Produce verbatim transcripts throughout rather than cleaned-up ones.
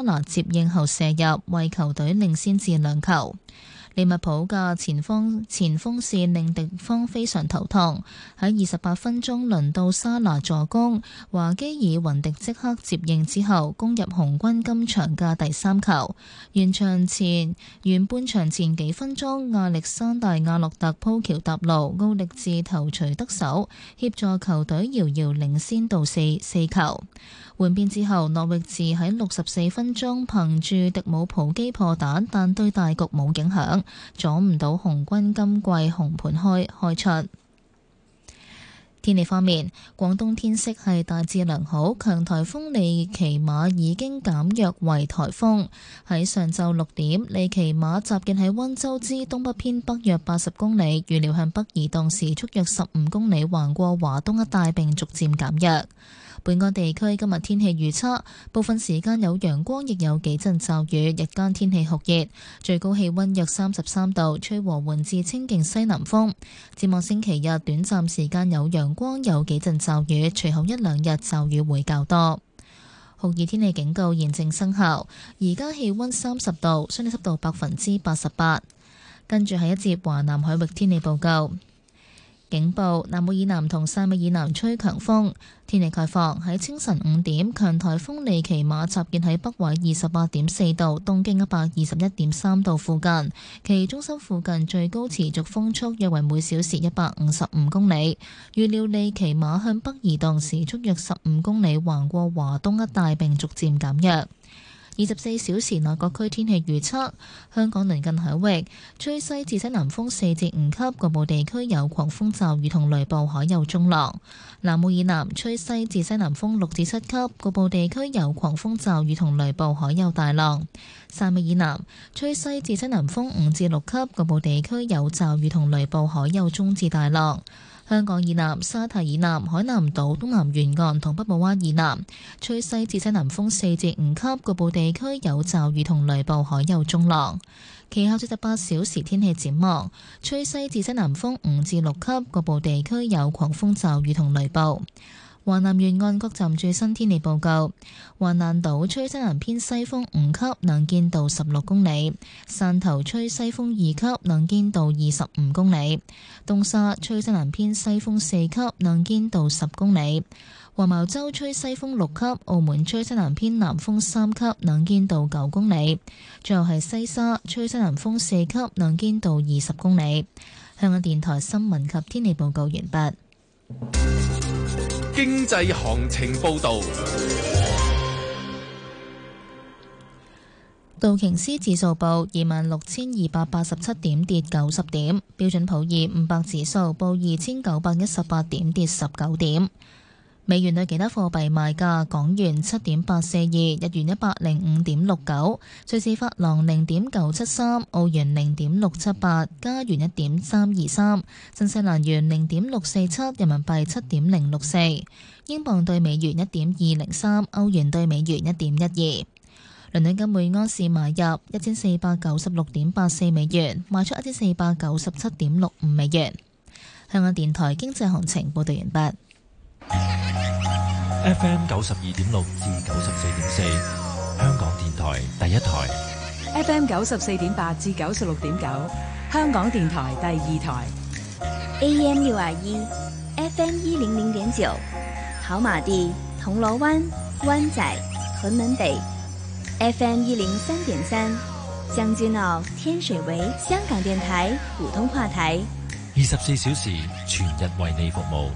拿接應後射入，為球隊領先至兩球。利物浦嘅前鋒前鋒線令敵方非常頭痛，喺二十八分鐘輪到沙拿助攻，華基爾雲迪即刻接應之後攻入紅軍今場嘅第三球。完場前完半場前幾分鐘，亞歷山大亞洛特鋪橋搭路，奧力治頭槌得手，協助球隊遙遙領先到四四球。換邊之後，諾域治喺六十四分鐘憑住迪姆普基破蛋，但對大局冇影響，阻唔到紅軍今季紅盤開開出。天氣方面，廣東天色係大致良好，強颱風利奇馬已經減弱為颱風。喺上晝六點，利奇馬集結喺溫州之東北偏北約八十公里，預料向北移動，時速約十五公里，橫過華東一帶並逐漸減弱。本港地區今日天氣預測，部分時間有陽光，亦有幾陣驟雨，日間天氣酷熱，最高氣溫約三十三度，吹和緩至清勁西南風。展望星期日，短暫時間有陽光，有幾陣驟雨，隨後一兩日驟雨會較多。酷熱天氣警告現正生效，而家氣溫三十度，相對濕度百分之八十八。跟住係一節華南海域天氣報告。警報：南澳以南同汕尾以南吹強風。天氣概況喺清晨五點，強颱風利奇馬集結喺北緯二十八點四度、東經一百二十一點三度附近，其中心附近最高持續風速約為每小時一百五十五公里。預料利奇馬向北移動，時速約十五公里，橫過華東一帶並逐漸減弱。二十四小時內各區天氣預測：香港鄰近海域吹西至西南風四至五級，局部地區有狂風驟雨同雷暴，海有中浪。南澳以南吹西至西南風六至七級，局部地區有狂風驟雨同雷暴，海有大浪。汕尾以南吹西至西南風五至六級，局部地區有驟雨同雷暴，海有中至大浪。香港以南、沙提以南、海南島東南沿岸同北部灣以南吹西至西南風四至五級，局部地區有驟雨同雷暴，海有中浪。其後四十八小時天氣展望：吹西至西南風五至六級，局部地區有狂風驟雨同雷暴。華南沿岸各站最新天氣報告：橫瀾島吹西南偏西風五級，能見度十六公里；汕頭吹西風二級，能見度二十五公里；東沙吹西南偏西風四級，能見度十公里；黃茅洲吹西風六級，澳門吹西南偏南風三級，能見度九公里。最後係西沙吹西南風四級，能見度二十公里。香港電台新聞及天氣報告完畢。 經濟行情報道。 道瓊斯指數報二萬六千二百八十七點，跌九十點。標準普爾五百指數報二千九百一十八點，跌十九點。美元對其他貨幣賣價：港元七點八四二，日元一百零五點六九，瑞士法郎零點九七三，澳元零點六七八，加元一點三二三，新西蘭元零點六四七，人民幣七點零六四，英鎊對美元一點二零三，歐元對美元一點一二。倫敦金每安士買入一千四百九十六點八四美元，賣出一千四百九十七點六五美元。香港電台經濟行情報道完畢。 F M 九十二點六至九十四點四，香港電台第一台。 F M 九十四點八至九十六點九，香港電台第二台。 A M 六二一，F M 一零零點九，跑馬地、銅鑼灣、灣仔、屯門北。F M 一零三點三，將軍澳、天水圍，香港電台普通話台。 二十四小時全日為你服務。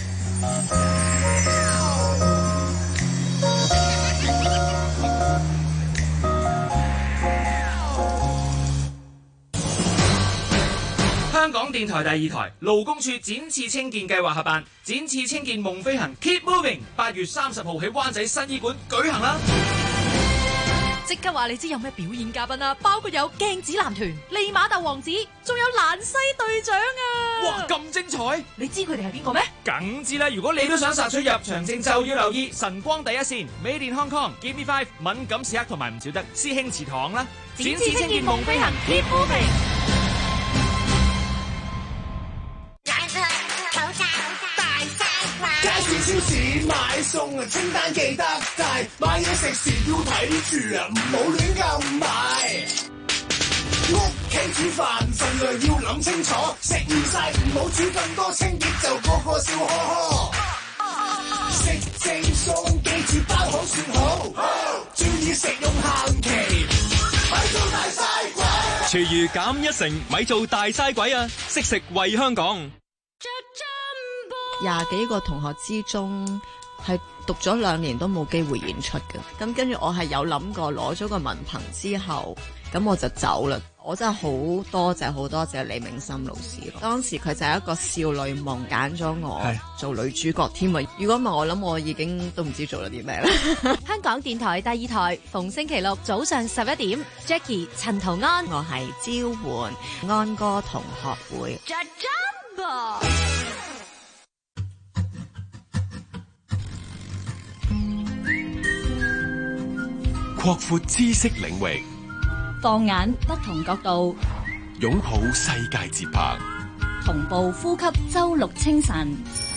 香港電台第二台勞工處展翅青見計劃合辦展翅青見夢飛行 Keep Moving， 八月三十號喺灣仔新醫館舉行啦！ 即刻話你知有咩表演嘉賓啊，包括有鏡子男團、利馬竇王子，仲有蘭西隊長啊！ 哇，咁精彩！ 你知佢哋係邊個咩？ 梗知啦！如果你都想殺出入場證，就要留意晨光第一線、Made in Hong Kong、Give Me Five、敏感時刻同埋唔少得師兄祠堂啦！ 展翅青見夢飛行 Keep Moving。 街市超市買餸啊，清單記得帶晒，買嘢食時要睇住啊，唔好亂咁買。屋企煮飯份量要諗清楚，食唔晒唔好煮咁多，清潔就個個笑呵呵。食正餸記住包好算好，注意食用限期，咪做大嘥鬼。 廚餘減一成，咪做大嘥鬼啊！識食為香港。 廿幾個同學之中，係讀咗兩年都冇機會演出嘅。咁跟住我係有諗過攞咗個文憑之後，咁我就走啦。我真係好多謝好多謝李銘心老師咯。當時佢就係一個少女夢揀咗我做女主角添啊！如果唔係我諗我已經都唔知做咗啲咩啦。 香港電台第二台，逢星期六早上十一點 ，Jackie 陳圖安， 我係招喚安歌同學會。 擴闊知識領域， 放眼不同角度， 擁抱世界節拍， 同步呼吸周六清晨。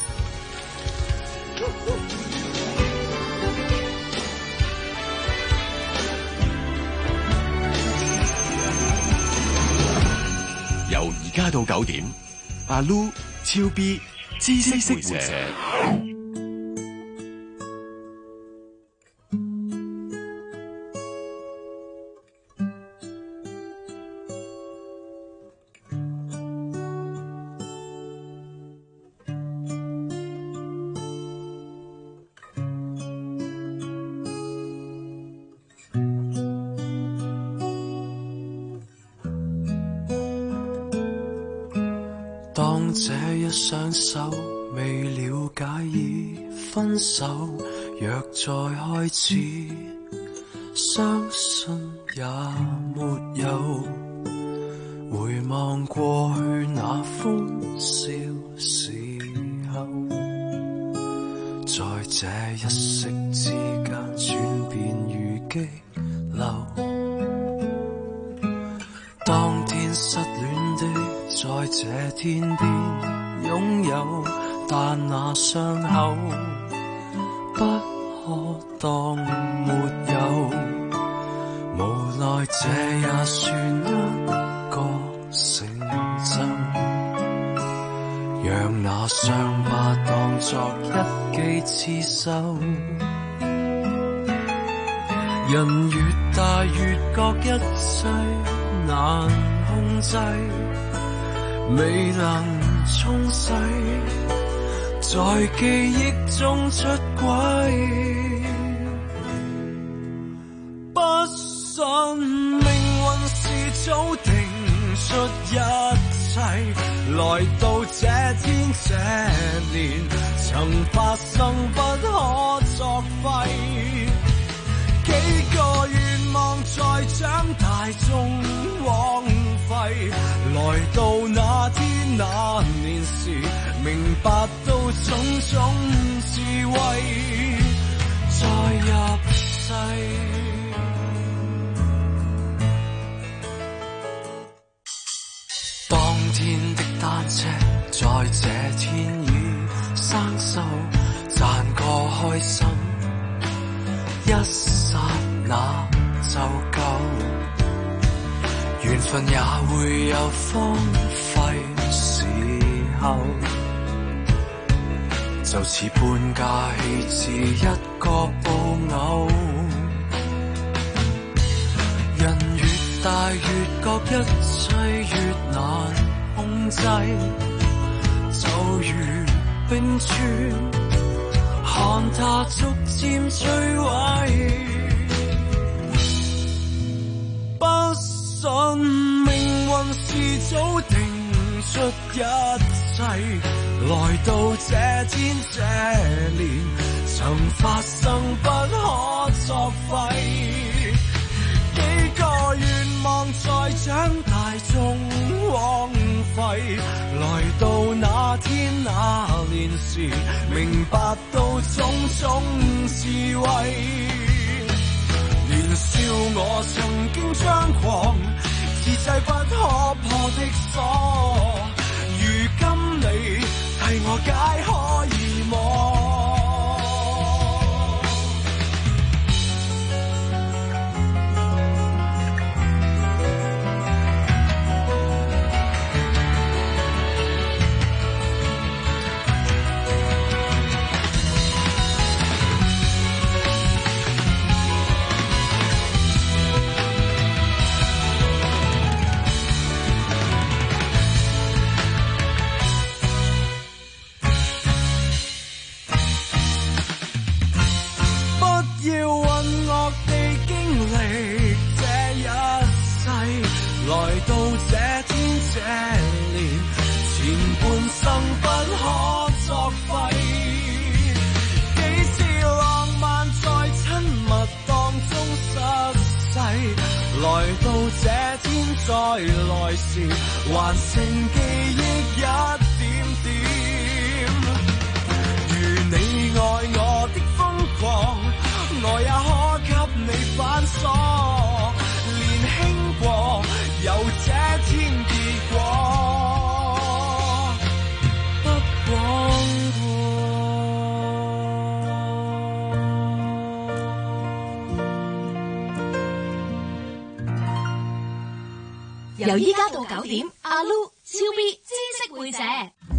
由而家到九點，阿 Lu 超 B 知識會社。 當這一雙手未了解已分手，若再開始，相信也沒有回望過去那歡笑時候，在這一息之間轉變如激流。當天失戀的在這天邊擁有，但那傷口不可當沒有。無奈這也算一個成就，讓那傷疤當作一記刺繡。人越大越覺一切難控制，未能沖洗，在記憶中出軌。不信命運是早定出一切，來到這天這年，曾發生不可作廢。幾個願望在長大中荒廢，來到那天那年時，明白到種種智慧，再入世。當天的單車在這天已生鏽，賺個開心，一剎那就夠，緣分也會有荒廢時候，就似搬家棄置一個布偶。人越大越覺一切越難控制，就如冰川，看它逐漸摧毀。不信命運是早定出一切，來到這天這年，曾發生不可作廢。幾個願望在長大中荒廢，來到那天那年時，明白到種種智慧。年少我曾經張狂，自制不可破的鎖，如今你替我解開疑惑。 到這天這年，前半生不可作廢。幾次浪漫在親密當中失勢，來到這天再來時，還剩記憶一點點。如你愛我的瘋狂，我也可給你反鎖。年輕過，有這天結果，不枉過。 由依家到九點，阿 Lu 超 B 知識會者。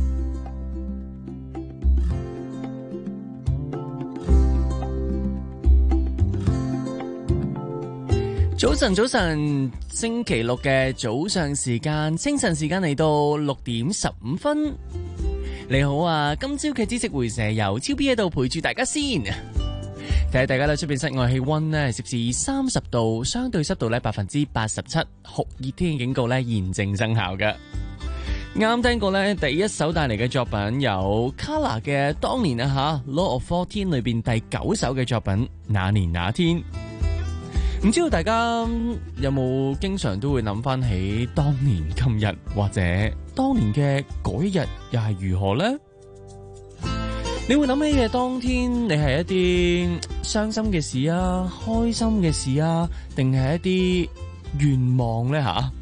早晨，早晨，星期六嘅早上時間，清晨時間嚟到六點十五分。你好啊，今朝嘅知識會社由超 B 喺度陪住大家先。睇下大家咧，出邊室外氣溫呢攝氏三十度，相對濕度咧百分之八十七，酷熱天氣警告咧現正生效嘅。啱聽過咧第一首帶嚟嘅作品有 Kolor 嘅當年啊吓 Law of Fourteen 裏邊第九首嘅作品那年那天。唔知道大家有冇經常都會諗翻起當年今日，或者當年嘅嗰一日又係如何呢？你會諗起嘅當天，你係一啲傷心嘅事啊，開心嘅事啊，定係一啲願望呢？吓，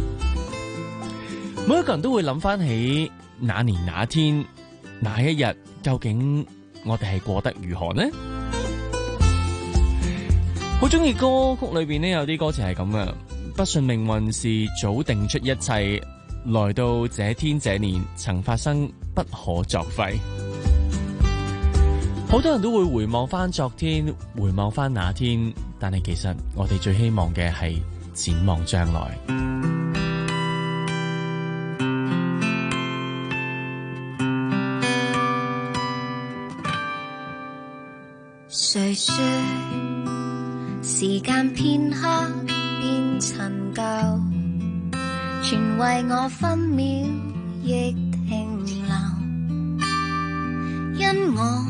每一個人都會諗翻起那年那天那一日，究竟我哋係過得如何呢？好中意歌曲裏邊呢，有啲歌詞係咁嘅，不信命運是早定出一切，來到這天這年曾發生，不可作廢。好多人都會回望翻昨天，回望翻那天，但係其實我哋最希望嘅係展望將來。 誰說時間片刻變陳舊，全為我分秒亦停留，因我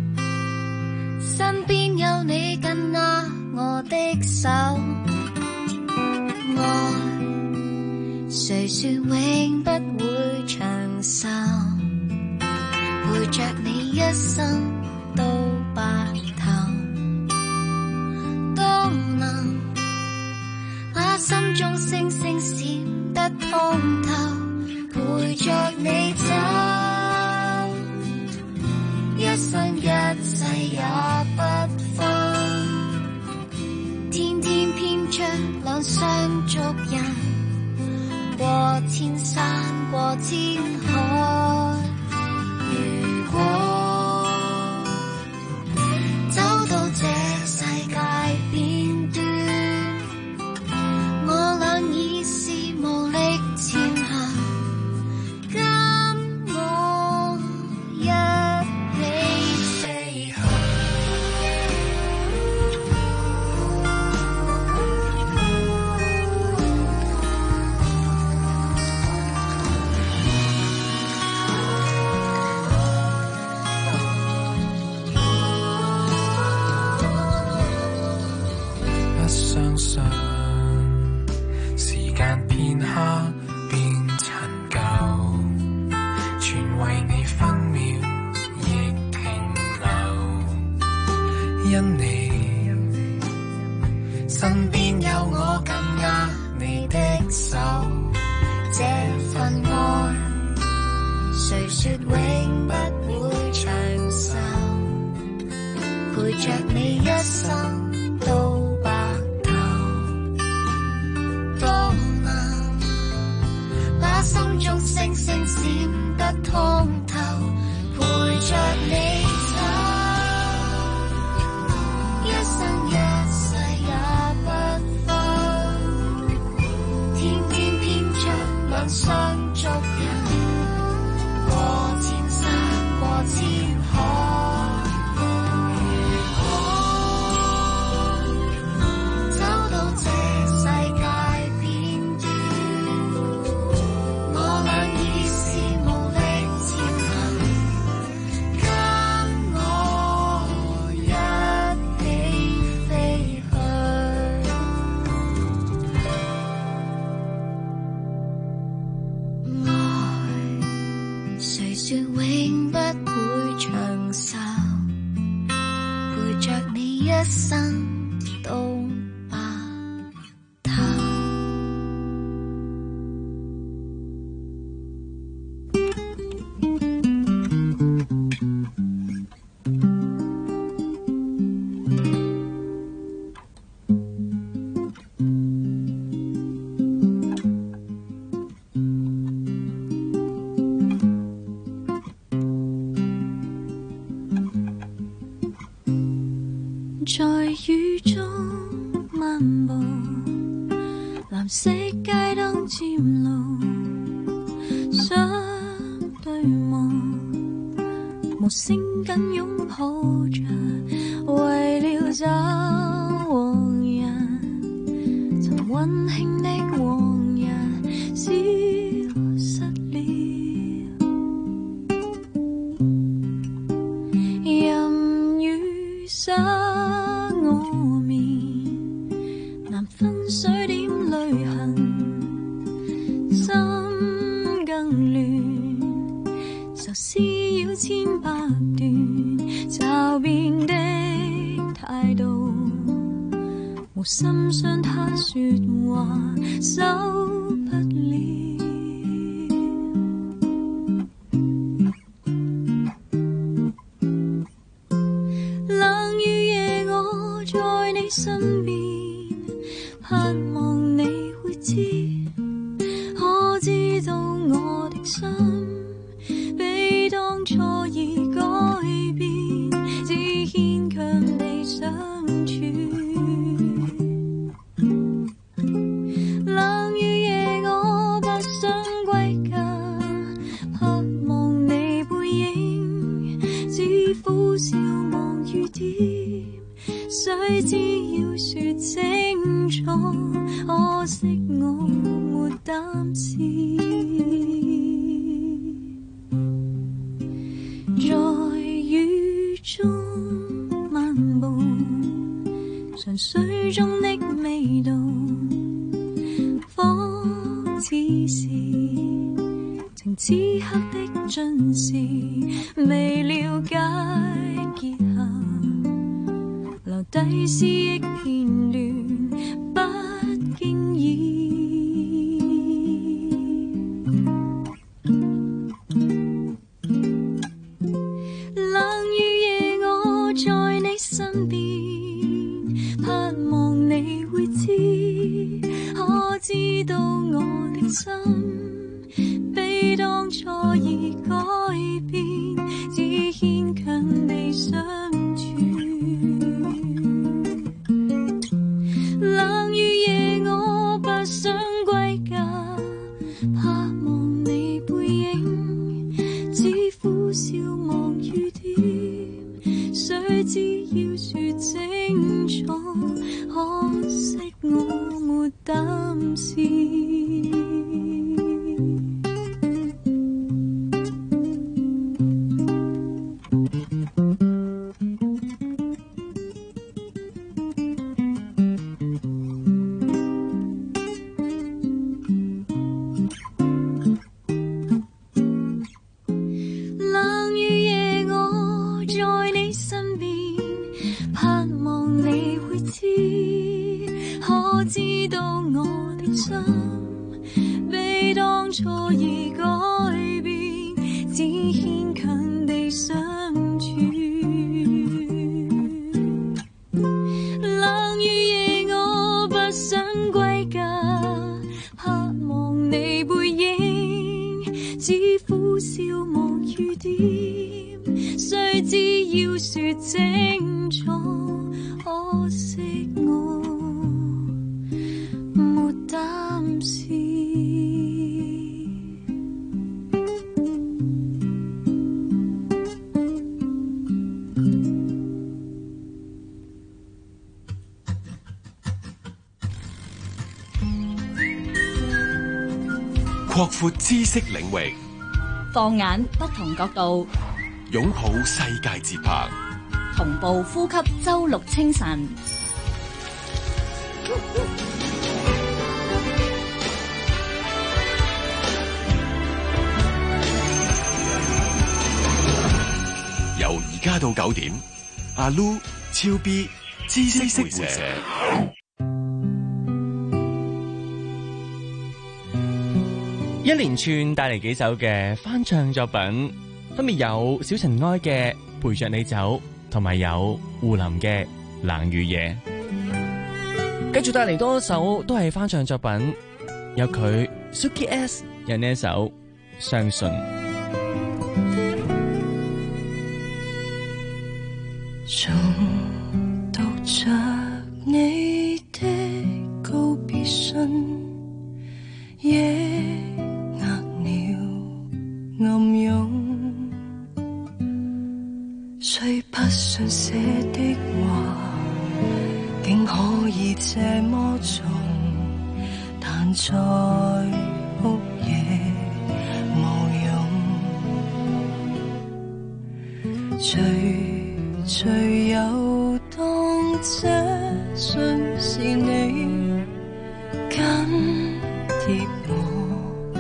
身邊有你緊握我的手，愛誰說永不會長壽，陪着你一生到白頭，都能把心中星星閃得通透，陪着你走，一生一世也不分，天天編出兩雙足印，過千山過千海，如果走到這世界邊端，我倆已是無力前行，跟我一起飛行。 不相信時間片刻變陳舊，全為你分秒亦停留，因你身邊有我緊握你的手，這份愛誰說永不會長壽，陪着你一生到白頭，都能把心中星星閃得通透，陪着你走，一生一世也不分，天天編出兩雙足印，過千山過千海。走到這世界邊端， 一生都白頭。 在雨中漫步，藍色街燈漸露，相對望，無聲緊擁抱着，為了找往日，曾溫馨的往日消失了，任雨灑我面，難分水點淚痕，心更亂，愁思擾千百段，驟變的態度，無心傷他說話，收不了。冷雨夜我在你身邊，盼望你會知，可知道我的心比當初已改變，只牽強地相處。冷雨夜我不想歸家，盼望你背影，只苦笑望雨點，誰知要說清楚，可惜我沒膽試。在雨中漫步，嘗水中的味道，仿似是情此刻的盡是，未了解結合，留低詩憶片段，不經意。冷雨夜我在你身邊，盼望你會知，可知道我的心比當初已改變，只牽強地相處。冷雨夜我不想歸家，盼望你背影，只苦笑望雨點，誰知要說清楚，可惜我沒膽試。冷雨夜我在你身邊，盼望你會知，可知道我的心比當初已改變，只牽強地相處。冷雨夜我不想歸家，盼望你背影，只苦笑望雨點，誰知要說清楚，可惜我沒膽試。 擴闊知識領域， 放眼不同角度， 擁抱世界節拍， 同步呼吸周六清晨。 由而家到九點，阿 Lu、超 B、 知識會社。 一連串帶嚟幾首嘅翻唱作品，分別有小塵埃嘅陪着你走，同埋有胡林嘅冷雨夜。繼續帶嚟多首都係翻唱作品，有佢 Suki S 有呢一首相信。 重讀着你的告別信，夜壓了暗湧，最不想寫的話竟可以這麼重，但在哭夜無用，最最有當這信是你緊貼我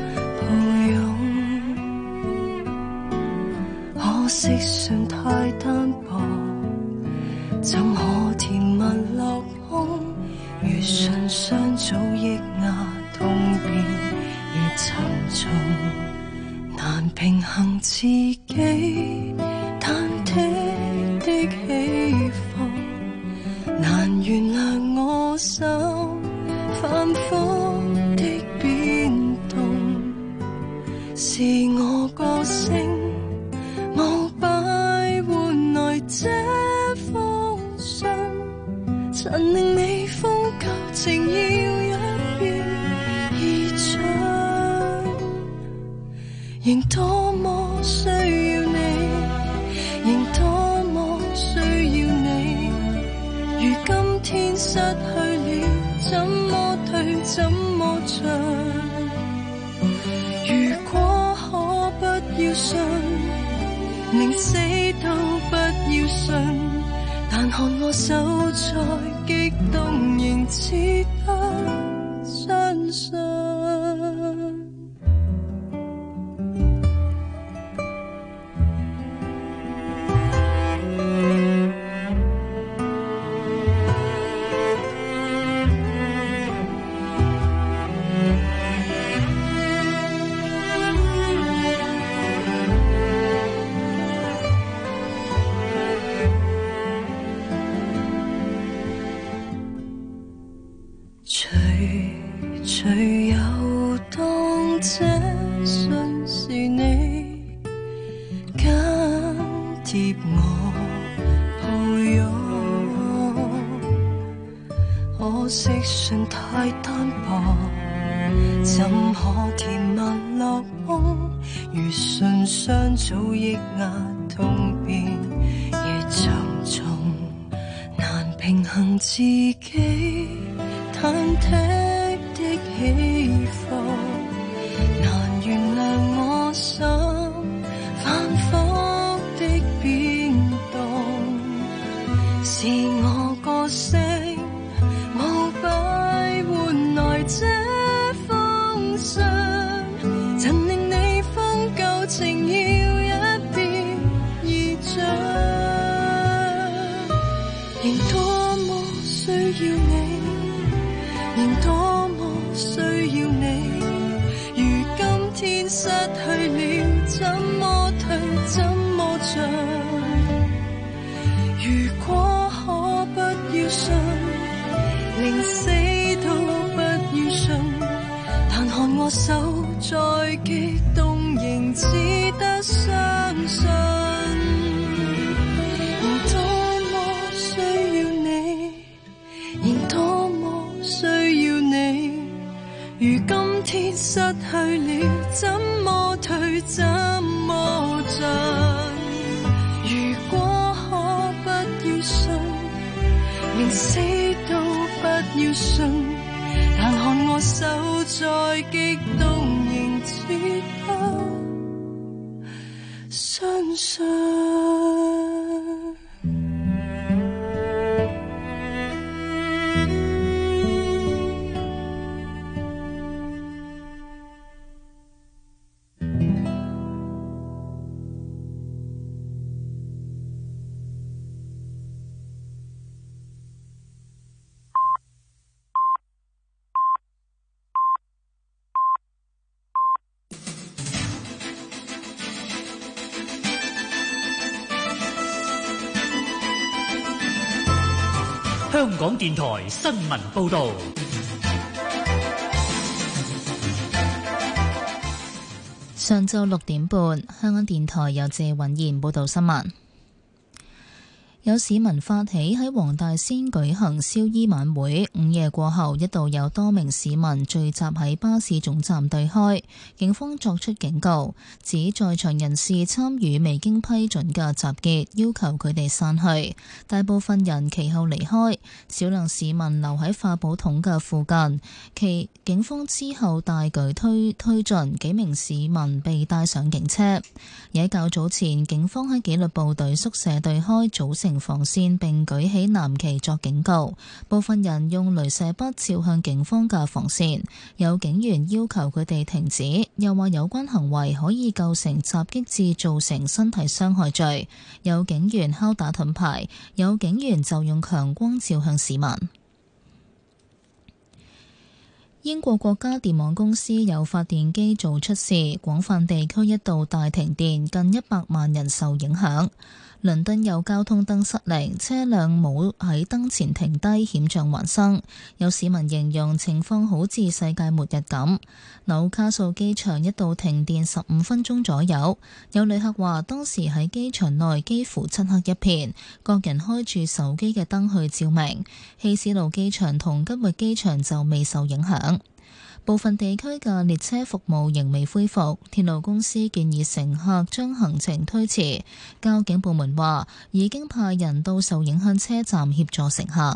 抱擁，可惜信太單薄，怎可甜蜜落空？如信箱早抑壓，痛變越沉重，難平衡自己忐忑的起伏，難原諒我心反覆的變動，是我個性膜拜換來這封信，曾令你瘋舊情要一變而盡，仍多麼需要你，仍多麼需要你，如今天失去了，怎麼退怎麼進，如果可不要信，寧死都不要信，但看我手再激動，仍只得相信。隨有當這信是你緊貼我抱擁，可惜信太單薄，怎可甜蜜落空？如信箱早抑壓，痛變越沉重，難平衡自己忐忑的起伏，難原諒我心反覆的變動，是我個性無拜換來這封信，曾令你瘋舊情要一變而盡，仍多麼需要你，仍多麼需要你，如今天失去了，怎麼退怎麼進，如果可不要信，寧死都不要信，但看我手再激動，仍只得相信，仍多麼需要你，仍多麼需要你，如今天失去了，怎麼退怎麼進，如果可不要信，連死都不要信，但看我手再激動，仍只得相信。 香港電台新聞報道。 上晝六點半，香港電台由謝允賢報道新聞。有市民發起喺黃大仙舉行燒衣晚會，午夜過後一度有多名市民聚集喺巴士總站對開，警方作出警告，指在場人士參與未經批准嘅集結，要求佢哋散去。大部分人其後離開，少量市民留喺化寶桶嘅附近。其警方之後大舉推推進，幾名市民被帶上警車。而喺較早前，警方喺紀律部隊宿舍對開組成防線並舉起藍旗作警告，部分人用鐳射筆照向警方嘅防線，有警員要求佢哋停止，又話有關行為可以構成襲擊致造成身體傷害罪，有警員敲打盾牌，有警員就用強光照向市民。英國國家電網公司有發電機組出事，廣泛地區一度大停電，近一百萬人受影響。倫敦有交通燈失靈，車輛冇喺燈前停低，險象環生。有市民形容情況好似世界末日咁。紐卡素機場一度停電十五分鐘左右，有旅客話當時喺機場內幾乎漆黑一片，各人開住手機嘅燈去照明。希斯路機場同吉域機場就未受影響。部分地區嘅列車服務仍未恢復，鐵路公司建議乘客將行程推遲。交警部門話已經派人到受影響車站協助乘客。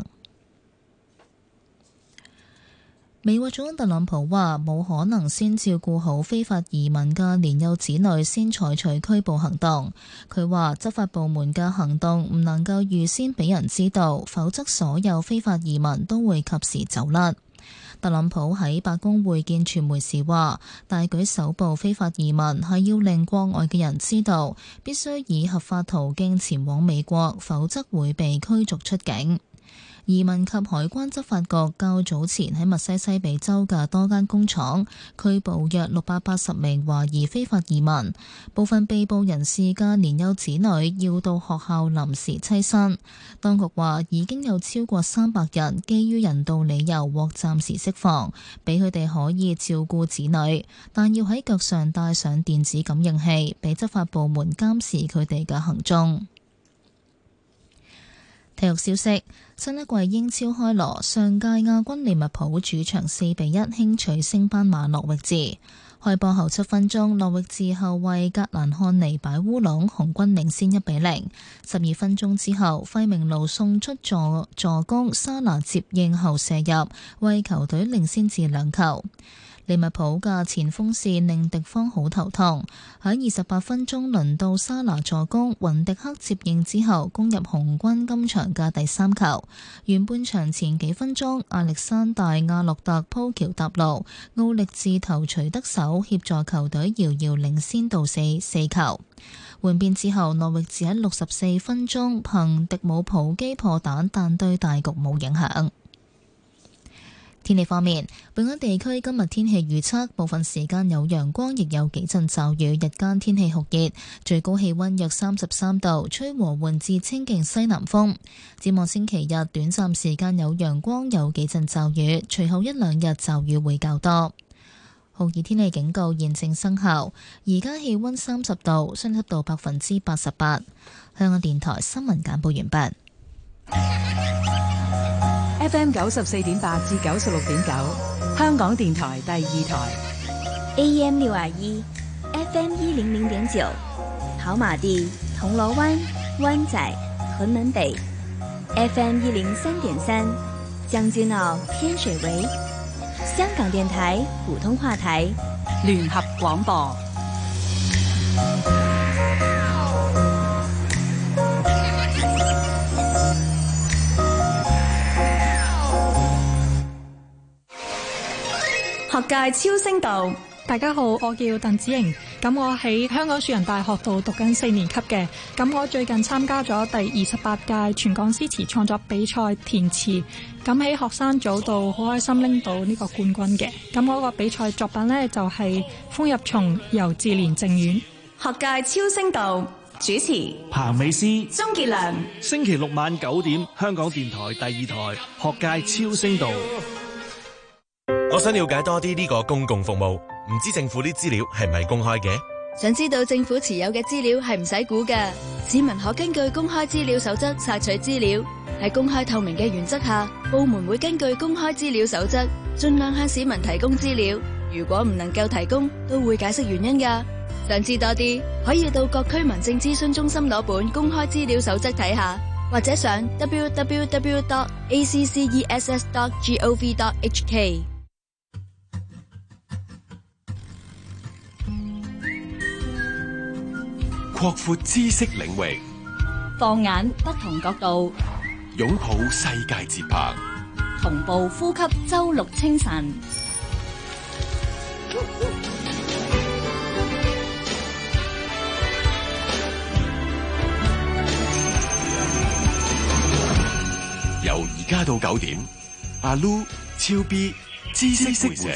美國總統特朗普話冇可能先照顧好非法移民嘅年幼子女先採取拘捕行動。佢話執法部門嘅行動唔能夠預先俾人知道，否則所有非法移民都會及時走甩。特朗普喺白宮會見傳媒時話，大舉搜捕非法移民係要令國外嘅人知道，必須以合法途徑前往美國，否則會被驅逐出境。移民及海關執法局較早前喺密西西比州嘅多間工廠拘捕約六百八十名懷疑非法移民，部分被捕人士嘅年幼子女要到學校臨時棲身。當局話已經有超過三百人基於人道理由獲暫時釋放，俾佢哋可以照顧子女，但要喺腳上戴上電子感應器，俾執法部門監視佢哋嘅行蹤。體育消息：新一季英超開鑼，上屆亞軍利物浦主場四比一輕取升班馬諾域治。開波後七分鐘，諾域治後衛格蘭漢尼擺烏龍，紅軍領先一比零。十二分鐘之後，費明路送出助助攻，沙拿接應後射入，為球隊領先至兩球。利物浦嘅前鋒線令敵方好頭痛，喺二十八分鐘輪到沙拿助攻，雲迪克接應之後攻入紅軍今場嘅第三球。完半場前幾分鐘，亞歷山大亞洛特鋪橋搭路，奧力治頭槌得手，協助球隊遙遙領先到四四球。換邊之後，諾域治喺六十四分鐘憑迪姆普基破蛋，但對大局冇影響。天氣方面，本港地區今日天氣預測，部分時間有陽光，亦有幾陣驟雨，日間天氣酷熱，最高氣溫約三十三度，吹和緩至清勁西南風。展望星期日，短暫時間有陽光，有幾陣驟雨，隨後一兩日驟雨會較多。酷熱天氣警告現正生效，而家氣溫三十度，相對濕度百分之八十八。香港電台新聞簡報完畢。 F M 九十四點八至九十六點九，香港電台第二台。 A M 六二一，F M 一零零點九，跑馬地、銅鑼灣、灣仔、屯門北。F M 一零三點三，將軍澳、天水圍。香港電台普通話台， 聯合廣播。 學界超聲道， 大家好，我叫鄧子瑩，咁我喺香港樹仁大學度讀緊四年級嘅，咁我最近參加咗第二十八屆全港詩詞創作比賽填詞，咁喺學生組度好開心拎到呢個冠軍嘅，咁我個比賽作品呢，就係《風入松》由自憐正院。 學界超聲道主持彭美詩、 鍾傑良。 星期六晚九點，香港電台第二台學界超聲道。 我想了解多啲呢個公共服務，唔知政府啲資料係咪公開嘅？ 想知道政府持有嘅資料係唔使估㗎，市民可根據公開資料守則索取資料。喺公開透明嘅原則下，部門會根據公開資料守則，盡量向市民提供資料。如果唔能夠提供，都會解釋原因㗎。想知多啲，可以到各區民政諮詢中心攞本公開資料守則睇下，或者上 w w w dot a c c e s s dot gov dot h k。 擴闊知識領域， 放眼不同角度， 擁抱世界節拍， 同步呼吸周六清晨。 由而家到九點，阿 Lu、超 B、知識會社。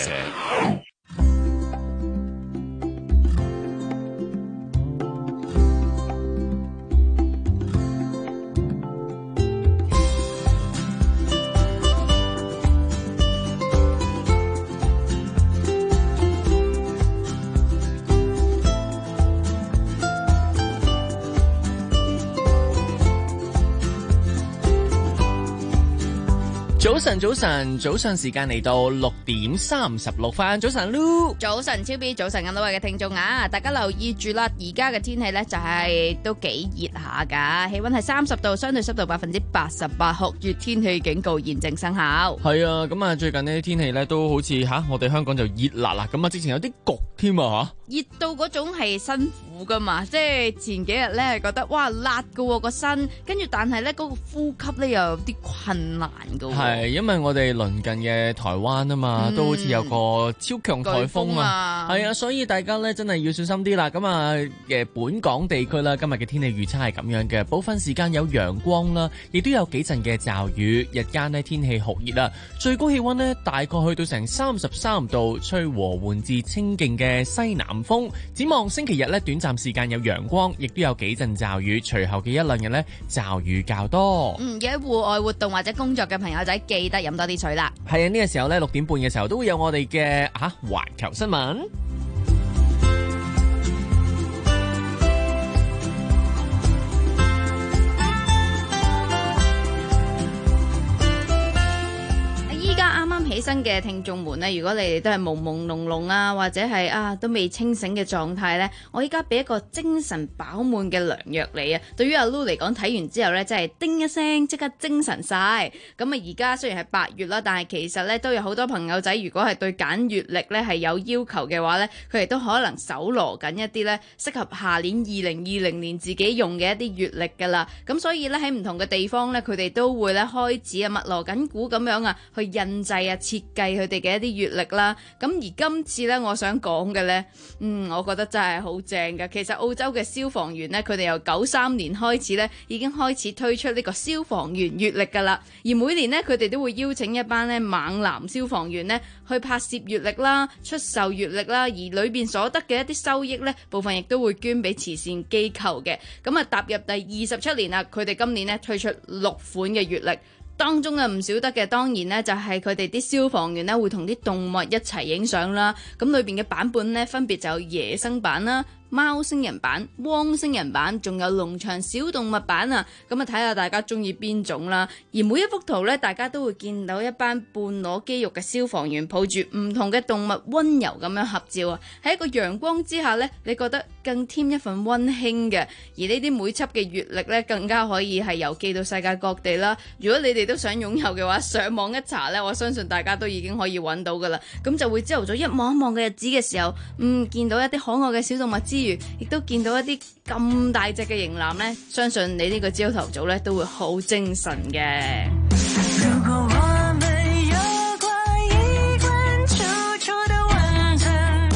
早晨，早晨，早上時間嚟到六點三十六分。早晨 Lu， 早晨超 B， 早晨咁多位嘅聽眾啊，大家留意住啦。而家嘅天氣呢，就係、是、都幾熱下噶，氣溫係三十度，相對濕度百分之八十八，酷熱天氣警告現正生效。 係啊，咁啊最近呢啲天氣呢都好似吓、啊，我哋香港就熱辣辣咁啊，之前有啲焗添啊吓。 熱到嗰種係辛苦噶嘛，即係前幾日咧係覺得哇辣噶喎個身，跟住但係咧嗰個呼吸咧又有啲困難噶。 係因為我哋鄰近嘅台灣啊嘛，嗯、都好似有個超強颱風啊，係啊，所以大家咧真係要小心啲啦。咁啊嘅本港地區啦，今日嘅天氣預測係咁樣嘅，部分時間有陽光啦，亦都有幾陣嘅驟雨，日間呢天氣酷熱啦，最高氣溫呢大概去到成三十三度，吹和緩至清勁嘅西南風。展望星期日呢，短暫時間有陽光，亦都有幾陣驟雨，隨後嘅一兩日呢，驟雨較多。 嗯，有喺戶外活動或者工作嘅朋友仔記得飲多啲水啦。 係啊，呢個時候呢，六點半嘅時候都會有我哋嘅啊環球新聞。 起身嘅聽眾們呢，如果你哋都係朦朦朧朧啊，或者係啊都未清醒嘅狀態呢，我依家俾一個精神飽滿嘅良藥你啊！對於阿 Lu 嚟講，睇完之後呢，真係叮一聲，即刻精神晒。咁啊，而家雖然係八月啦，但係其實呢，都有好多朋友仔，如果係對揀月曆呢係有要求嘅話呢，佢哋都可能搜羅緊一啲呢適合下年二零二零年自己用嘅一啲月曆噶啦。咁所以呢，喺唔同嘅地方呢，佢哋都會呢開始啊密鑼緊鼓咁樣啊去印製啊設計佢哋嘅一啲月曆啦，咁而今次呢，我想講嘅呢，嗯，我覺得真係好正㗎。其實澳洲嘅消防員呢，佢哋由九三年開始呢，已經開始推出呢個消防員月曆㗎啦。而每年呢，佢哋都會邀請一班呢猛男消防員呢去拍攝月曆啦、出售月曆啦，而裏邊所得嘅一啲收益呢，部分亦都會捐俾慈善機構嘅。咁啊，踏入第二十七年啦，佢哋今年呢推出六款嘅月曆。當中啊唔少得嘅，當然呢就係佢哋啲消防員呢會同啲動物一齊影相啦。咁裏邊嘅版本呢，分別就有野生版啦、貓星人版、汪星人版，仲有農場小動物版啊！咁啊睇下大家中意邊種啦。而每一幅圖呢，大家都會見到一班半裸肌肉嘅消防員抱住唔同嘅動物溫柔咁樣合照啊！喺一個陽光之下呢，你覺得更添一份溫馨嘅。而呢啲每輯嘅月曆呢，更加可以係郵寄到世界各地啦。如果你哋都想擁有嘅話，上網一查呢，我相信大家都已經可以揾到噶啦。咁就會朝頭早一望一望嘅日子嘅時候，嗯，見到一啲可愛嘅小動物之餘，亦都見到一啲咁大隻嘅型男呢，相信你呢個朝頭早呢都會好精神嘅。如果我們有過一關楚楚的完成，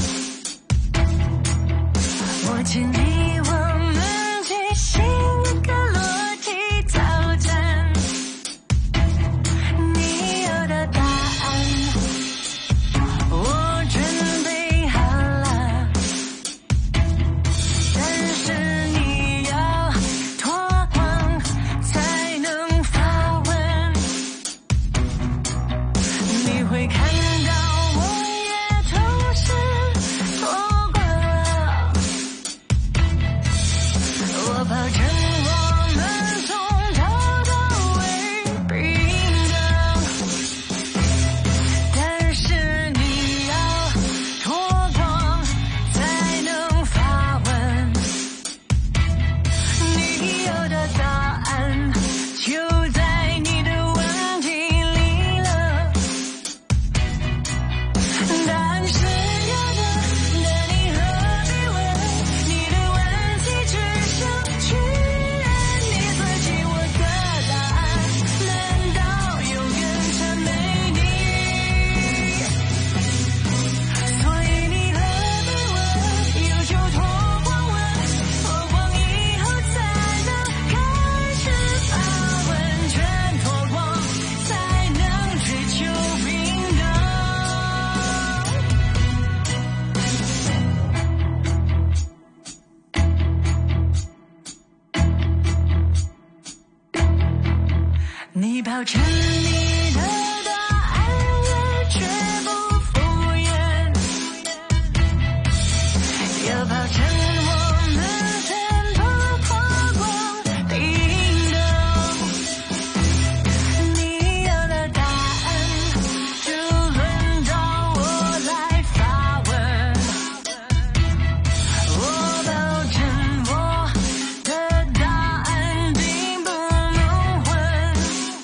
我建議我們舉行一個裸體早餐，你有的答案我準備好了，但是你要證你的答案也絕不敷衍，要保證我們前途發光明燈。你要的答案就輪到我來發問，我保證我的答案並不蒙混。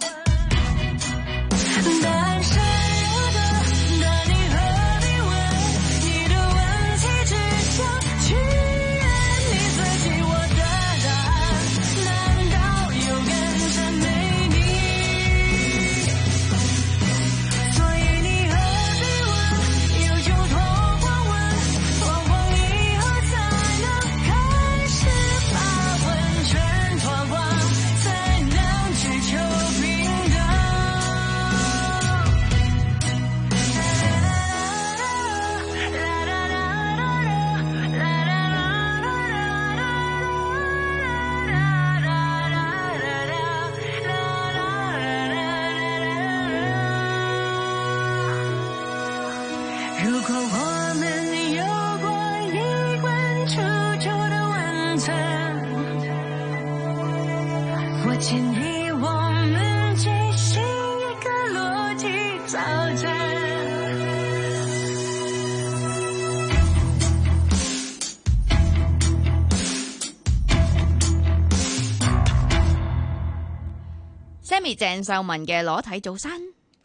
但是我的那你何必問，你的問題只想取悅你自己，我的答案難道有更諂媚你？所以你何必問，有就多狂問，狂狂以後才能開始發問，全脫光才能追求平等。如果我們有過一吻出久的晚餐，我建議我們進行一個邏輯挑戰。 Sammy 鄭秀文嘅裸體早餐。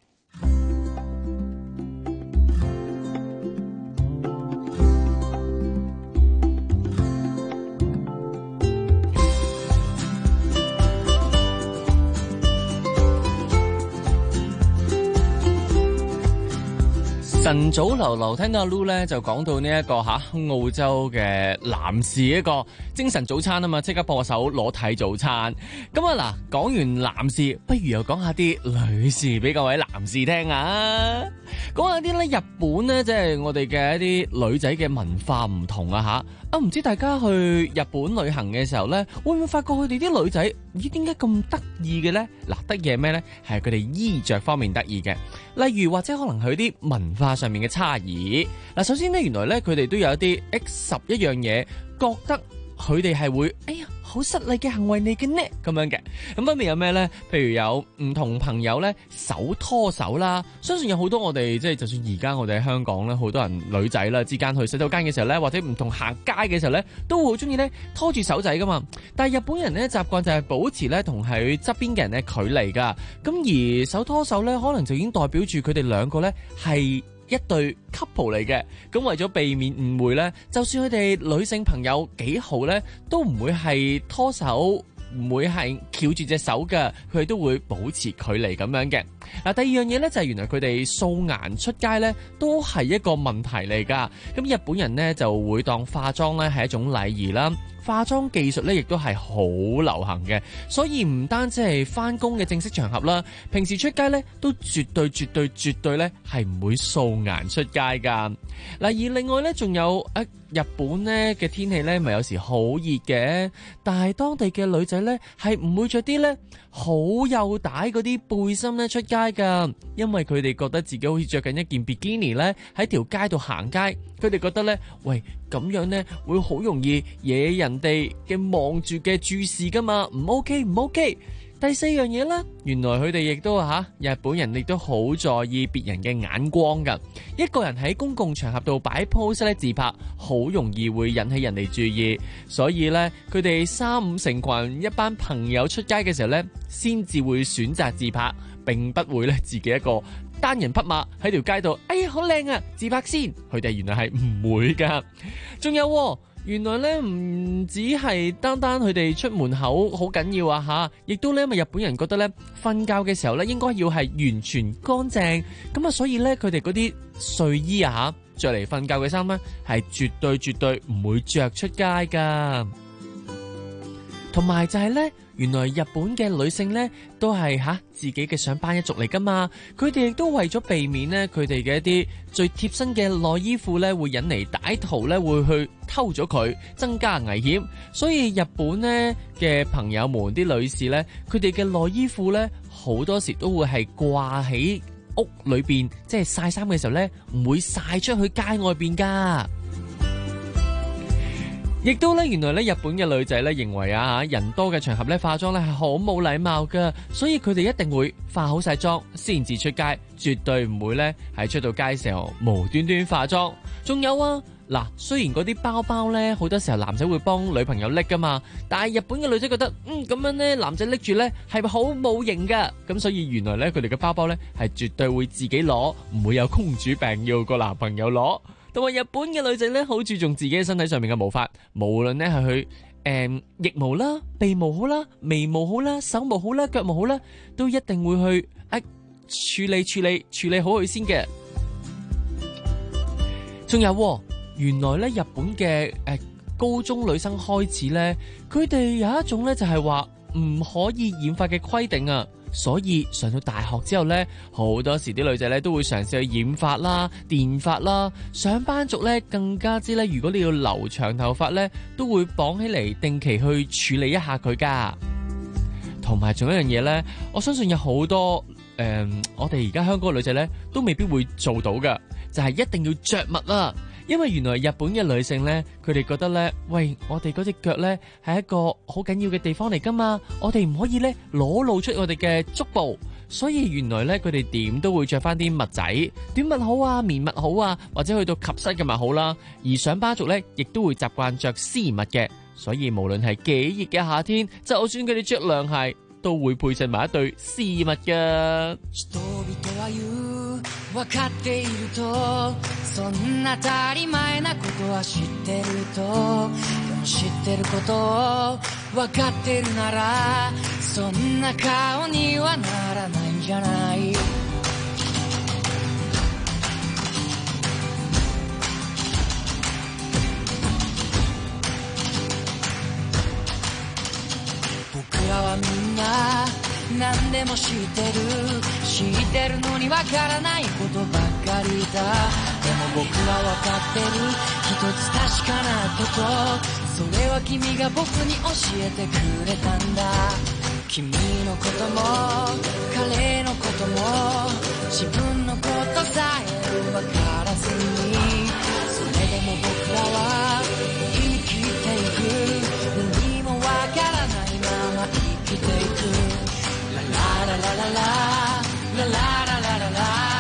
晨早流流聽到阿 Lu 咧就講到呢、這、一個嚇、啊、澳洲嘅男士一個精神早餐啊嘛，即刻播首裸體早餐。咁啊嗱，講完男士，不如又講下啲女士俾各位男士聽啊。講下啲咧日本咧，即係我哋嘅一啲女仔嘅文化唔同啊嚇。啊唔知大家去日本旅行嘅時候咧，會唔會發覺佢哋啲女仔咦點解咁得意嘅咧？嗱，得意係咩咧？係佢哋衣着方面得意嘅，例如或者可能係啲文化上面嘅差異。嗱，首先咧，原來咧佢哋都有一啲 X 十一樣嘢，覺得佢哋係會，哎呀，好失禮嘅行為嚟嘅呢，咁樣嘅。咁分別有咩咧？譬如有唔同朋友咧手拖手啦，相信有好多我哋即係就算而家我哋喺香港咧，好多人女仔啦之間去洗手間嘅時候咧，或者唔同行街嘅時候咧，都會好中意咧拖住手仔噶嘛。但係日本人咧習慣就係保持咧同喺側邊嘅人咧距離噶。咁而手拖手咧，可能就已經代表住佢哋兩個咧係一對 couple 嚟嘅。咁為咗避免誤會咧，就算佢哋女性朋友幾好咧，都唔會係拖手，唔會係翹住隻手嘅，佢哋都會保持距離咁樣嘅。嗱，第二樣嘢咧就係原來佢哋素顏出街咧都係一個問題嚟㗎。咁日本人咧就會當化妝咧係一種禮儀啦。化妝技術咧，亦都係好流行嘅，所以唔單止係返工嘅正式場合啦，平時出街咧都絕對、絕對、絕對咧係唔會素顏出街㗎。嗱，而另外咧仲有啊，日本咧嘅天氣咧，咪有時好熱嘅，但係當地嘅女仔咧係唔會着啲咧好幼帶嗰啲背心咧出街㗎，因為佢哋覺得自己好似着緊一件比基尼咧喺條街度行街，佢哋覺得咧，喂咁樣咧會好容易惹人哋嘅望住嘅注視噶嘛，唔 OK 唔 OK。第四樣嘢啦，原來佢哋亦都吓日本人亦都好在意別人嘅眼光噶。一個人喺公共場合度擺 pose 咧自拍，好容易會引起人哋注意，所以咧佢哋三五成群一班朋友出街嘅時候咧，先至會選擇自拍，並不會咧自己一個單人匹馬喺條街度，哎呀好靚啊，自拍先。佢哋原來係唔會噶。仲有。原來咧唔只係單單佢哋出門口好緊要啊吓，亦都咧因為日本人覺得咧瞓覺嘅時候咧應該要係完全乾淨，咁啊所以咧佢哋嗰啲睡衣啊吓，着嚟瞓覺嘅衫咧係絕對絕對唔會着出街噶。 同埋就係呢，原來日本嘅女性呢都係吓自己嘅上班一族嚟噶嘛，佢哋亦都為咗避免呢佢哋嘅一啲最貼身嘅內衣褲呢會引嚟歹徒呢會去偷咗佢，增加危險，所以日本呢嘅朋友們啲女士呢，佢哋嘅內衣褲呢好多時都會係掛喺屋裏邊，即係曬衫嘅時候呢唔會曬出去街外邊噶。亦都咧，原來咧日本嘅女仔咧認為啊，人多嘅場合咧化妝咧係好冇禮貌噶，所以佢哋一定會化好晒妝先至出街，絕對唔會咧係出到街時候無端端化妝。仲有啊，嗱，雖然嗰啲包包咧好多時候男仔會幫女朋友拎噶嘛，但係日本嘅女仔覺得嗯咁樣咧男仔拎住咧係咪好冇型噶？咁所以原來咧佢哋嘅包包咧係絕對會自己攞，唔會有公主病要個男朋友攞。同埋日本嘅女仔咧，好注重自己嘅身體上面嘅毛髮，無論咧係去誒腋毛啦、鼻毛好啦、眉毛好啦、手毛好啦、腳毛好啦，都一定會去誒處理處理處理好佢先嘅。仲有，原來咧日本嘅誒高中女生開始咧，佢哋有一種咧就係話唔可以染髮嘅規定啊。所以上到大學之後呢，好多時啲女仔呢都會嘗試去染髮啦、電髮啦。上班族呢更加之呢，如果你要留長頭髮呢，都會綁起嚟定期去處理一下佢噶。同埋仲有一樣嘢呢，我相信有好多誒、呃，我哋而家香港嘅女仔呢都未必會做到噶，就係、是、一定要着襪啦。因為原來日本嘅女性呢，佢哋覺得呢，喂，我哋嗰隻腳呢係一個好緊要嘅地方嚟噶嘛，我哋唔可以呢裸露出我哋嘅足部，所以原來呢，佢哋點都會着翻啲襪仔，短襪好啊，棉襪好啊，或者去到及膝嘅襪好啦。而上班族呢，亦都會習慣着絲襪嘅，所以無論係幾熱嘅夏天，就算佢哋着涼鞋，都會配襯埋一對絲襪噶。 分かっているとそんな当たり前なことは知ってるとでも知ってることを分かってるならそんな顔にはならないんじゃない僕らはみんな何でも知ってる知ってるのにわからないことばっかりだでも僕はわかってる一つ確かなことそれは君が僕に教えてくれたんだ君のことも彼のことも自分のことさえわからずにそれでも僕らは生きていく何もわからないまま生きていくLa la la la la la la la la la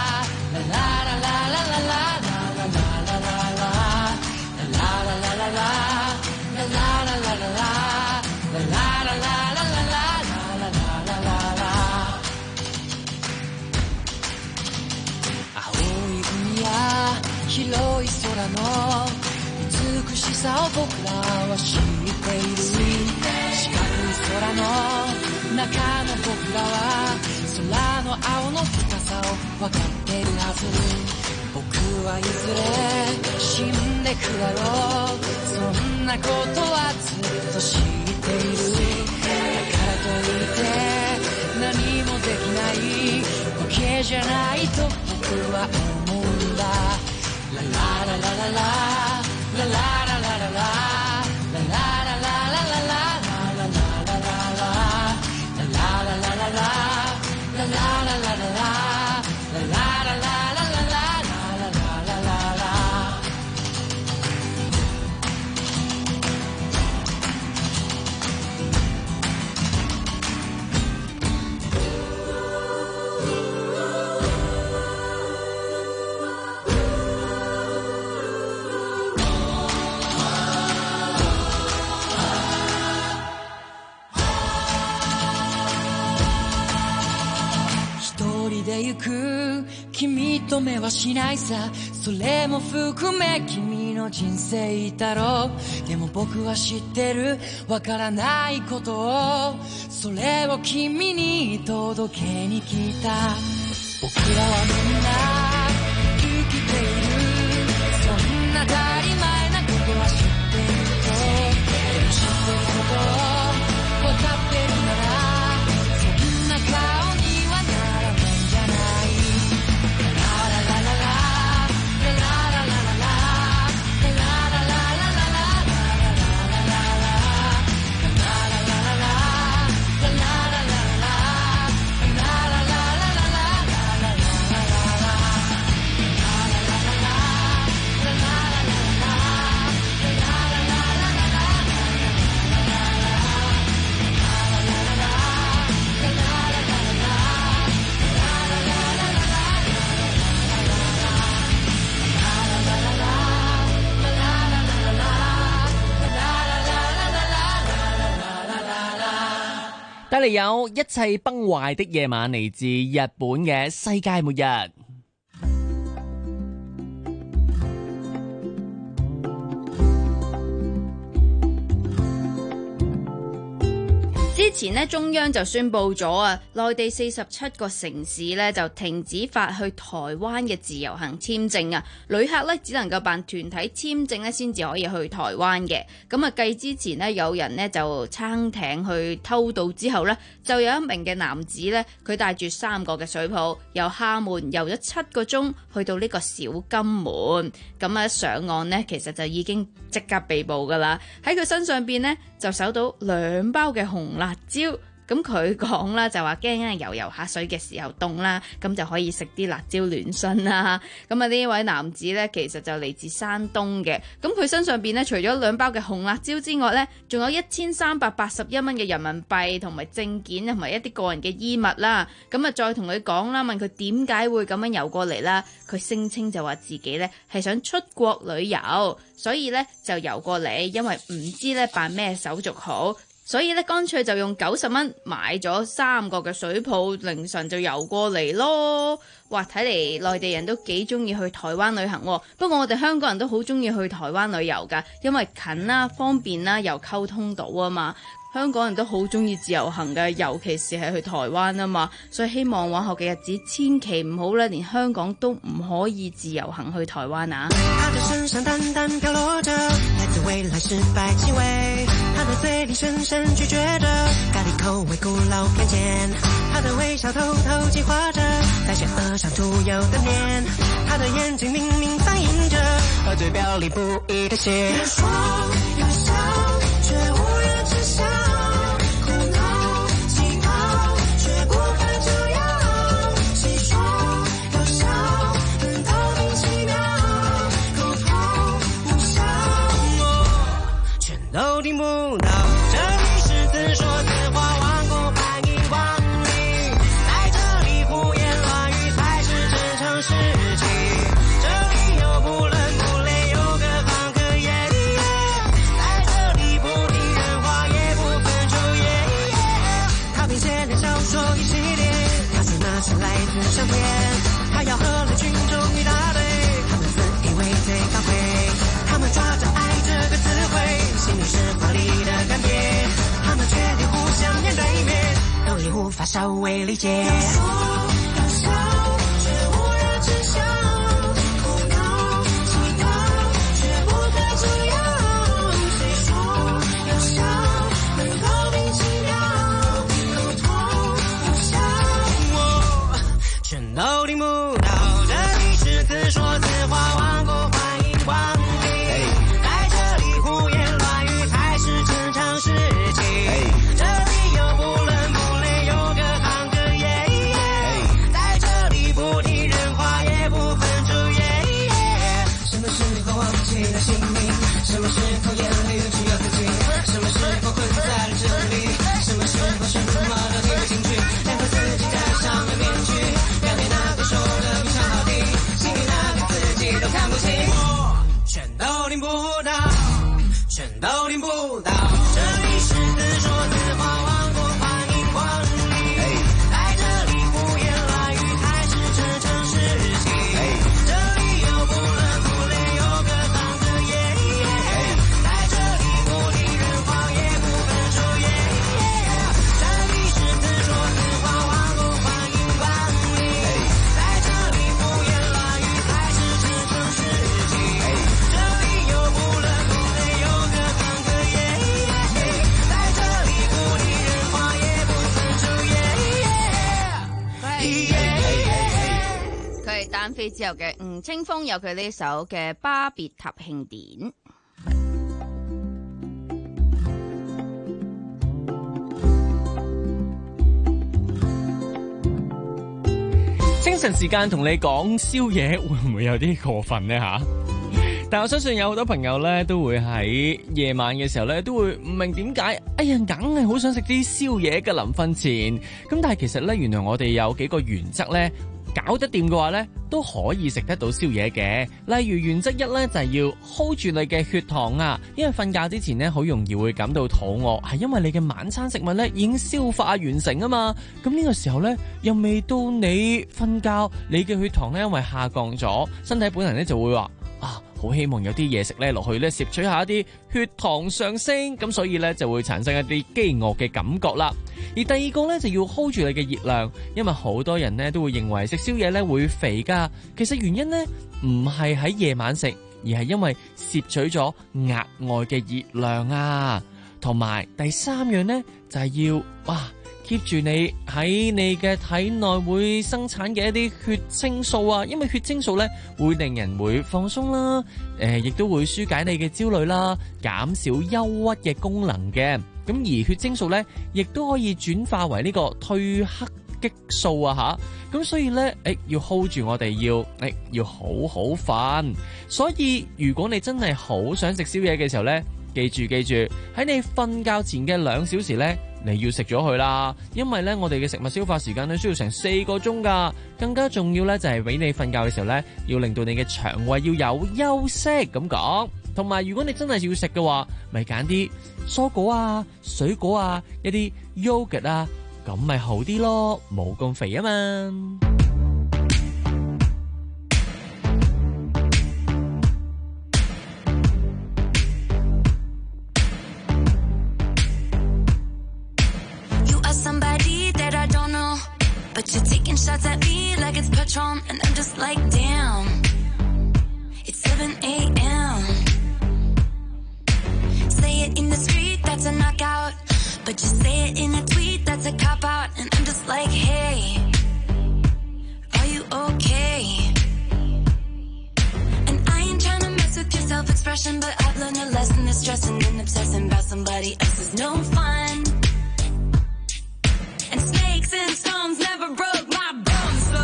青い海や広い空の美しさを僕らは知っている四角い空の中の僕らは空の青の深さを分かってるはず僕はいずれ死んでくだろうそんなことはずっと知っているだからといって何もできないわけじゃないと僕は思うんだラララララララララララララ行く君と目はしないさそれも含め君の人生だろうでも僕は知ってるわからないことをそれを君に届けに来た僕らはみんな生きているそんな当たり前なことは知っているとでも知ってることを帶嚟有一切崩壞的夜晚，嚟自日本嘅世界末日。 之前呢，中央就宣布咗啊，內地四十七個城市呢就停止發去台灣嘅自由行簽證啊，旅客呢只能夠辦團體簽證呢先至可以去台灣嘅。咁啊，繼之前呢，有人呢就撐艇去偷渡之後呢，就有一名嘅男子呢，佢帶住三個嘅水泡，由廈門遊咗七個鐘去到呢個小金門，咁啊上岸呢，其實就已經即刻被捕噶啦。喺佢身上邊呢，就搜到兩包嘅紅辣椒，咁佢講啦就話驚啊游游下水嘅時候凍啦，咁就可以食啲辣椒暖身啦。咁啊呢位男子呢，其實就嚟自山東嘅，咁佢身上邊呢，除咗兩包嘅紅辣椒之外呢，仲有一千三百八十一蚊嘅人民幣同埋證件同埋一啲個人嘅衣物啦。咁啊再同佢講啦，問佢點解會咁樣游過嚟啦，佢聲稱就話自己呢係想出國旅遊，所以呢就游過嚟，因為唔知呢辦咩手續好。所以咧，乾脆就用九十蚊買咗三個嘅水泡，凌晨就游過嚟咯。哇！睇嚟內地人都幾中意去台灣旅行喎。不過我哋香港人都好中意去台灣旅遊㗎，因為近啦、方便啦，又溝通到啊嘛。香港人都好中意自由行嘅，尤其是係去台灣啊嘛。所以希望往後嘅日子千祈唔好咧，連香港都唔可以自由行去台灣啊。 他的身上淡淡飄落着來自未來失敗氣味，他的嘴裡深深咀嚼着咖喱口味古老偏見，他的微笑偷偷計劃着在邪惡上塗油的臉，他的眼睛明明反映着和嘴表裡不一的血。有說有笑卻無人知曉，苦惱記號卻不分這樣，誰說有笑能透明奇妙，溝通無效全都聽不到，這裡是自說自話萬國歡迎光臨，在這裡胡言亂語才是真常事情，這裡有不倫不類有各行各業，在這裡不聽人話也不分晝夜，他並寫的小說一系列，他說那是來自上天，他要和人群眾一大堆，他們自以為最高貴，他們抓着愛這個詞彙，心裡是華麗的干癟，他們卻連互相面對面都已無法稍微理解。有說有笑卻無人知曉，苦惱祈禱卻不該這樣，誰說有笑能透明奇妙，溝通無效全都聽不到，這裡是自說自話萬國歡迎光臨，在這裡胡言亂語才是正常事情，這裡有不倫不類有各行各業，在這裡不聽人話也不分晝夜，什麼時候忘記了姓名，什麼時候眼淚只有自己，什麼時候困在了這裡，什麼時候什麼都聽不進去，兩個自己戴上了面具，表面那個說的非常好聽，心裡那個自己都看不清，全都聽不到，全都聽不到，這裡是自說自話萬國歡迎光臨，在這裡胡言亂語才是正常事情，這裡有不倫不類有各行各業，在這裡不聽人話也不分晝夜，這裡是自說自話萬國歡迎光臨，在這裡胡言亂語才是正常事情，這裡有不倫不類有各行各業，在這裡不聽人話也不分晝夜。 佢係單飛之後嘅吳青峰，有佢呢首嘅《巴別塔慶典》。 清晨時間同你講宵夜，會唔會有啲過分呢？吓？但我相信有好多朋友咧，都會喺夜晚嘅時候咧，都會唔明點解，哎呀，硬係好想食啲宵夜嘅臨瞓前。咁但係其實咧，原來我哋有幾個原則咧， 搞得掂嘅話呢，都可以食得到宵夜嘅。例如原則一呢，就係要 hold 住你嘅血糖啊，因為瞓覺之前呢，好容易會感到肚餓，係因為你嘅晚餐食物呢已經消化完成啊嘛。咁呢個時候呢，又未到你瞓覺，你嘅血糖呢因為下降咗，身體本能呢就會話啊，好希望有啲嘢食咧落去咧攝取下一啲血糖上升，咁所以咧就會產生一啲飢餓嘅感覺啦。而第二個咧就要 hold 住你嘅熱量，因為好多人咧都會認為食宵夜咧會肥噶，其實原因咧唔係喺夜晚食，而係因為攝取咗額外嘅熱量啊。同埋第三樣咧就係要哇 keep 住你喺你嘅體內會生產嘅一啲血清素啊，因為血清素咧會令人會放鬆啦，誒、呃，亦都會紓解你嘅焦慮啦，減少憂鬱嘅功能嘅。咁而血清素咧，亦都可以轉化為呢個褪黑激素啊吓。咁所以咧，誒，要 hold 住我哋要誒，要好好瞓。所以如果你真係好想食宵夜嘅時候咧，記住記住喺你瞓覺前嘅兩小時咧，你要食咗佢啦，因為咧我哋嘅食物消化時間咧需要成四個鐘噶，更加重要咧就係俾你瞓覺嘅時候咧，要令到你嘅腸胃要有休息咁講。同埋如果你真係要食嘅話，咪揀啲蔬果啊、水果啊、一啲 yogurt 啊，咁咪好啲咯，冇咁肥啊嘛。 Somebody that I don't know, but you're taking shots at me like it's Patron, and I'm just like, damn, it's seven a.m. Say it in the street, that's a knockout, but you say it in a tweet, that's a cop-out, and I'm just like, hey, are you okay? And I ain't trying to mess with your self-expression, but I've learned a lesson that stressing and obsessing about somebody else is no fun. And snakes and stones never broke my bones, so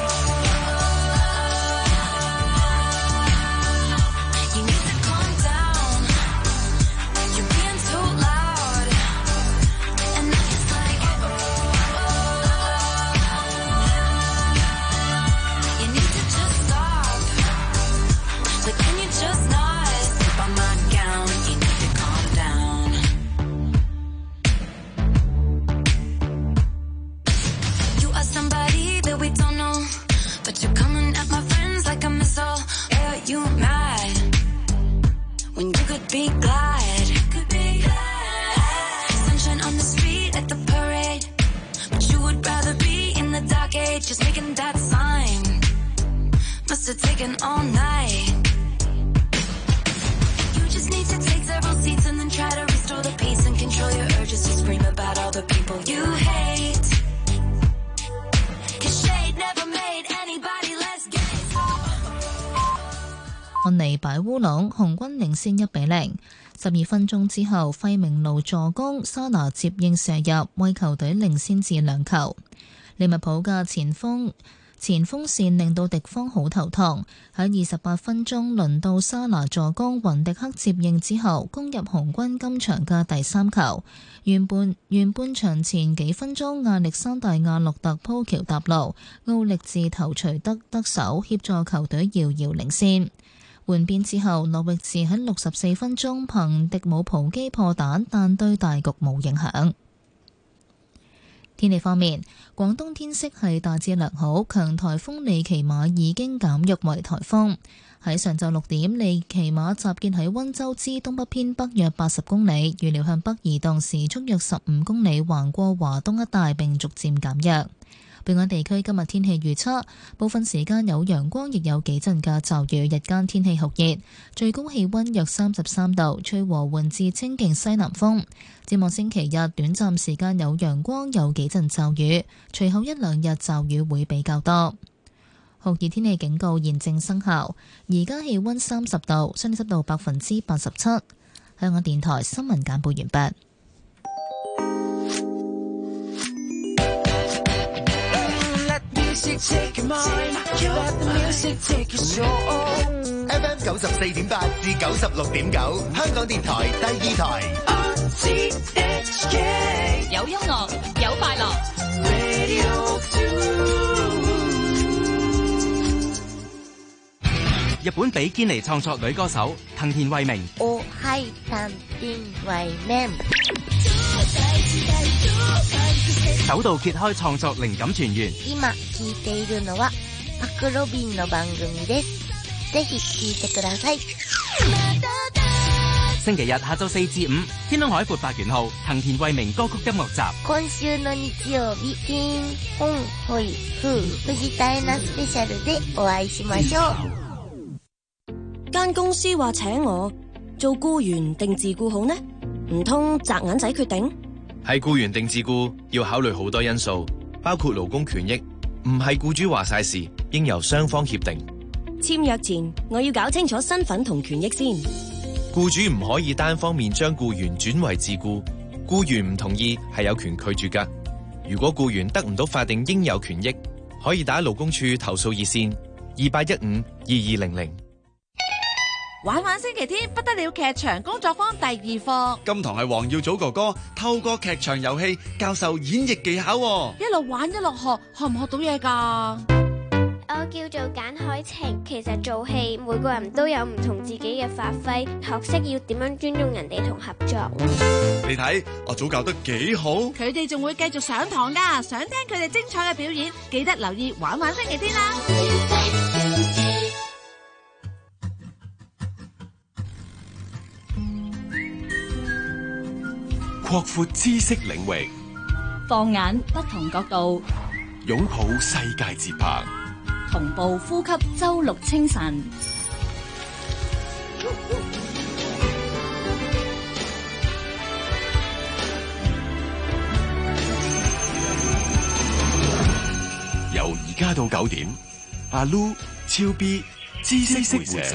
you need to calm down. You're being too loud, and I'm just like, you need to just stop. Like, can you just not slip on my gown? You need to calm down. Somebody that we don't know, but you're coming at my friends like a missile. Are you mad when you could be glad? Could be glad. Sunshine on the street at the parade, but you would rather be in the dark age, just making that sign. Must have taken all night. You just need to take several seats and then try to restore the peace and control your urges to scream about all the people you hate. Shade never made anybody less gay. 安尼擺烏龍，紅軍領先一比零。十二分鐘之後，費明路助攻，沙拿接應射入，為球隊領先至兩球。利物浦嘅前鋒前鋒線令到敵方好頭痛。喺二十八分鐘，輪到沙拿助攻，雲迪克接應之後，攻入紅軍今場嘅第三球。完半完半場前幾分鐘，亞歷山大亞洛特鋪橋搭路，奧力治頭槌得得手，協助球隊遙遙領先。換邊之後，諾域治喺六十四分鐘憑迪姆普基破蛋，但對大局冇影響。天氣方面，廣東天色係大致良好，強颱風利奇馬已經減弱為颱風。喺上晝六點，利奇馬集結喺溫州之東北偏北約八十公里，預料向北移動，時速約十五公里，橫過華東一帶並逐漸減弱。本港地區今日天氣預測，部分時間有陽光，亦有幾陣嘅驟雨，日間天氣酷熱，最高氣溫約三十三度，吹和緩至清勁西南風。展望星期日，短暫時間有陽光，有幾陣驟雨，隨後一兩日驟雨會比較多。酷熱天氣警告現正生效，而家氣溫三十度，相對濕度百分之八十七。香港電台新聞簡報完畢。 F M 九十四點八至九十六點九，香港電台第二台。 有音樂，有快樂。 日本比堅尼創作女歌手藤田惠明。 おはい藤田惠明。 首度揭開創作靈感泉源。 今聞いているのはパクロビンの番組です。ぜひ聞いてください。 星期日下晝四至五，天空海闊百元號藤田惠明歌曲音樂集。 今週の日曜日、天空海風藤田恵那スペシャルでお會いしましょう。 間公司話請我做僱員定自僱好呢？唔通擲眼仔決定？ 係僱員定自僱要考慮好多因素，包括勞工權益，唔係僱主話晒事，應由雙方協定。 簽約前我要搞清楚身份同權益先。 僱主唔可以單方面將僱員轉為自僱，僱員唔同意係有權拒絕㗎。如果僱員得唔到法定應有權益，可以打勞工處投訴熱線二八一五二二零零。 玩玩星期天不得了劇場工作坊第二課， 今堂係黃耀祖哥哥透過劇場遊戲教授演繹技巧， 一路玩一路學，學唔學到嘢㗎？ 我叫做簡海晴，其實做戲每個人都有唔同自己嘅發揮，學識要點樣尊重人哋同合作。 你睇阿祖教得幾好， 佢哋仲會繼續上堂㗎，想聽佢哋精彩嘅表演，記得留意玩玩星期天啦。 擴闊知識領域， 放眼不同角度， 擁抱世界節拍， 同步呼吸周六清晨。 由而家到九點，阿 Lu 超 B 知識回射。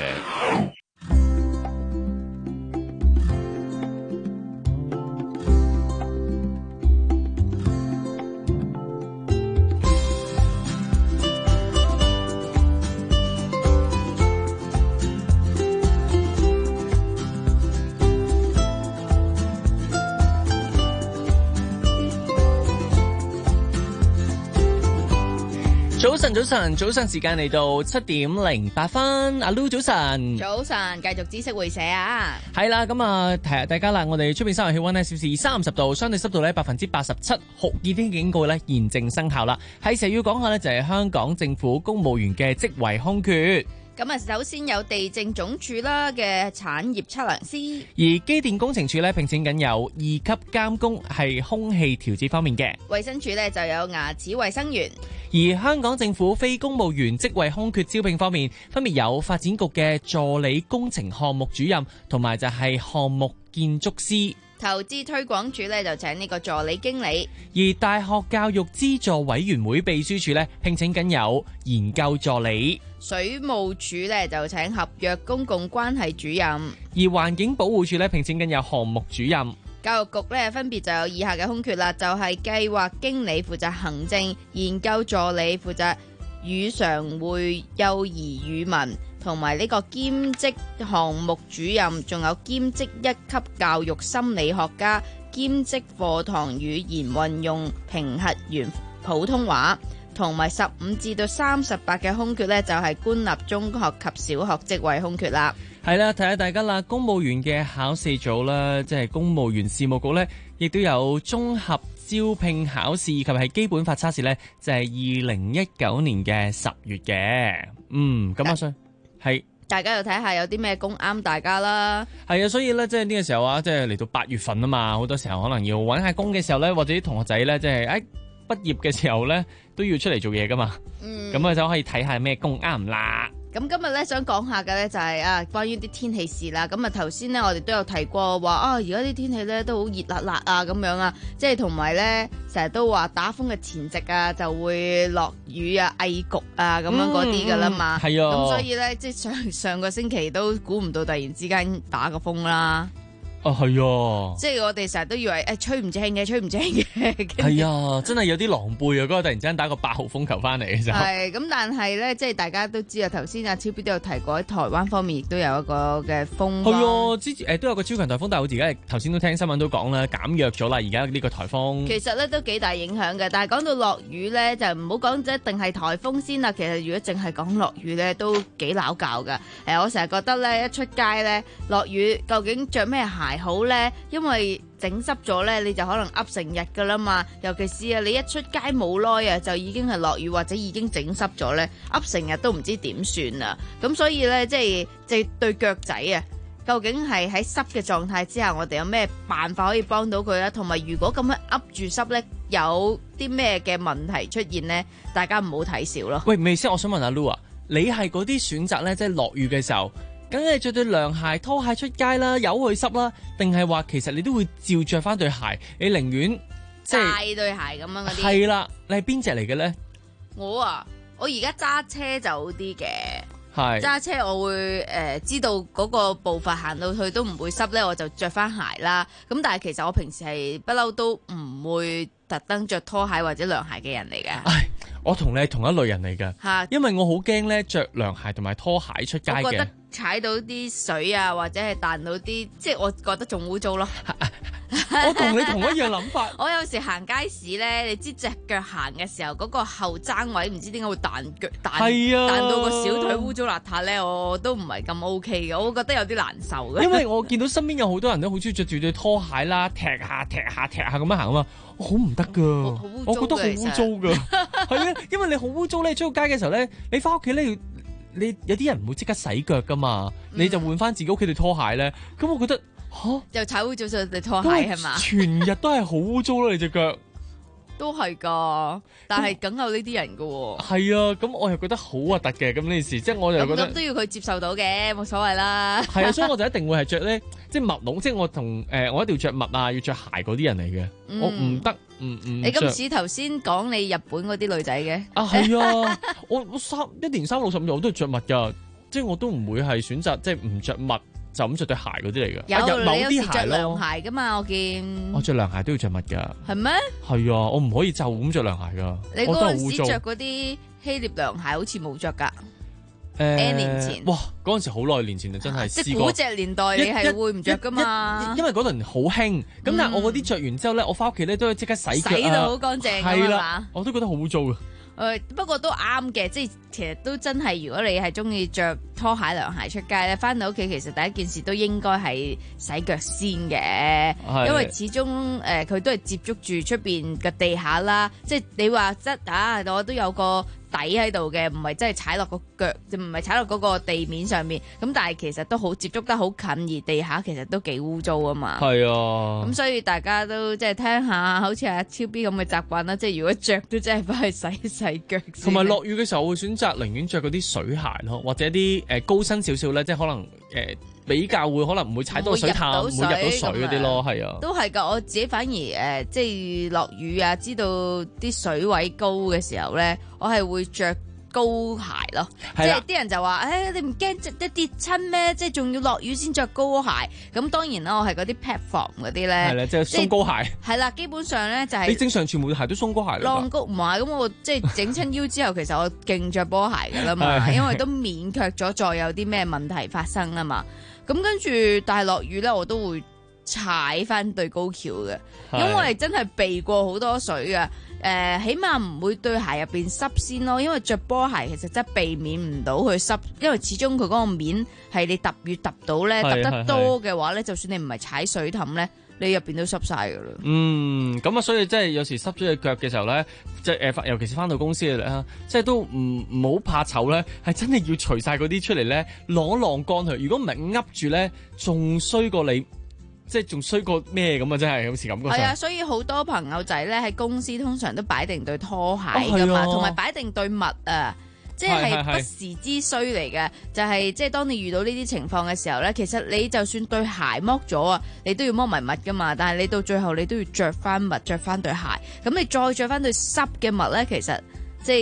早晨，早晨，早上時間嚟到七點零八分，阿 Lu 早晨， 早晨，繼續知識回社啊！ 係啦，咁啊提下大家啦，我哋出邊室外氣溫呢，攝氏三十度，相對濕度呢百分之八十七，酷熱天氣警告呢現正生效啦。係時候要講下呢，就係香港政府公務員嘅職位空缺。 咁啊，首先有地政總署啦嘅產業測量師， 而機電工程署咧聘請緊有二級監工，係空氣調節方面嘅。 衛生署咧就有牙齒衛生員。 而香港政府非公務員職位空缺招聘方面，分別有發展局嘅助理工程項目主任，同埋就係項目建築師。 投資推廣署咧就請呢個助理經理， 而大學教育資助委員會秘書處咧聘請緊有研究助理， 水務署咧就請合約公共關係主任， 而環境保護署咧聘請緊有項目主任。 教育局咧分別就有以下嘅空缺啦，就係、是、計劃經理負責行政，研究助理負責語常會幼兒語文，同埋呢個兼職項目主任，仲有兼職一級教育心理學家、兼職課堂語言運用評核員普通話，同埋十五至到三十八嘅空缺呢，就係官立中學及小學職位空缺啦。 係啦，提下大家啦，公務員嘅考試組啦，即係公務員事務局呢，亦都有綜合招聘考試以及係基本法測試呢，就係二零一九年嘅十月嘅。嗯，咁我想係大家又睇下有啲咩工啱大家啦。 係啊，所以咧，即係呢個時候啊，即係嚟到八月份啊嘛，好多時候可能要揾下工嘅時候咧，或者啲同學仔咧，即係誒畢業嘅時候咧，都要出嚟做嘢噶嘛。嗯，咁啊就可以睇下咩工啱啦。 咁今日咧想講下嘅咧就係啊關於啲天氣事啦。咁啊頭先咧我哋都有提過話啊，而家啲天氣咧都好熱辣辣啊咁樣啊，即係同埋咧成日都話打風嘅前夕啊就會落雨啊、翳焗啊咁樣嗰啲噶啦嘛。係啊。咁所以咧即係上上個星期都估唔到突然之間打個風啦。 啊，係啊， 即係我哋成日都以為誒吹唔正嘅，吹唔正嘅。 係啊，真係有啲狼狽啊！嗰個突然之間打個八號風球翻嚟嘅時候。 係咁，但係咧，即係大家都知啊。頭先阿超 B 都有提過喺台灣方面亦都有一個嘅風。 係啊，之前誒都有個超強颱風，但係我而家頭先都聽新聞都講啦，減弱咗啦。而家呢個颱風其實咧都幾大影響嘅，但係講到落雨咧，就唔好講一定係颱風先啦。其實如果淨係講落雨咧，都幾鬧教㗎。誒，我成日覺得咧，一出街咧落雨，究竟着咩鞋好咧？因為整濕咗咧，你就可能噏成日噶啦嘛。尤其是啊，你一出街冇耐啊，就已經係落雨或者已經整濕咗咧，噏成日都唔知點算啊。咁所以咧，即係即係對腳仔啊，究竟係喺濕嘅狀態之下，我哋有咩辦法可以幫到佢啊？同埋如果咁樣噏住濕咧，有啲咩嘅問題出現咧？大家唔好睇少咯。 喂，未先，我想問阿 Lu 啊，你係嗰啲選擇咧，即係落雨嘅時候，梗係着對涼鞋拖鞋出街啦，由佢濕啦，定係話其實你都會照着翻對鞋，你寧願即係帶對鞋咁樣嗰啲？ 係啦，你係邊隻嚟嘅咧？ 我啊，我而家揸車就好啲嘅。 係揸車我會誒、呃、知道嗰個步伐行到去都唔會濕咧，我就着翻鞋啦。咁但係其實我平時係不嬲都唔會特登着拖鞋或者涼鞋嘅人嚟嘅。 唉，我同你係同一類人嚟嘅， 嚇， 因為我好驚咧着涼鞋同埋拖鞋出街嘅。 我覺得踩到啲水啊，或者係彈到啲，即係我覺得仲污糟咯。 我同你同一樣諗法。 我有時行街市咧，你知隻腳行嘅時候嗰、嗰個後踭位唔知點解會彈腳彈、啊、彈到個小腿污糟邋遢咧，我都唔係咁 OK 嘅，我覺得有啲難受嘅。 因為我見到身邊有好多人都好中意着住對拖鞋啦，踢下踢下踢下咁樣行啊嘛，我好唔得噶，我覺得好污糟噶。係啊，因為你好污糟咧，出到街嘅時候咧，你翻屋企咧要你有啲人唔會即刻洗腳噶嘛，嗯、你就換翻自己屋企對拖鞋咧，咁我覺得。嚇！就踩污糟咗對拖鞋係嘛？ 全日都係好污糟啦！你隻腳都係㗎，但係梗有呢啲人㗎喎。 係啊，咁我又覺得好核突嘅咁呢件事，即係我又覺得咁都要佢接受到嘅，冇所謂啦。 係啊，所以我就一定會係着咧，即係襪籠，即係我同誒、呃、我一定要着襪啊，要着鞋嗰啲人嚟嘅、嗯。我唔得，唔唔。 你咁似頭先講你日本嗰啲女仔嘅啊，係啊，我我三一年三六十五日我都係着襪㗎，即係我都唔會係選擇即係唔着襪。就咁着對鞋嗰啲嚟㗎， 有某啲你有時着鞋涼鞋㗎嘛，我見。 我着涼鞋都要着襪㗎。 係咩？ 係啊，我唔可以就咁着涼鞋㗎。 你嗰陣時着嗰啲希臘涼鞋好似冇着㗎。誒、呃、N 年前。哇！ 嗰陣時好耐年前就真係試過。 即係古隻年代，你係會唔着㗎嘛？ 因為嗰輪好興，咁、嗯、但係我嗰啲着完之後咧，我翻屋企咧都要即刻洗腳啊。 洗到好乾淨㗎嘛。 係啦，我都覺得好污糟㗎。 誒、呃、不過都啱嘅，即係其實都真係，如果你係中意着拖鞋涼鞋出街咧，翻到屋企其實第一件事都應該係洗腳先嘅，因為始終誒佢、呃、都係接觸住出邊嘅地下啦，即係你話質啊，我都有個底喺度嘅，唔係真係踩落個腳，就唔係踩落嗰個地面上面，咁但係其實都好接觸得好近，而地下其實都幾污糟啊嘛。 係啊， 咁所以大家都即係聽下，好似阿超 B 咁嘅習慣啦，即係如果着都真係翻去洗一洗腳。 同埋落雨嘅時候，我會選擇寧願着嗰啲水鞋咯，或者啲誒、呃、高身少少咧，即係可能誒、呃、比較會可能唔會踩到水潭，唔會入到水嗰啲咯，係啊。 都係㗎，我自己反而誒、呃、即係落雨啊，知道啲水位高嘅時候咧，我係會着高鞋咯。即係啲人就話，誒、哎、你唔驚跌一跌親咩？即係仲要落雨先着高鞋。咁當然啦，我係嗰啲 platform 嗰啲咧， 係啦，即係鬆高鞋。 係啦，基本上咧就係、是、 你正常全部鞋都鬆高鞋啦。 浪高唔係咁，我即係整親腰之後，其實我勁着波鞋㗎啦嘛，因為都免卻咗再有啲咩問題發生啊嘛。咁跟住，但係落雨咧，我都會踩翻對高蹺嘅，因為真係避過好多水嘅。誒、呃，起碼唔會對鞋入邊濕先咯，因為着波鞋其實真係避免唔到佢濕，因為始終佢嗰個面係你揼越揼到咧，揼得多嘅話咧，就算你唔係踩水氹咧，你入邊都濕晒噶啦。 嗯，咁啊，所以即係有時濕咗隻腳嘅時候咧，即係誒，尤其是翻到公司嘅咧，即係都唔唔好怕醜咧，係真係要除晒嗰啲出嚟咧，晾一晾乾佢。如果唔係噏住咧，仲衰過你。即係仲衰過咩咁啊！真係有時感覺。係啊， 所以好多朋友仔咧喺公司通常都擺定對拖鞋噶嘛，同埋擺定對襪啊，即係不時之需嚟嘅。就係即係當你遇到呢啲情況嘅時候咧，其實你就算對鞋剝咗啊，你都要剝埋襪噶嘛。但係你到最後你都要着翻襪，着翻對鞋。咁你再着翻對濕嘅襪咧，其實即係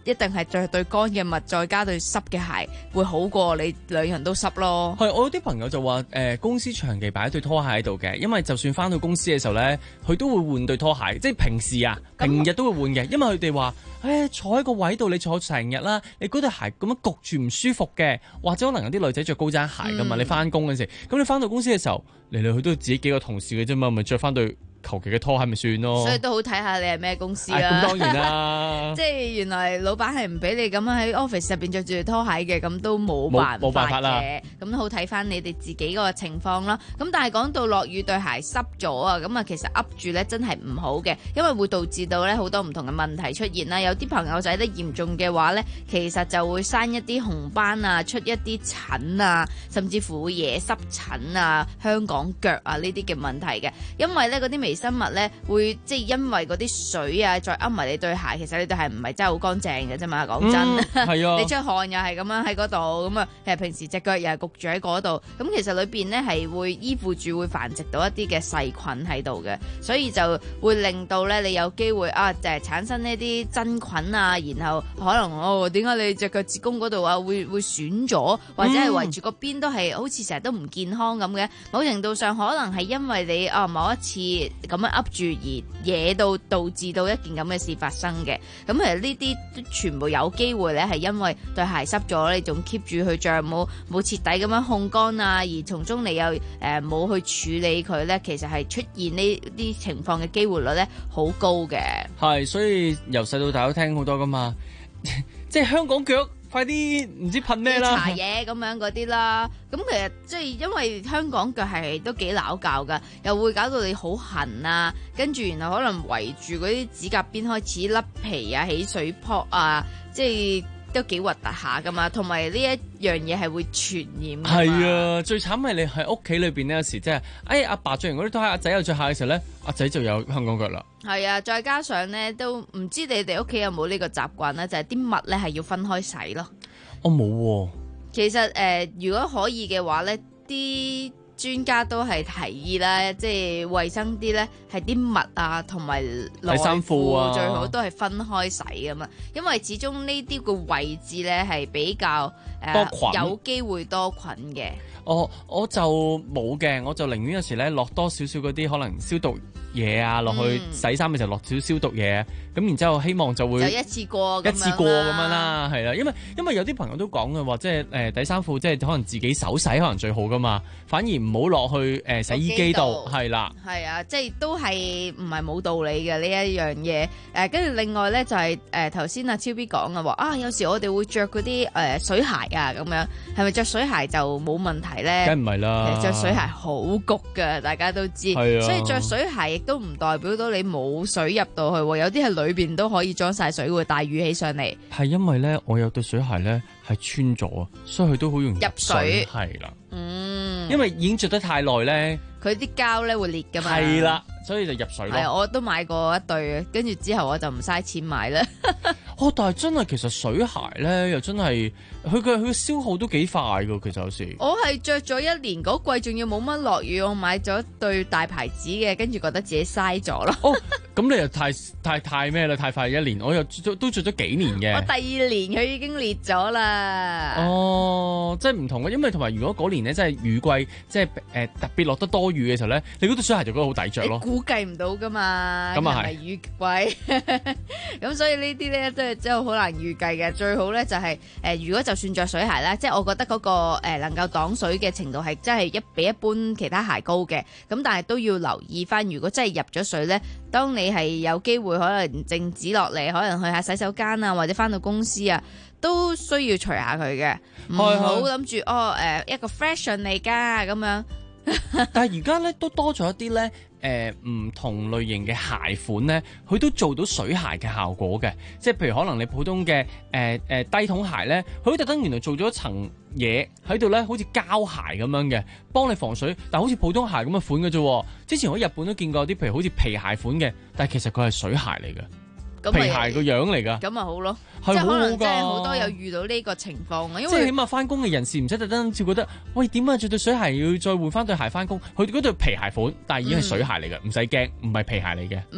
一定係着對乾嘅襪，再加對濕嘅鞋，會好過你兩樣都濕咯。 係，我有啲朋友就話誒、呃、公司長期擺對拖鞋喺度嘅，因為就算翻到公司嘅時候咧，佢都會換對拖鞋，即係平時啊，平日都會換嘅，因為佢哋話誒坐喺個位度，你坐成日啦，你嗰對鞋咁樣焗住唔舒服嘅，或者可能有啲女仔着高踭鞋噶嘛，嗯、你翻工嗰時，咁你翻到公司嘅時候嚟嚟去都自己幾個同事嘅啫嘛，咪着翻對求其嘅拖鞋咪算咯， 所以都好睇下你係咩公司啦。 咁、哎、當然啦， 即係原來老闆係唔俾你咁樣喺 office 入邊着住拖鞋嘅，咁都冇辦冇辦法啦。 咁都好睇翻你哋自己個情況啦。咁但係講到落雨對鞋濕咗啊，咁啊其實噏住咧真係唔好嘅，因為會導致到咧好多唔同嘅問題出現啦。有啲朋友仔得嚴重嘅話咧，其實就會生一啲紅斑啊，出一啲疹啊，甚至乎會惹濕疹啊、香港腳啊呢啲嘅問題嘅，因為咧嗰啲微生物咧會即係因為嗰啲水啊，再噏埋你對鞋，其實你對鞋唔係真係好乾淨嘅啫嘛，講真，係、嗯、啊，你出汗又係咁樣喺嗰度，咁啊，其實平時隻腳又係焗住喺嗰度，咁其實裏邊咧係會依附住會繁殖到一啲嘅細菌喺度嘅，所以就會令到咧你有機會啊，就係產生呢啲真菌啊，然後可能哦，點解你隻腳趾公嗰度啊會會損咗，或者係圍住個邊都係好似成日都唔健康咁嘅，某程度上可能係因為你啊某一次咁樣噏住而惹到導致到一件咁嘅事發生嘅，咁其實呢啲都全部有機會咧係因為對鞋濕咗，你仲 keep 住去着，冇冇徹底咁樣控乾啊，而從中你又誒冇、呃、去處理佢咧，其實係出現呢啲情況嘅機會率咧好高嘅。係，所以由細到大都聽好多噶嘛，即係香港腳。快啲唔知噴咩啦，搽嘢咁樣嗰啲啦，咁其實即係因為香港腳係都幾拗教噶，又會搞到你好痕啊，跟住然後可能圍住嗰啲指甲邊開始甩皮啊、起水泡啊，即係都幾核突下噶嘛，同埋呢一樣嘢係會傳染。係啊，最慘係你喺屋企裏邊呢，有時即係，哎阿爸着完嗰啲拖鞋，阿仔又着下嘅時候咧，阿仔就有香港腳啦。係啊，再加上咧都唔知你哋屋企有冇呢個習慣咧，就係啲襪咧係要分開洗咯。我冇喎。其實誒、呃，如果可以嘅話咧，啲專家都係提議啦，即係衛生啲咧，係啲襪啊同埋內衫褲啊，最好都係分開洗噶嘛，因為始終呢啲個位置咧係比較誒、呃、多菌，有機會多菌嘅。我我就冇嘅，我就寧願有時咧落多少少嗰啲可能消毒嘢啊，落去洗衫嘅時候落少少消毒嘢，咁、嗯、然之後希望就會就一次過一次過咁樣啦，係啦，因為因為有啲朋友都講嘅話，即係誒底衫褲即係可能自己手洗可能最好噶嘛，反而唔好落去誒、呃、洗衣機度，係啦，係啊，即係都係唔係冇道理嘅呢一樣嘢。誒跟住另外咧就係誒頭先阿超 B 講嘅話啊，有時我哋會着嗰啲誒水鞋啊咁樣，係咪着水鞋就冇問題咧？梗唔係啦，着水鞋好焗㗎，大家都知，係啊，所以着水鞋亦都唔代表到你冇水入到去，有啲係裏邊都可以裝晒水，會帶雨起上嚟。係因為咧，我有對水鞋咧係穿咗，所以佢都好容易入水。係啦，嗯，因為已經着得太耐咧，佢啲膠咧會裂噶嘛。係啦，所以就入水咯。係，我都買過一對，跟住之後我就唔嘥錢買啦。哦，但係真係其實水鞋咧又真係佢嘅佢嘅消耗都幾快噶，其實有時。我係着咗一年嗰季，仲要冇乜落雨，我買咗對大牌子嘅，跟住覺得自己嘥咗咯。哦，咁你又太太太咩啦？太快一年，我又都着咗幾年嘅。我第二年佢已經裂咗啦。哦，即係唔同嘅，因為同埋如果嗰年咧，即係雨季，即係誒、呃、特別落得多雨嘅時候咧，你嗰對水鞋就覺得好抵着咯。你估計唔到噶嘛？咁啊係雨季，咁所以呢啲咧都係真係好難預計嘅。最好咧就係、是、誒、呃，如果就算着水鞋咧，即係我覺得嗰、那個誒、呃、能夠擋水嘅程度係真係一比一般其他鞋高嘅。咁但係都要留意翻，如果真係入咗水咧，當你係有機會可能靜止落嚟，可能去下洗手間啊，或者翻到公司啊，都需要除下佢嘅，唔好諗住哦誒、呃、一個 fashion 嚟㗎咁樣。但係而家咧都多咗一啲咧誒唔同類型嘅鞋款咧，佢都做到水鞋嘅效果嘅，即係譬如可能你普通嘅誒誒低筒鞋咧，佢都特登原來做咗一層嘢喺度咧，好似膠鞋咁樣嘅，幫你防水，但係好似普通鞋咁嘅款嘅啫。之前我喺日本都見過啲譬如好似皮鞋款嘅，但係其實佢係水鞋嚟嘅。皮鞋個樣嚟㗎，咁咪好咯，即係可能真係好多有遇到呢個情況啊，因為即係起碼翻工嘅人士唔使特登照覺得，喂點啊着對水鞋要再換翻對鞋翻工，佢嗰對皮鞋款，但係已經係水鞋嚟嘅，唔使驚，唔係皮鞋嚟嘅。唔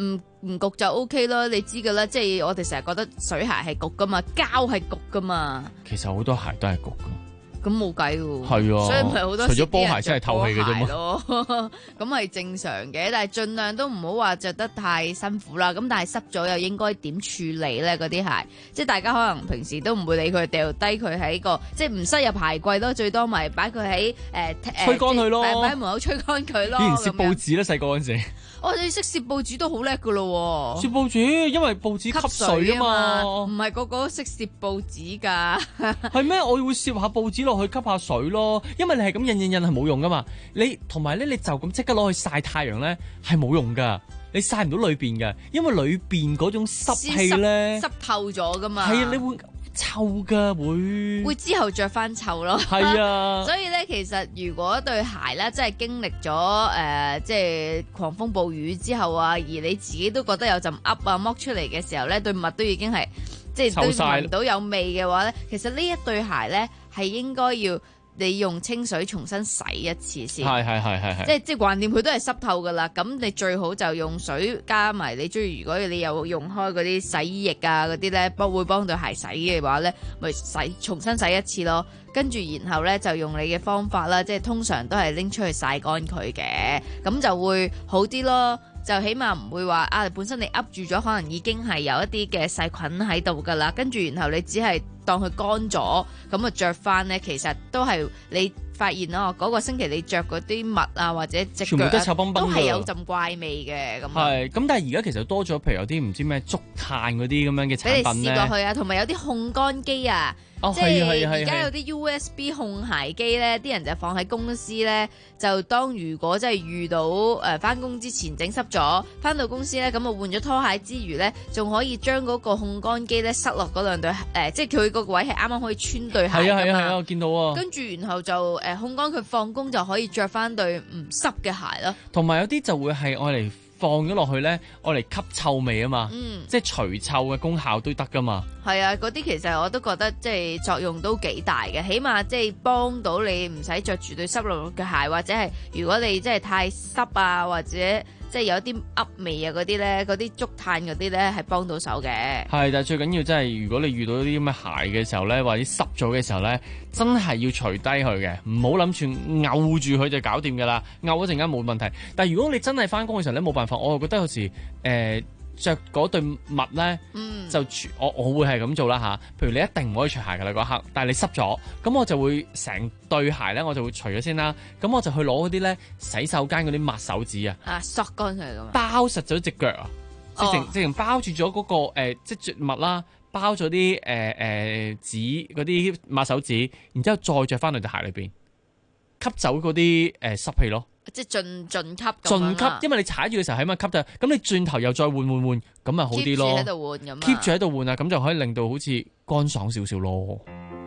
唔焗就 O K 咯。你知噶啦，即係我哋成日覺得水鞋係焗噶嘛，膠係焗噶嘛。 其實好多鞋都係焗噶。 咁冇計喎， 係啊， 所以唔係好多。 除咗波鞋真係透氣嘅啫嘛，咁係正常嘅，但係盡量都唔好話着得太辛苦啦。咁但係濕咗又應該點處理咧？嗰啲鞋，即係大家可能平時都唔會理佢，掉低佢喺個即係唔塞入鞋櫃咯，最多咪擺佢喺誒吹乾佢咯， 擺喺門口吹乾佢咯。 以前摺報紙咧，細個嗰陣時。 我哋識摺報紙都好叻噶咯， 摺報紙因為報紙吸水啊嘛， 唔係個個都識摺報紙㗎。 係咩？我會摺下報紙落去吸下水咯，因為你係咁印印印係冇用噶嘛。你同埋咧，你就咁即刻攞去曬太陽咧係冇用噶，你曬唔到裏邊嘅，因為裏邊嗰種濕氣咧濕透咗噶嘛。 係啊，你會臭噶，會會之後着翻臭咯。 係啊， 所以咧，其實如果對鞋咧真係經歷咗誒、呃，即係狂風暴雨之後啊，而你自己都覺得有陣噏啊剝出嚟嘅時候咧，對襪都已經係即係都聞唔到有味嘅話咧，其實呢一對鞋咧係應該要你用清水重新洗一次先。 係係係係係。即係即係橫掂佢都係濕透噶啦，咁你最好就用水加埋你中意。如果你有用開嗰啲洗衣液啊嗰啲咧，幫會幫對鞋洗嘅話咧，咪洗重新洗一次咯。跟住然後咧就用你嘅方法啦，即係通常都係拎出去曬乾佢嘅，咁就會好啲咯。就起碼唔會話啊，本身你噏住咗，可能已經係有一啲嘅細菌喺度噶啦。跟住然後你只係當佢乾咗，咁啊着翻咧，其實都係你發現咯，嗰、嗰個星期你着嗰啲襪啊或者隻腳、啊、 都臭崩崩， 都係有陣怪味嘅。咁係咁，但係而家其實多咗，譬如有啲唔知咩竹炭嗰啲咁樣嘅產品咧，俾你試過去啊，同埋有啲烘乾機啊。 哦、 即係而家有啲 U S B 烘鞋機咧，啲人就放喺公司咧，就當如果真係遇到誒翻工之前整濕咗，翻到公司咧咁啊換咗拖鞋之餘咧，仲可以將嗰個烘乾機咧塞落嗰兩對誒、呃，即係佢個位係啱啱可以穿對鞋㗎嘛。係啊係啊係啊，我見到啊。跟住然後就誒烘乾佢放工就可以着翻對唔濕嘅鞋咯。 同埋有啲就會係愛嚟放咗落去咧，愛嚟吸臭味啊嘛，嗯、即係除臭嘅功效都得噶嘛。 係啊，嗰啲其實我都覺得即係作用都幾大嘅，起碼即係幫到你唔使着住對濕漉漉嘅鞋，或者係如果你真係太濕啊，或者即係有啲噏味啊嗰啲咧，嗰啲竹炭嗰啲咧係幫到手嘅。 係，但係最緊要真係如果你遇到啲咁嘅鞋嘅時候咧，或者濕咗嘅時候咧，真係要除低佢嘅，唔好諗住漚住佢就搞掂㗎啦，漚一陣間冇問題。但係如果你真係翻工嘅時候咧，冇辦法，我又覺得有時誒。呃着嗰對襪咧，嗯、就我我會係咁做啦嚇。譬如你一定唔可以除鞋㗎啦嗰刻，但係你濕咗，咁我就會成對鞋咧，我就會除咗先啦。咁我就去攞嗰啲咧洗手間嗰啲抹手紙啊， 啊索乾佢咁啊， 包實咗隻腳啊，直情直情包住咗嗰、嗰個、呃、即係襪啦，包咗啲誒誒紙嗰啲抹手紙，然之後再着翻去對鞋裏邊，吸走嗰啲誒濕氣咯。 即係盡盡吸咁盡吸，因為你踩住嘅時候喺咪吸就，咁你轉頭又再換換換，咁咪好啲咯。 keep 住喺度換咁 keep 住喺度換啊，咁就可以令到好似乾爽少少咯。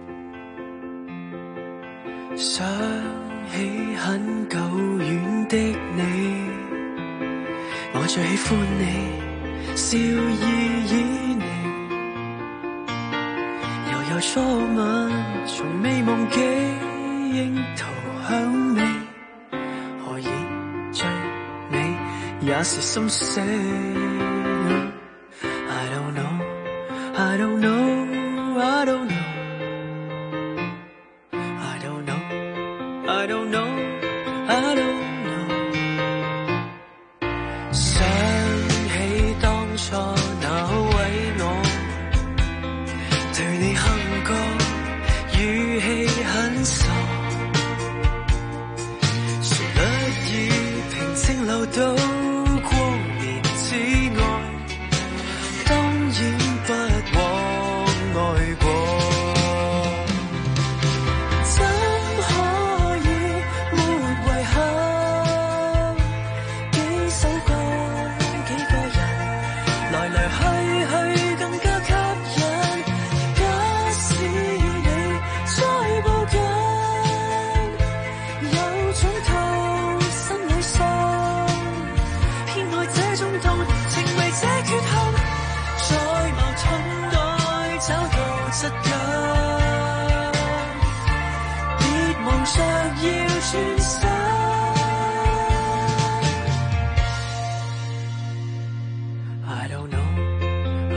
想起很久遠的你，我最喜歡你，笑意旖旎，悠悠初吻，從未忘記櫻桃香味。也是心死 I don't know I don't know I don't know I don't know I don't know I don't know 想起當初那位我對你哼歌語氣很傻旋律已平靜流到怎可以沒遺憾？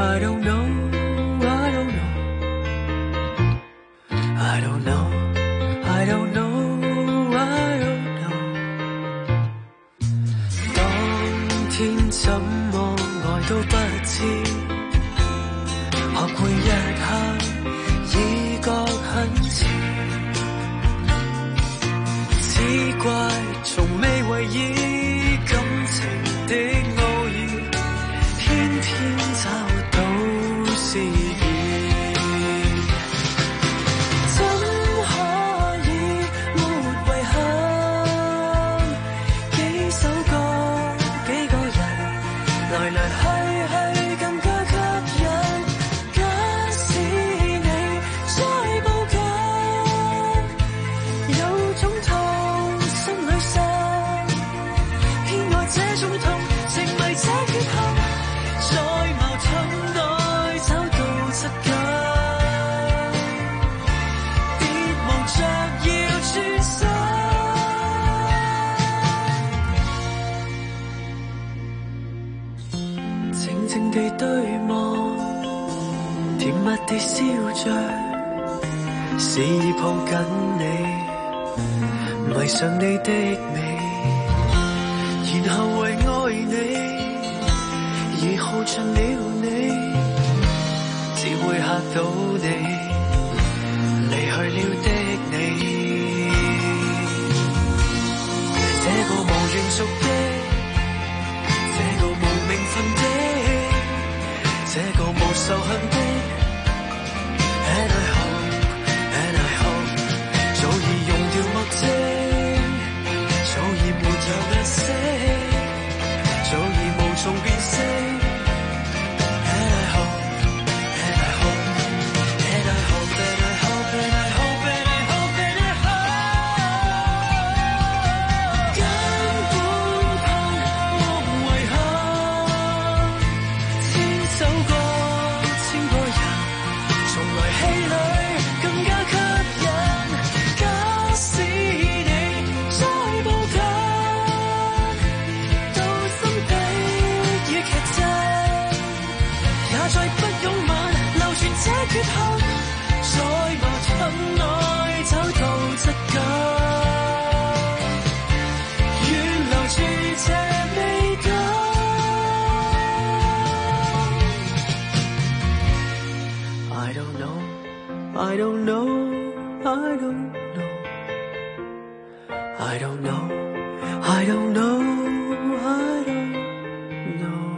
I don't know, I don't know, I don't know, I don't know, I don't know。當天怎麼愛都不知，學會一刻已覺很遲，只怪從未為意感情的奧義，偏偏找到詩意。怎可以沒遺憾？幾首歌，幾個人，來來去去更加吸引。假使你再步近，有種痛心裏生，偏愛這種痛，情迷這缺陷，在矛盾內找到側近，別忙着要轉身，靜靜地對望，甜蜜地笑着，示意抱緊你，迷上你的美，然後為愛你而耗盡了你，只會嚇到你離去了的你。這個無緣屬的，這個無名分的，這個無仇恨的 And I hope, and I hope 早已用掉墨跡，早已沒有顏色，早已無從辨識。And I hope, and I hope, and I hope, and I hope, and I hope, and I hope, and I hope 根本怕無遺憾，千首歌，千個人，從來戲裏更加吸引。假使你再步近，到心底已劇震，也再不擁吻，留住這缺陷，在矛盾內找到側近，願留住這美感。I don't know, I don't know, I don't know, I don't know, I don't know, I don't know。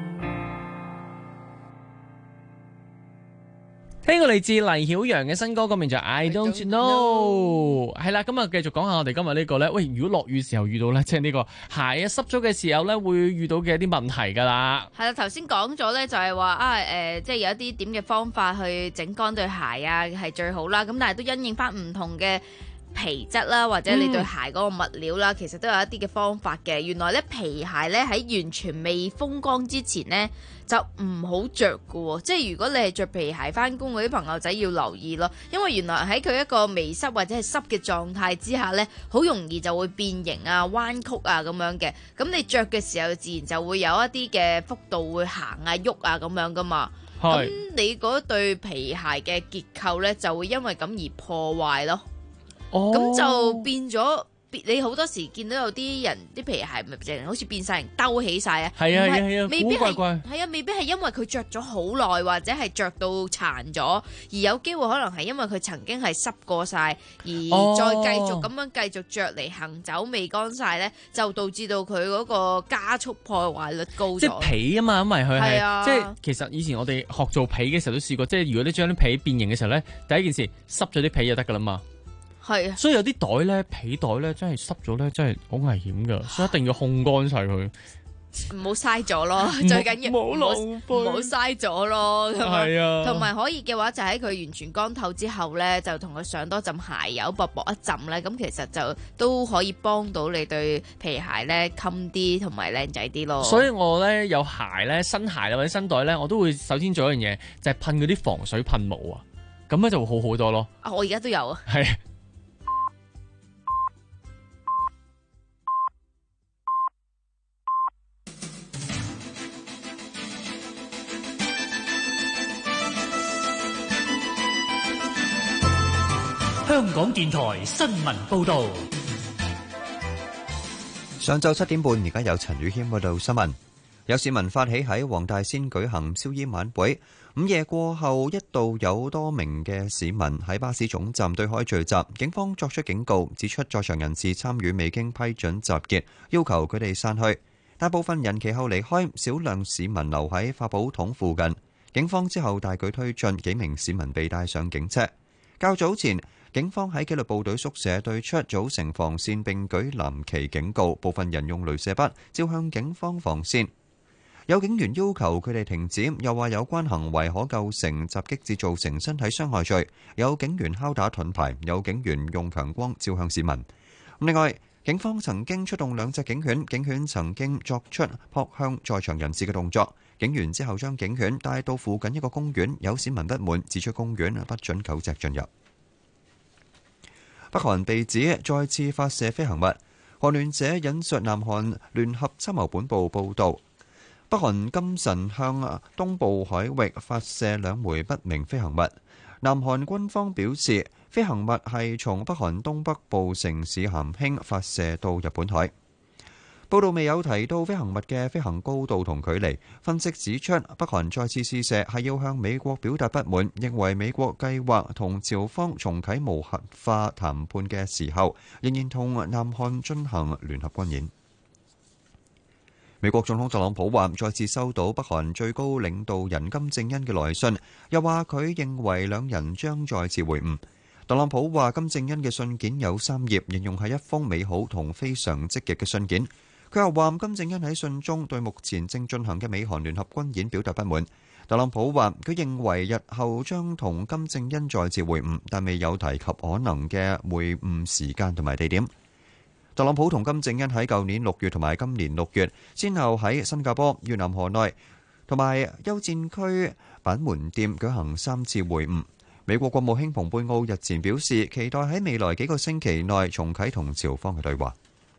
聽過嚟自黎曉陽嘅新歌，個名就係 I Don't Know。係啦，咁啊繼續講下我哋今日呢個咧。喂，如果落雨時候遇到咧，即係呢個鞋啊濕咗嘅時候咧，會遇到嘅一啲問題㗎啦。 係啦，頭先講咗咧，就係話啊誒，即係有一啲點嘅方法去整乾對鞋啊，係最好啦。咁但係都因應翻唔同嘅皮質啦，或者你對鞋嗰個物料啦，其實都有一啲嘅方法嘅。原來咧皮鞋咧喺完全未風乾之前咧，就唔好着㗎喎。即係如果你係着皮鞋翻工嗰啲朋友仔要留意咯，因為原來喺佢一個微濕或者係濕嘅狀態之下咧，好容易就會變形啊、彎曲啊咁樣嘅。咁你着嘅時候，自然就會有一啲嘅幅度會行啊、喐啊咁樣噶嘛。咁你嗰對皮鞋嘅結構咧，就會因為咁而破壞咯。咁、oh. 就變咗，你好多時見到有啲人啲皮鞋咪淨係好似變晒形兜起晒啊！ 係啊係啊係啊， 未必係古怪怪係啊，未必係因為佢着咗好耐，或者係着到殘咗，而有機會可能係因為佢曾經係濕過晒，而再繼續咁樣繼續着嚟行走未乾晒咧，就導致到佢嗰個加速破壞率高咗。 即係皮啊嘛，因為佢係、 啊、 即係其實以前我哋學做皮嘅時候都試過，即係如果你將啲皮變形嘅時候咧，第一件事濕咗啲皮就得噶啦嘛。 係啊， 所以有啲袋咧，皮袋咧，真係濕咗咧，真係好危險噶，所以一定要烘乾晒佢。 唔好嘥咗咯，最緊要唔好唔好嘥咗咯。 係啊， 同埋可以嘅話，就喺佢完全乾透之後咧，就同佢上多浸鞋油，薄薄一浸咧，咁其實就都可以幫到你對皮鞋咧襟啲同埋靚仔啲咯。 所以我咧有鞋咧，新鞋或者新袋咧，我都會首先做一樣嘢，就係噴嗰啲防水噴霧啊，咁咧就會好好多咯。 啊，我而家都有啊。 係。 香港電台新聞報道。 上晝七點半，而家有陳宇謙報道新聞。有市民發起喺黃大仙舉行燒煙晚會，午夜過後一度有多名嘅市民喺巴士總站對開聚集，警方作出警告，指出在場人士參與未經批准集結，要求佢哋散去。大部分人其後離開，少量市民留喺發寶桶附近。警方之後大舉推進，幾名市民被帶上警車。較早前，警方喺紀律部隊宿舍對出組成防線並舉藍旗警告，部分人用雷射筆照向警方防線。有警員要求佢哋停止，又話有關行為可構成襲擊致造成身體傷害罪。有警員敲打盾牌，有警員用強光照向市民。另外，警方曾經出動兩隻警犬，警犬曾經作出撲向在場人士嘅動作。警員之後將警犬帶到附近一個公園，有市民不滿，指出公園不准狗隻進入。北韓被指再次發射飛行物，韓聯社引述南韓聯合參謀本部報導，北韓今晨向東部海域發射兩枚不明飛行物。南韓軍方表示，飛行物係從北韓東北部城市咸興發射到日本海。報道未有提到飛行物嘅飛行高度同距離。分析指出，北韓再次試射係要向美國表達不滿，認為美國計劃同朝方重啟無核化談判嘅時候，仍然同南韓進行聯合軍演。美國總統特朗普話再次收到北韓最高領導人金正恩嘅來信，又話佢認為兩人將再次會晤。特朗普話金正恩嘅信件有三頁，形容係一封美好同非常積極嘅信件。佢又話金正恩喺信中對目前正進行嘅美韓聯合軍演表達不滿。特朗普話佢認為日後將同金正恩再次會晤，但未有提及可能嘅會晤時間同埋地點。特朗普同金正恩喺舊年六月同埋今年六月，先後喺新加坡、越南河內同埋休戰區板門店舉行三次會晤。美國國務卿蓬佩奧日前表示，期待喺未來幾個星期內重啟同朝方嘅對話。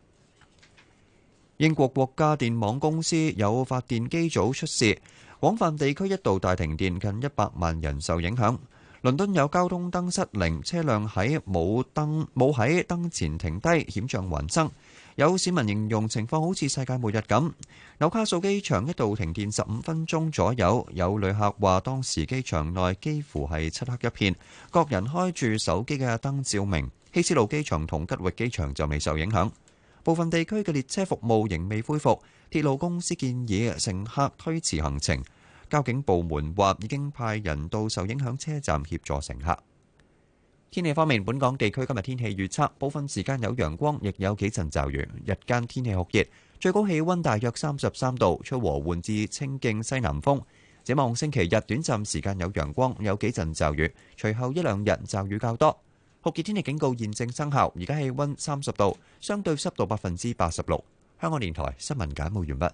英國國家電網公司有發電機組出事，廣泛地區一度大停電，近一百萬人受影響。倫敦有交通燈失靈，車輛喺冇燈冇喺燈前停低，險象環生。有市民形容情況好似世界末日咁。紐卡素機場一度停電十五分鐘左右，有旅客話當時機場內幾乎係漆黑一片，各人開住手機嘅燈照明。希斯路機場同吉域機場就未受影響。部分地區嘅列車服務仍未恢復，鐵路公司建議乘客推遲行程。交警部門話已經派人到受影響車站協助乘客。天氣方面，本港地區今日天氣預測，部分時間有陽光，亦有幾陣驟雨。日間天氣酷熱，最高氣溫大約三十三度，吹和緩至清勁西南風。展望星期日，短暫時間有陽光，有幾陣驟雨，隨後一兩日驟雨較多。酷熱天氣警告現正生效，而家氣溫三十度，相對濕度百分之八十六。香港電台新聞簡報完畢。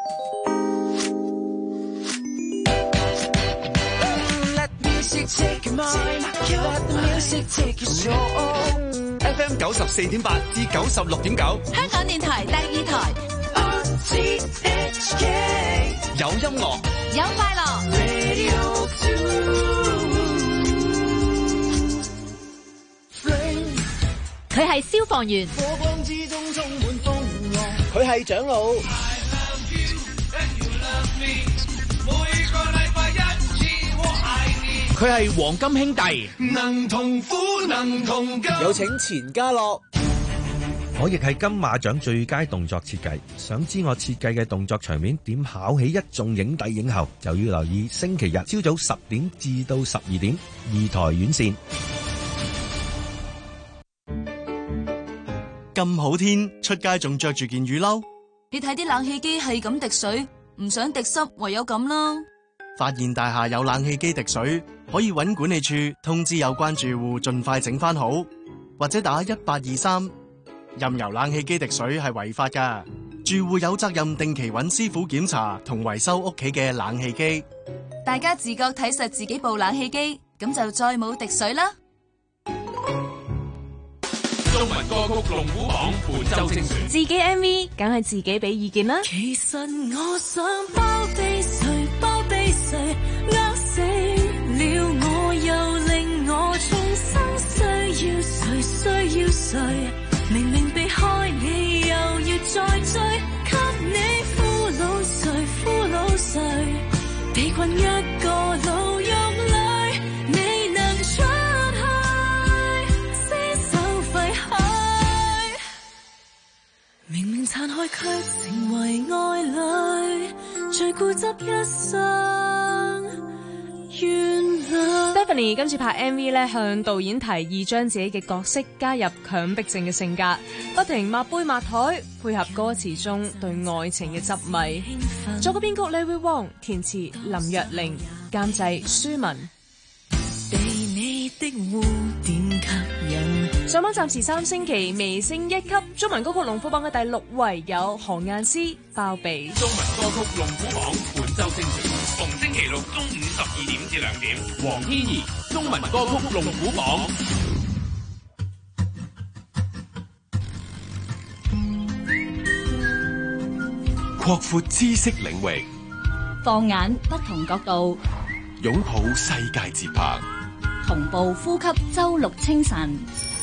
F M 九十四點八至九十六點九， 香港電台第二台。 有音樂， 有快樂。佢係消防員， 佢係長老， 佢係黃金兄弟， 能同苦能同甘。有請錢家樂。 我亦係金馬獎最佳動作設計，想知我設計嘅動作場面點考起一眾影帝影后，就要留意星期日朝早十點至到十二點二台院線。 咁好天，出街仲着住件雨褸。 你睇啲冷氣機係咁滴水，唔想滴濕唯有咁啦。 發現大廈有冷氣機滴水，可以搵管理處通知有關住戶盡快整翻好，或者打一八二三。任由冷氣機滴水係違法噶，住戶有責任定期搵師傅檢查同維修屋企嘅冷氣機。 大家自覺睇實自己部冷氣機，咁就再冇滴水啦。 中文歌曲龍虎榜本周精選， 自己 M V 梗係自己俾意見啦。 其實我想包庇誰，包庇誰，呃死了我，又令我重生，需要誰需要誰？明明避開你又要再追，給你俘虜誰俘虜誰？被困一個牢獄裏，未能出去，廝守廢墟。明明殘害卻成為愛侶，最固執一生原來。 Stephanie 今次拍 M V 咧，向導演提議將自己嘅角色加入強迫症嘅性格，不停抹杯抹台，配合歌詞中對愛情嘅執迷。作曲編曲 Larry Wong， 填詞林若寧，監製舒文。 被你的污點吸引。 上網暫時三星期，微升一級。中文歌曲龍虎榜嘅第六位有何雁詩包庇。 中文歌曲龍虎榜本周精選，逢星期六中午十二點至兩點。黃天怡中文歌曲龍虎榜。 擴闊知識領域， 放眼不同角度， 擁抱世界節拍， 同步呼吸周六清晨。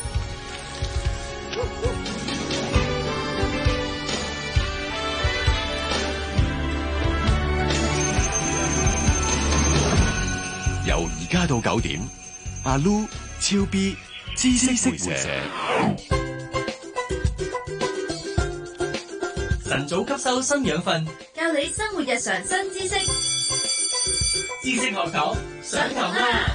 由而家到九點，阿 Lu、超 B、知識會社。 晨早吸收新養分， 教你生活日常新知識。 知識學堂上堂啦！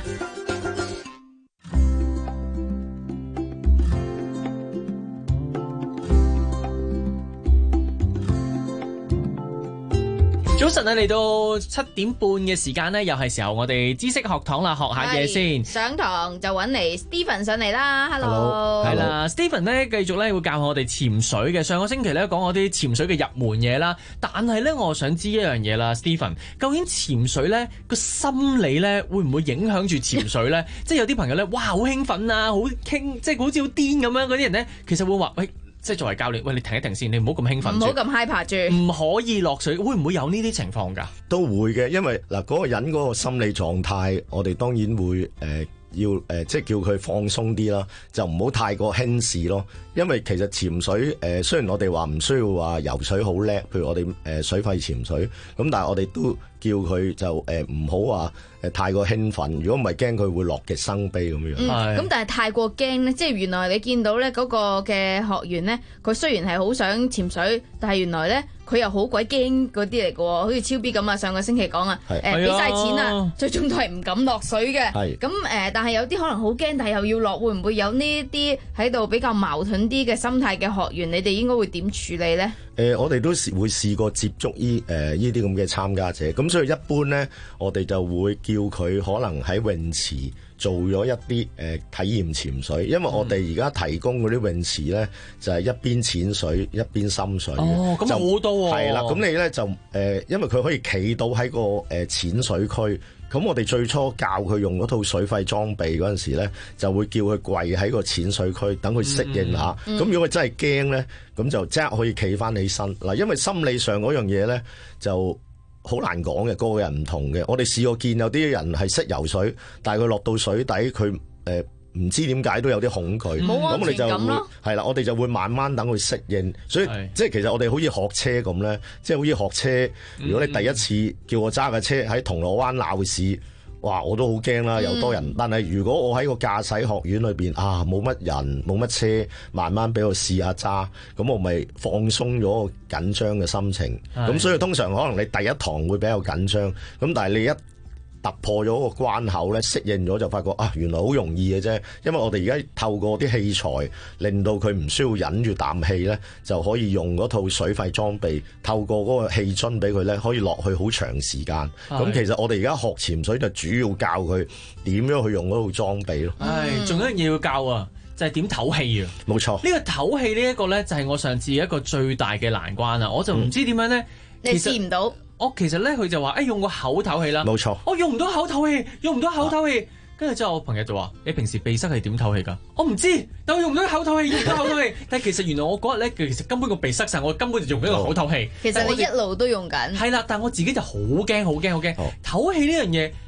早晨啊，嚟到七點半嘅時間呢，又係時候我哋知識學堂啦，學下嘢先。 上堂就揾嚟 Stephen 上嚟啦 ，Hello。 係啦 ，Stephen 咧繼續咧會教我哋潛水嘅。上個星期咧講我啲潛水嘅入門嘢啦，但係咧我想知一樣嘢啦 ，Stephen， 究竟潛水咧個心理咧會唔會影響住潛水咧？即係有啲朋友咧，哇好興奮啊，好傾，即係好似好癲咁樣嗰啲人咧，其實會話喂。即係作為教練，喂，你停一停先，你唔好咁興奮， 唔好咁 hyper 住， 唔可以落水，會唔會有呢啲情況㗎？ 都會嘅，因為嗱嗰個人嗰個心理狀態，我哋當然會誒、呃、要誒、呃、即係叫佢放鬆啲啦，就唔好太過輕視咯。因為其實潛水誒、呃，雖然我哋話唔需要話游水好叻，譬如我哋誒、呃、水肺潛水，咁但係我哋都叫佢就誒唔好話誒太過興奮，如果唔係驚佢會樂極生悲咁樣。 嗯，咁但係太過驚咧，即係原來你見到咧嗰個嘅學員咧，佢雖然係好想潛水，但係原來咧佢又好鬼驚嗰啲嚟嘅喎，好似超 B 咁啊！上個星期講啊，誒俾晒錢啊，最終都係唔敢落水嘅。咁誒、呃，但係有啲可能好驚，但係又要落，會唔會有呢啲喺度比較矛盾啲嘅心態嘅學員？你哋應該會點處理咧？ 誒、呃，我哋都會試過接觸依誒呢啲咁嘅參加者，咁所以一般咧，我哋就會叫佢可能喺泳池做咗一啲誒、呃、體驗潛水，因為我哋而家提供嗰啲泳池咧，就係、是、一邊淺水一邊深水。 哦，咁好多喎。係啦，咁你咧就誒、呃，因為佢可以企到喺個誒淺水區。咁我哋最初教佢用嗰套水肺裝備嗰陣時咧，就會叫佢跪喺個淺水區，等佢適應下。咁、嗯嗯、如果佢真係驚咧，咁就即刻可以企翻起身。嗱，因為心理上嗰樣嘢咧就好難講嘅，個個人唔同嘅。我哋試過見有啲人係識游水，但係佢落到水底，佢誒唔知點解都有啲恐懼。咁、嗯、我哋就會係啦，我哋就會慢慢等佢適應。所以即係其實我哋好似學車咁咧，即係好似學車。如果你第一次叫我揸架車喺銅鑼灣鬧市，哇！我都好驚啦，有多人。嗯、但係如果我喺個駕駛學院裏邊啊，冇乜人，冇乜車，慢慢俾我試下揸，咁我咪放鬆咗個緊張嘅心情。咁所以通常可能你第一堂會比較緊張，咁但係你一突破咗個關口咧，適應咗就發覺啊，原來好容易嘅啫。因為我哋而家透過啲器材，令到佢唔需要忍住啖氣咧，就可以用嗰套水肺裝備，透過嗰個氣樽俾佢咧，可以落去好長時間。咁其實我哋而家學潛水就主要教佢點樣去用嗰套裝備咯。 唉，仲有一樣嘢要教啊，就係點唞氣啊。冇錯，呢個唞氣呢一個咧，就係我上次一個最大嘅難關啊！我就唔知點樣咧、嗯， 你試唔到。 我其實咧，佢就話，誒、哎，用個口唞氣啦。 冇錯。 我用唔到口唞氣，用唔到口唞氣。跟住之後，我朋友就話：你平時鼻塞係點唞氣㗎？我唔知，但我用唔到口唞氣，用唔到口唞氣。但係其實原來我嗰日咧，其實根本個鼻塞晒，我根本就用緊個口唞氣。 其實你一路都用緊。 係啦，但係我自己就好驚，好驚，好驚。唞氣呢樣嘢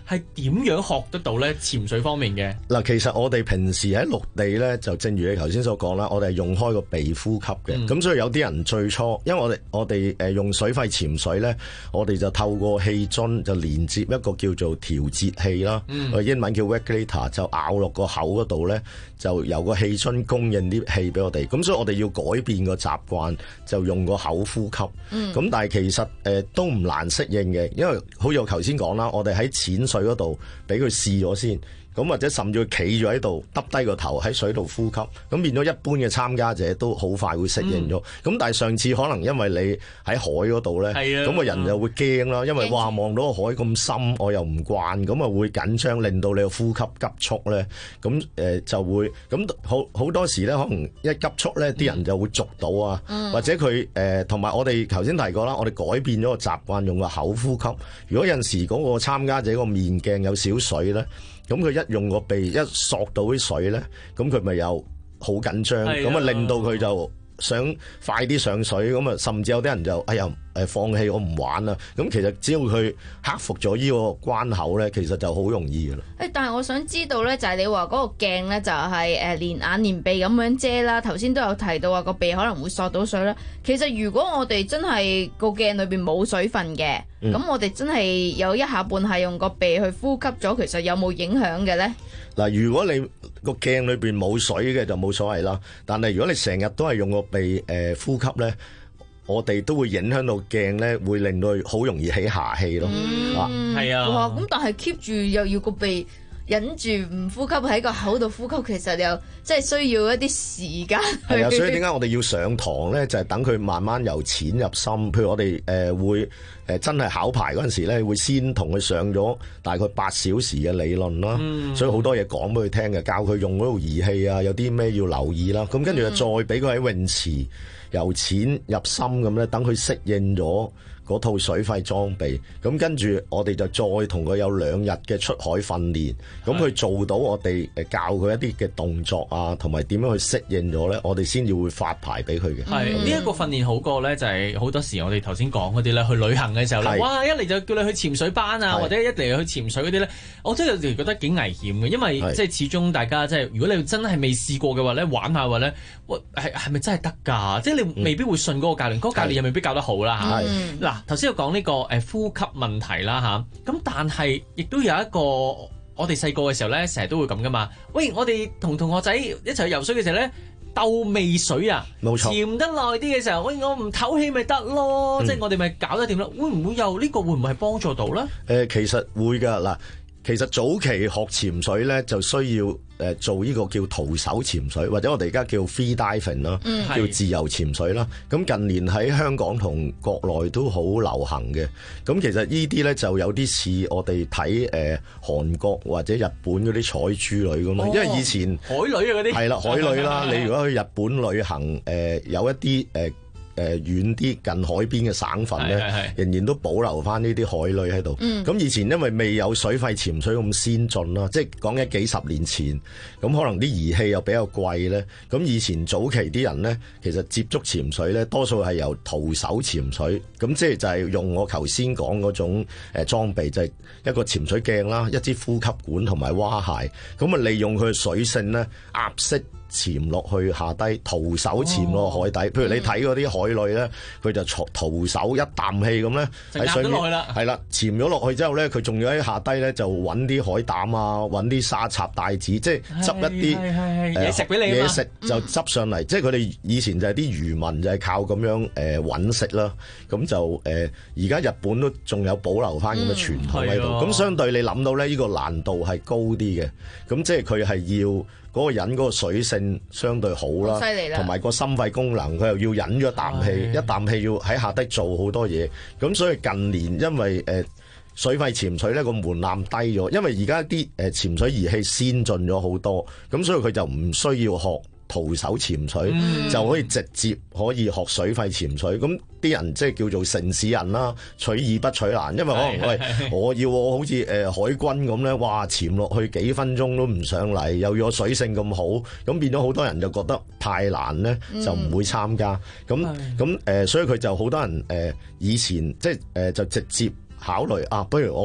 係點樣學得到咧？潛水方面嘅嗱，其實我哋平時喺陸地咧，就正如你頭先所講啦，我哋係用開個鼻呼吸嘅。咁、嗯、所以有啲人最初，因為我哋我哋誒用水肺潛水咧，我哋就透過氣樽就連接一個叫做調節器啦，嗯、英文叫 regulator， 就咬落個口嗰度咧，就由個氣樽供應啲氣俾我哋。咁所以我哋要改變個習慣，就用個口呼吸。咁、嗯、但係其實誒、呃、都唔難適應嘅，因為好似我頭先講啦，我哋喺淺水嗰度俾佢試咗先。咁或者甚至佢企咗喺度，耷低個頭喺水度呼吸，咁變咗一般嘅參加者都好快會適應咗。咁、嗯、但係上次可能因為你喺海嗰度咧，咁個人就會驚啦，因為哇望到個海咁深，我又唔慣，咁啊會緊張，令到你個呼吸急促咧，咁誒、呃、就會咁好好多時咧，可能一急促咧，啲人就會捉到啊，嗯、或者佢誒同埋我哋頭先提過啦，我哋改變咗個習慣，用個口呼吸。如果有陣時嗰個參加者個面鏡有少水咧，咁佢一用個鼻一索到啲水咧，咁佢咪又好緊張，咁啊令到佢就想快啲上水，咁啊甚至有啲人就哎呀誒放棄我唔玩啦。咁其實只要佢克服咗呢個關口咧，其實就好容易噶啦。 誒，但係我想知道咧，就係你話嗰個鏡咧，就係誒連眼連鼻咁樣遮啦。頭先都有提到話個鼻可能會索到水啦。其實如果我哋真係個鏡裏邊冇水分嘅，咁、嗯、我哋真係有一下半係用個鼻去呼吸咗，其實有冇影響嘅咧？ 嗱，如果你個鏡裏邊冇水嘅就冇所謂啦。但係如果你成日都係用個鼻誒、呃、呼吸咧，我哋都會影響到鏡咧，會令到佢好容易起霞氣咯。 嗯，係啊。哇，咁但係 keep 住又要個鼻忍住唔呼吸喺個口度呼吸，其實又即係需要一啲時間。係啊， 所以點解我哋要上堂咧？就係、是、等佢慢慢由淺入深。譬如我哋誒、呃、會誒、呃、真係考牌嗰陣時咧，會先同佢上咗大概八小時嘅理論啦。嗯、所以好多嘢講俾佢聽嘅，教佢用嗰個儀器啊，有啲咩要留意啦。咁跟住就再俾佢喺泳池由淺入深咁咧，等佢適應咗嗰套水肺裝備，咁跟住我哋就再同佢有兩日嘅出海訓練，咁佢做到我哋誒教佢一啲嘅動作啊，同埋點樣去適應咗咧，我哋先至會發牌俾佢嘅。 係呢一個訓練好過咧，就係、是、好多時我哋頭先講嗰啲咧，去旅行嘅時候咧，哇！一嚟就叫你去潛水班啊，或者一嚟去潛水嗰啲咧，我真係有時覺得幾危險嘅，因為即係始終大家即係如果你真係未試過嘅話咧，玩下話咧，喂係係咪真係得㗎？即係你未必會信嗰個教練，嗰、嗯、個教練又未必教得好啦嚇。嗱。頭先有講呢個誒呼吸問題啦嚇，咁但係亦都有一個我哋細個嘅時候咧，成日都會咁噶嘛。喂，我哋同同學仔一齊去游水嘅時候咧，鬥味水啊，冇錯，潛得耐啲嘅時候，喂，我唔唞氣咪得咯，即係我哋咪搞得掂咯。會唔會有呢個會唔會係幫助到咧？誒、 呃，其實會㗎嗱。其實早期學潛水咧，就需要誒做呢個叫徒手潛水，或者我哋而家叫 free diving 啦、嗯，叫自由潛水啦。咁近年喺香港同國內都好流行嘅。咁其實呢啲咧就有啲似我哋睇誒韓國或者日本嗰啲彩珠女咁咯。因為以前海女啊嗰啲係啦，海女啦。你如果去日本旅行，誒、呃、有一啲誒。呃誒、呃、遠啲近海邊嘅省份咧，仍然都保留翻呢啲海女喺度。咁、嗯、以前因為未有水肺潛水咁先進啦，即係講緊幾十年前，咁可能啲儀器又比較貴咧。咁以前早期啲人咧，其實接觸潛水咧，多數係由徒手潛水。咁即係就係用我頭先講嗰種誒裝備，就係、是、一個潛水鏡啦，一支呼吸管同埋蛙鞋。咁啊，利用佢嘅水性咧壓式潛落去下低，徒手潛落海底。哦、譬如你睇嗰啲海女咧，佢就徒手一啖氣咁咧喺水面，係啦，潛咗落去之後咧，佢仲要喺下低咧就揾啲海膽啊，揾啲沙插帶子，即係執一啲嘢食俾你嘢食就執上嚟。嗯、即係佢哋以前就係啲漁民就係靠咁樣誒揾、呃、食啦。咁就誒而家日本都仲有保留翻咁嘅傳統喺度。咁、嗯、相對你諗到咧，呢、呢個難度係高啲嘅。咁即係佢係要。嗰個人嗰個水性相對好啦，同埋個心肺功能佢又要忍咗一啖氣，一啖氣要喺下低做好多嘢。咁所以近年因為誒、呃、水肺潛水咧個門檻低咗，因為而家啲誒潛水儀器先進咗好多，咁所以佢就唔需要學徒手潛水、嗯、就可以直接可以學水肺潛水。咁啲人即係叫做城市人啦，取易不取難，因為可能喂我要我好似誒、呃、海軍咁咧，哇潛落去幾分鐘都唔上嚟，又要我水性咁好，咁變咗好多人就覺得太難咧，就唔會參加。咁咁誒，所以佢就好多人誒、呃、以前即係誒、呃、就直接考慮啊，不如我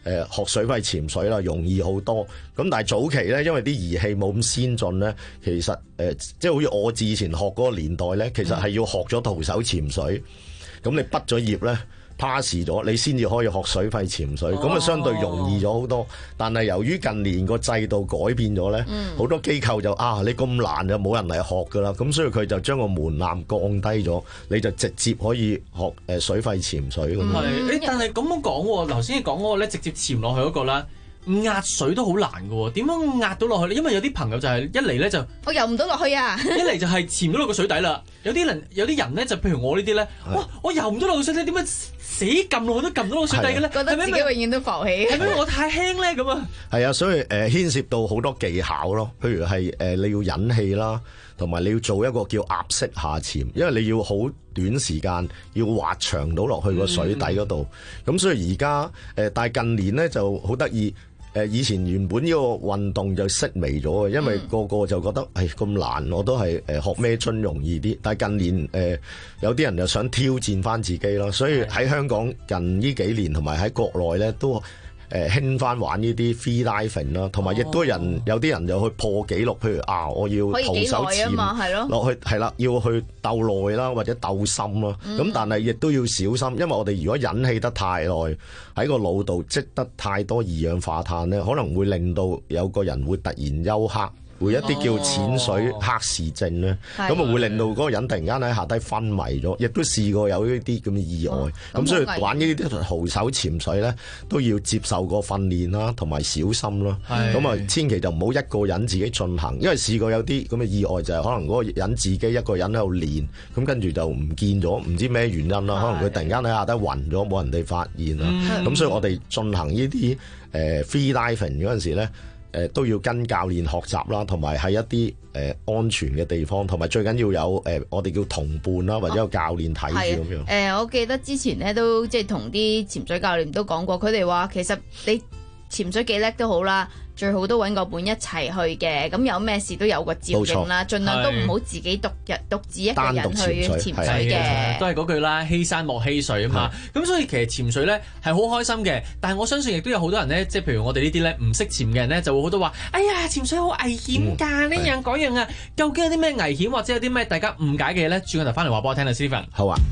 誒學水肺潛水啦，容易好多。咁但係早期咧，因為啲儀器冇咁先進咧，其實誒、呃、即係好似我之前學嗰個年代咧，其實係要學咗徒手潛水，咁你畢咗業咧。pass 咗，你先至可以學水肺潛水，咁啊、哦、相對容易咗好多。但係由於近年個制度改變咗咧，好、嗯、多機構就啊你咁難就冇人嚟學噶啦，咁所以佢就將個門檻降低咗，你就直接可以學誒水肺潛水咁。係、 嗯，誒但係咁樣講喎，頭先你講嗰個咧直接潛落去嗰、那個啦。壓水都好難嘅喎，點樣壓到落去咧？因為有啲朋友就係一嚟咧就我游唔到落去啊！ 一嚟就係潛到落個水底啦。有啲人有啲人咧就譬如我呢啲咧，哇！我游唔到落個水底，點解死撳落去都撳唔到落水底嘅咧？ 覺得自己永遠都浮起， 係咪我太輕咧咁啊？ 係啊，所以誒、呃、牽涉到好多技巧咯。譬如係誒、呃、你要引氣啦，同埋你要做一個叫壓式下潛，因為你要好短時間要滑長到落去個水底嗰度。咁、嗯、所以而家誒，但係近年咧就好得意。誒以前原本呢個運動就式微咗嘅，因為個個就覺得誒咁難，我都係誒學咩樽容易啲。但係近年誒、呃、有啲人就想挑戰翻自己咯，所以喺香港近呢幾年同埋喺國內咧都誒興翻玩呢啲 free diving 啦，同埋亦都人、哦、有啲人就去破紀錄，譬如啊我要徒手潛落去係啦，要去鬥耐啦或者鬥深啦。咁、嗯、但係亦都要小心，因為我哋如果忍氣得太耐喺個腦度積得太多二氧化碳咧，可能會令到有個人會突然休克。會一啲叫淺水黑視症咧，咁啊、哦、會令到嗰個人突然間喺下低昏迷咗，亦都試過有呢啲咁嘅意外。咁、哦、所以玩呢啲徒手潛水咧，都要接受個訓練啦，同埋小心咯。咁啊，千祈就唔好一個人自己進行，因為試過有啲咁嘅意外就係可能嗰個人自己一個人喺度練，咁跟住就唔見咗，唔知咩原因啦。可能佢突然間喺下低暈咗，冇人哋發現啦。咁、嗯、所以我哋進行呢啲誒 free diving 嗰陣時咧。誒都要跟教練學習啦，同埋喺一啲誒、呃、安全嘅地方，同埋最緊要有誒、呃、我哋叫同伴啦，或者有教練睇住咁樣。誒、 呃，我記得之前咧都即係同啲潛水教練都講過，佢哋話其實你潛水幾叻都好啦，最好都揾個伴一齊去嘅，咁有咩事都有個照應啦，盡量都唔好自己獨日獨自一個人去潛水嘅。 都係嗰句啦，欺山莫欺水啊嘛。咁所以其實潛水咧係好開心嘅，但係我相信亦都有好多人咧，即係譬如我哋呢啲咧唔識潛嘅人咧，就會好多話：哎呀，潛水好危險㗎，呢、嗯、樣嗰樣啊！究竟有啲咩危險或者有啲咩大家誤解嘅嘢咧？轉個頭翻嚟話俾我聽啦 Stephen。 好啊。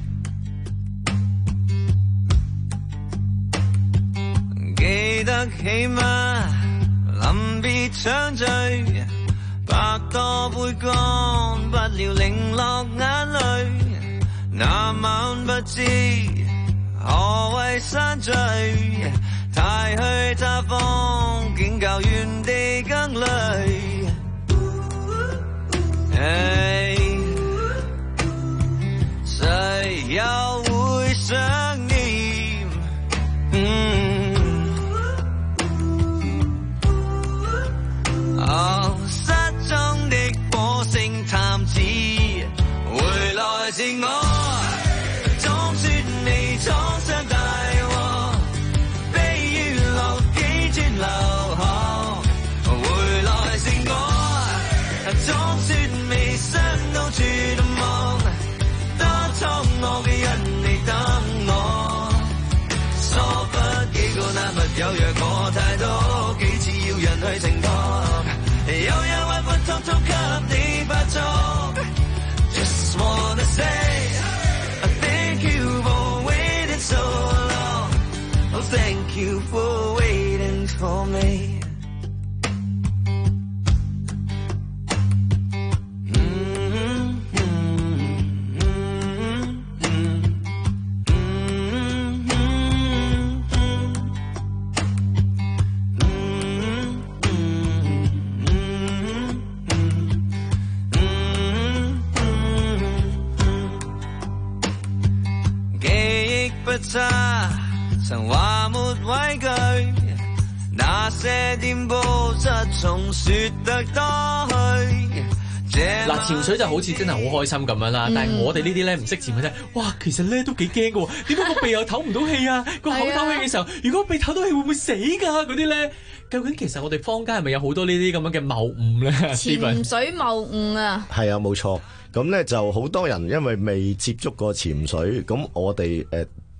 記得起嗎？臨別相聚，百多杯乾，不料零落眼淚。那晚不知何謂山聚，太虛他方，竟較原地更累。Hey, 誰又會想念？嗯哦，失蹤的火星探子回來是我，總算未闖上大禍，飛於落幾轉流河。回來是我，總算未傷到絕望，多錯我嘅人嚟等我，疏忽幾個男朋友約我太多，幾次要人去承托。有樣話不通通給你發作 Just wanna say Thank you for waiting so long Oh thank you for waiting for me曾話沒畏懼，那些顛簸失重說得多去。 嗱，潛水就好似真係好開心咁樣啦，嗯、但係我哋呢啲咧唔識潛嘅啫，哇，其實咧都幾驚嘅喎。點解個鼻又唞唔到氣啊？個口唞氣嘅時候，如果鼻唞到氣會唔會死㗎？嗰啲咧，究竟其實我哋坊間係咪有好多呢啲咁樣嘅謬誤咧？ 潛水謬誤啊！ 係啊，冇錯。咁咧就好多人因為未接觸過潛水，咁我哋誒。呃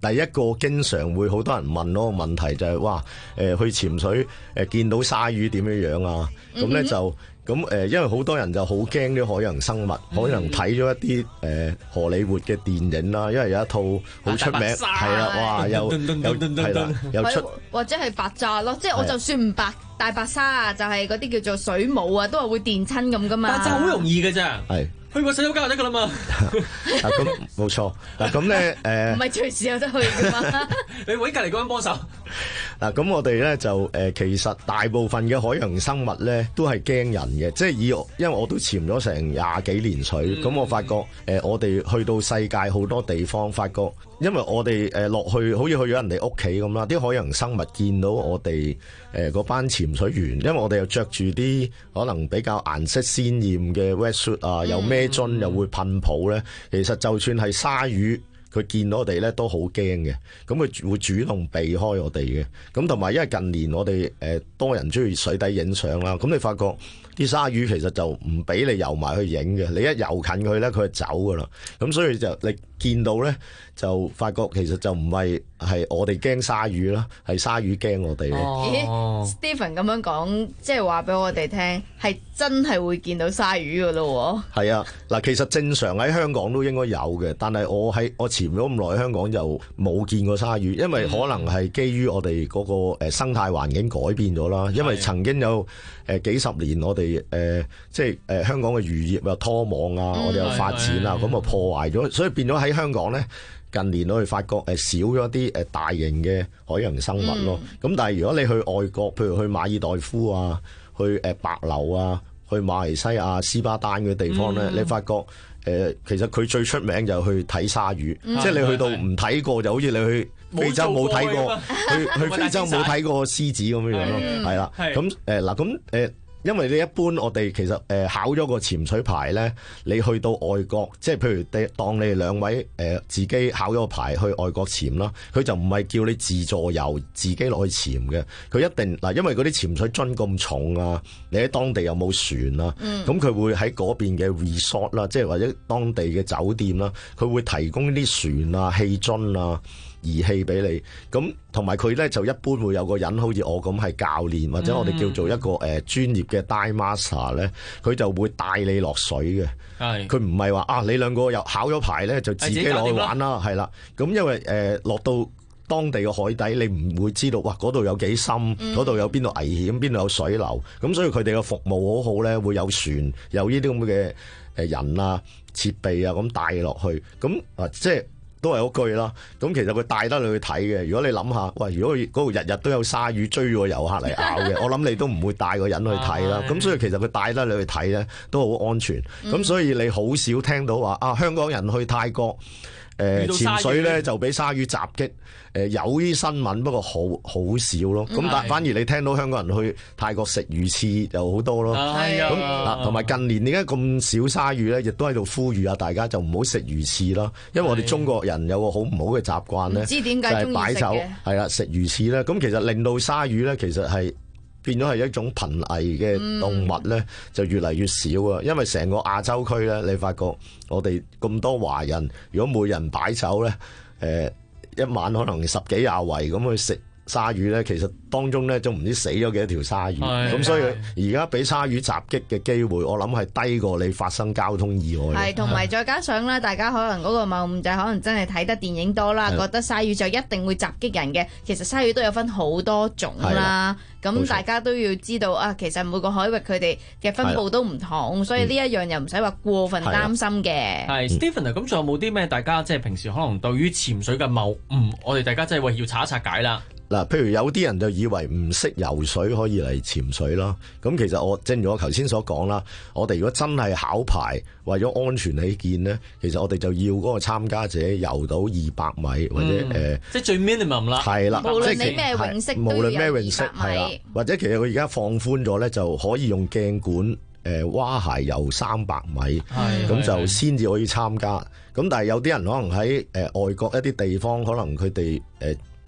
第一個經常會好多人問嗰個問題就係、是、哇誒、呃、去潛水誒、呃、見到鯊魚點樣樣啊？咁咧、嗯、就咁誒、呃，因為好多人就好驚啲海洋生物，嗯、可能睇咗一啲誒、呃、荷里活嘅電影啦，因為有一套好出名係啦，哇又又係啦又出或者係白炸咯，即係我就算唔白大白鯊啊，就係嗰啲叫做水母啊，都係會電親咁噶嘛。 白炸好容易嘅啫。係。去過洗手間就得噶啦嘛， 啊咁冇錯，嗱咁咧誒， 唔係隨時有得去噶嘛， 你搵隔離嗰人幫手。 嗱咁我哋咧就誒、呃，其實大部分嘅海洋生物咧都係驚人嘅，即係以因為我都潛咗成廿幾年水，咁、嗯、我發覺誒、呃，我哋去到世界好多地方，發覺因為我哋誒落去好似去咗人哋屋企咁啦，啲海洋生物見到我哋誒嗰班潛水員，因為我哋又着住啲可能比較顏色鮮豔嘅 wetsuit 啊，又咩樽又會噴泡咧，其實就算係鯊魚，佢見到我哋咧都好驚嘅，咁佢會主動避開我哋嘅。咁同埋因為近年我哋誒多人中意水底影相啦，咁你發覺啲鯊魚其實就唔俾你游埋去影嘅，你一游近佢咧，佢就走噶啦。咁所以就你見到咧，就發覺其實就唔係係我哋驚鯊魚啦，係鯊魚驚我哋嘅。 哦、咦 Stephen 咁樣講，即係話俾我哋聽，係真係會見到鯊魚噶咯喎。係啊，嗱，其實正常喺香港都應該有嘅，但係我喺我潛咗咁耐，香港就冇見過鯊魚，因為可能係基於我哋嗰個誒生態環境改變咗啦。因為曾經有誒幾十年我哋誒、呃、即係誒香港嘅漁業又拖網啊，嗯、我哋有發展啊，咁啊破壞咗，所以變咗喺香港咧，近年我哋發覺誒少咗啲誒大型嘅海洋生物咯。咁、嗯、但係如果你去外國，譬如去馬爾代夫啊，去誒帛琉啊，去馬來西亞斯巴丹嘅地方咧，嗯、你發覺誒、呃、其實佢最出名就去睇鯊魚，嗯、即係你去到唔睇過，就好似你去非洲冇睇過，去去非洲冇睇過獅子咁樣樣咯，係啦。咁誒嗱咁誒。因為你一般我哋其實誒考咗個潛水牌咧，你去到外國，即係譬如你當你哋兩位誒自己考咗個牌去外國潛啦，佢就唔係叫你自助遊自己落去潛嘅，佢一定嗱，因為嗰啲潛水樽咁重啊，你喺當地又冇船啊，咁佢、嗯、會喺嗰邊嘅 resort 啦，即係或者當地嘅酒店啦，佢會提供啲船啊、氣樽啊、儀器俾你，咁同埋佢咧就一般會有個人好似我咁係教練，或者我哋叫做一個誒專業嘅 dive master 咧，佢就會帶你落水嘅。係，佢唔係話啊，你兩個又考咗牌咧就自己落去玩啦，係啦。咁因為誒落、呃、到當地嘅海底，你唔會知道哇嗰度有幾深，嗰度、嗯、有邊度危險，邊度有水流，咁所以佢哋嘅服務好好咧，會有船，有呢啲咁嘅誒人啊、設備啊咁帶落去，咁啊即係。都係嗰句啦，咁其實佢帶得你去睇嘅。如果你諗下，喂，如果嗰度日日都有鯊魚追個遊客嚟咬嘅，我諗你都唔會帶個人去睇啦。咁所以其實佢帶得你去睇咧，都好安全。咁、嗯、所以你好少聽到話啊，香港人去泰國。誒、呃、潛水咧就俾鯊魚襲擊，誒、呃、有啲新聞，不過好好少咯。咁但、嗯、反而你聽到香港人去泰國食魚翅就好多咯。咁嗱，同埋近年點解咁少鯊魚咧，亦都喺度呼籲啊，大家就唔好食魚翅啦。因為我哋中國人有個好唔好嘅習慣咧， 知點解中意食嘅，就係擺酒係啦，食魚翅咧。咁其實令到鯊魚咧，其實係變咗係一種瀕危嘅動物咧，嗯、就越嚟越少啊！因為成個亞洲區咧，你發覺我哋咁多華人，如果每人擺酒咧，誒、呃、一晚可能十幾廿圍咁去食鯊魚咧，其實當中咧都唔知死咗幾多條鯊魚，咁的所以而家俾鯊魚襲擊嘅機會，我諗係低過你發生交通意外。 係，同埋再加上咧，大家可能嗰個謬誤就係可能真係睇得電影多啦，的覺得鯊魚就一定會襲擊人嘅。其實鯊魚都有分好多種啦，咁大家都要知道啊。其實每個海域佢哋嘅分佈都唔同，的所以呢一樣又唔使話過分擔心嘅。係 Stephen 啊，咁仲有冇啲咩？大家即係平時可能對於潛水嘅謬誤，我哋大家真係話要查一查解啦。 嗱，譬如有啲人就以為唔識游水可以嚟潛水啦，咁其實我正如我頭先所講啦，我哋如果真係考牌，為咗安全起見呢，其實我哋就要嗰個參加者游到二百米或者誒， 嗯呃、即係最 minimum 啦。 係啦， 無論你咩泳色都要有二百米。無論咩泳色係啦，或者其實佢而家放寬咗咧，就可以用鏡管誒蛙鞋游三百米，咁就先至可以參加。咁但係有啲人可能喺誒、呃、外國一啲地方，可能佢哋誒。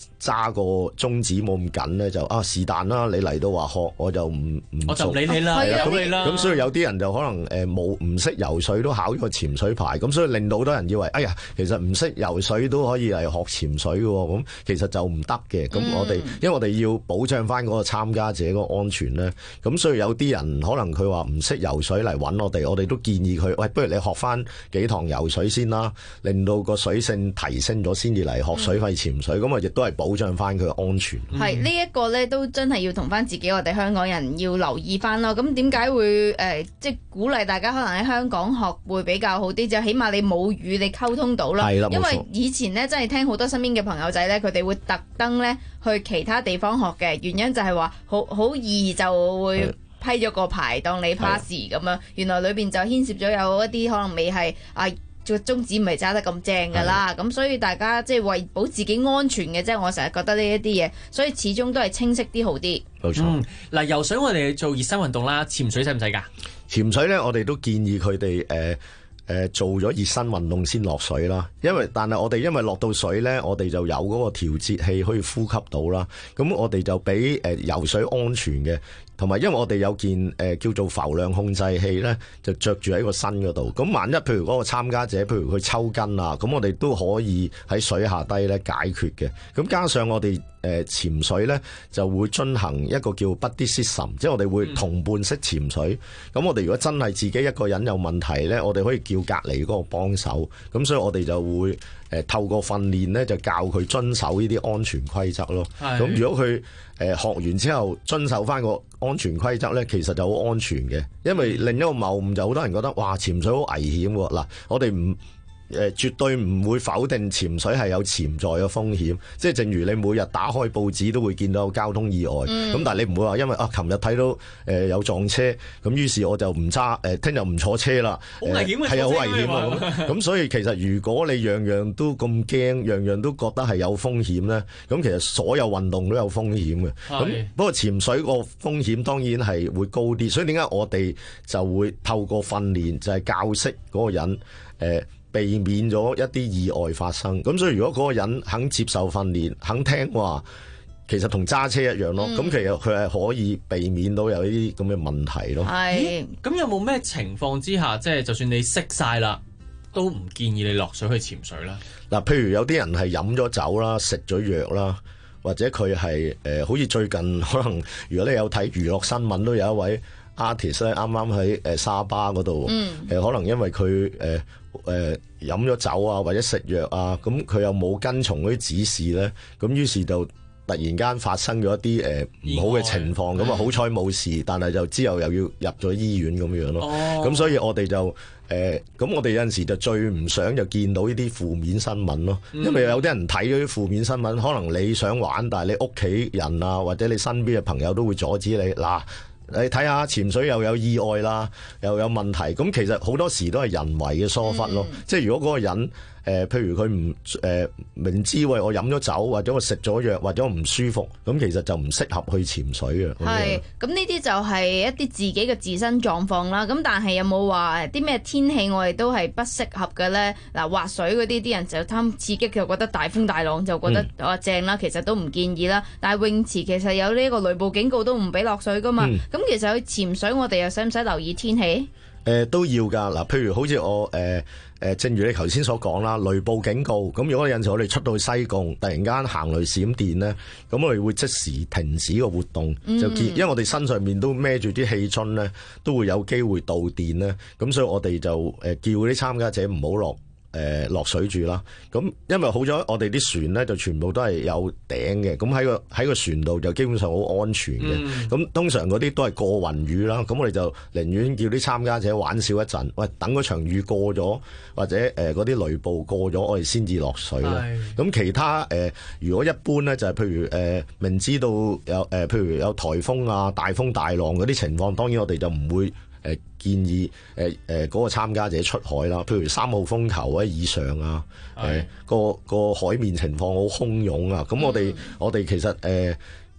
揸個宗旨冇咁緊咧，就啊是但啦，你嚟到話學我就唔唔我就唔理你啦， 係啊， 咁你啦。 咁所以有啲人就可能誒冇唔識游水都考咗個潛水牌，咁所以令到好多人以為，哎呀，其實唔識游水都可以嚟學潛水嘅，咁其實就唔得嘅。咁我哋、嗯、因為我哋要保障翻嗰個參加者嗰個安全咧，咁所以有啲人可能佢話唔識游水嚟揾我哋，我哋都建議佢，喂，不如你學翻幾堂游水先啦，令到個水性提升咗先至嚟學水肺潛水，咁啊亦都係保障翻佢嘅安全。 係、嗯、呢一個咧，都真係要同翻自己我哋香港人要留意翻咯。咁點解會誒、呃、即係鼓勵大家可能喺香港學會比較好啲？就起碼你母語你溝通到啦。係啦，因為以前咧真係聽好多身邊嘅朋友仔咧，佢哋會特登咧去其他地方學嘅，原因就係話好好易就會批咗個牌當你 pass 咁樣。原來裏邊就牽涉咗有一啲可能未係啊。個宗旨唔係揸得咁正㗎啦，咁所以大家即係為保自己安全嘅啫。我成日覺得呢一啲嘢，所以始終都係清晰啲好啲。 冇錯。 嗱、嗯，游水我哋做熱身運動啦，潛水使唔使㗎？ 潛水咧，我哋都建議佢哋誒誒做咗熱身運動先落水啦。因為但係我哋因為落到水咧，我哋就有嗰個調節器可以呼吸到啦。咁我哋就比誒、呃、游水安全嘅。同埋，因為我哋有件誒、呃、叫做浮量控制器咧，就着住喺個身嗰度。咁萬一譬如嗰個參加者，譬如佢抽筋啊，咁我哋都可以喺水下低咧解決嘅。咁加上我哋誒、呃、潛水咧，就會進行一個叫 buddy system，即係我哋會同伴式潛水。咁、嗯、我哋如果真係自己一個人有問題咧，我哋可以叫隔離嗰個幫手。咁所以我哋就會誒、呃、透過訓練咧，就教佢遵守呢啲安全規則咯。咁如果佢誒學完之後遵守翻個安全規則咧，其實就好安全嘅。因為另一個謬誤就好多人覺得，哇，潛水好危險喎。嗱，我哋唔誒絕對唔會否定潛水係有潛在嘅風險，即係正如你每日打開報紙都會見到有交通意外，咁、嗯、但係你唔會話因為啊，琴日睇到誒、呃、有撞車，咁於是我就唔揸誒，聽日唔坐車啦，好危險嘅，係啊，好危險啊！咁所以其實如果你樣樣都咁驚，樣樣都覺得係有風險咧，咁其實所有運動都有風險嘅。咁不過潛水個風險當然係會高啲，所以點解我哋就會透過訓練就係、是、教識嗰個人誒。呃避免咗一啲意外發生，咁所以如果嗰個人肯接受訓練，肯聽話，其實同揸車一樣咯。咁、嗯、其實佢係可以避免到有呢啲咁嘅問題咯。 係，咁有冇咩情況之下，即係就算你識晒啦，都唔建議你落水去潛水啦？ 嗱，譬如有啲人係飲咗酒啦，食咗藥啦，或者佢係誒，好似最近可能，如果你有睇娛樂新聞，都有一位 artist 咧，啱啱喺誒沙巴嗰度，誒、嗯呃、可能因為佢誒。呃誒飲咗酒啊，或者食藥啊，咁佢又冇跟從嗰啲指示咧，咁於是就突然間發生咗一啲誒唔好嘅情況，咁啊好彩冇事，但係就之後又要入咗醫院咁樣咯。咁、哦、所以我哋就誒，咁、呃、我哋有陣時就最唔想就見到呢啲負面新聞咯，因為有啲人睇咗啲負面新聞，可能你想玩，但係你屋企人啊或者你身邊嘅朋友都會阻止你嗱。你睇下潛水又有意外啦，又有問題，咁其實好多時都係人為嘅疏忽咯。嗯、即係如果嗰個人誒、呃，譬如佢唔誒明知喂我飲咗酒，或者我食咗藥，或者我唔舒服，咁其實就唔適合去潛水嘅。 係，咁呢啲就係一啲自己嘅自身狀況啦。咁但係有冇話啲咩天氣我哋都係不適合嘅咧？嗱，滑水嗰啲啲人就貪刺激，就覺得大風大浪就覺得啊、嗯、正啦，其實都唔建議啦。但係泳池其實有呢個雷暴警告都唔俾落水噶嘛。咁、嗯、其實去潛水我哋又使唔使留意天氣？ 誒、呃、都要㗎嗱，譬如好似我誒誒、呃呃，正如你頭先所講啦，雷暴警告咁，如果有陣時我哋出到去西貢，突然間行雷閃電咧，咁我哋會即時停止個活動，嗯、就見，因為我哋身上面都孭住啲氣樽咧，都會有機會導電咧，咁所以我哋就誒、呃、叫啲參加者唔好落。誒落、呃、水住啦，咁因為好咗，我哋啲船咧就全部都係有頂嘅，咁喺個喺個船度就基本上好安全嘅。咁、嗯、通常嗰啲都係過雲雨啦，咁我哋就寧願叫啲參加者玩少一陣，喂，等嗰場雨過咗，或者誒嗰啲雷暴過咗，我哋先至落水啦。咁其他誒、呃，如果一般咧就係、是、譬如誒、呃，明知道有誒、呃，譬如有颱風啊、大風大浪嗰啲情況，當然我哋就唔會。誒、呃、建議誒誒嗰個參加者出海啦，譬如三號風球或者以上啊，誒、呃、個個海面情況好洶湧啊，咁我哋、嗯、我哋其實誒、呃、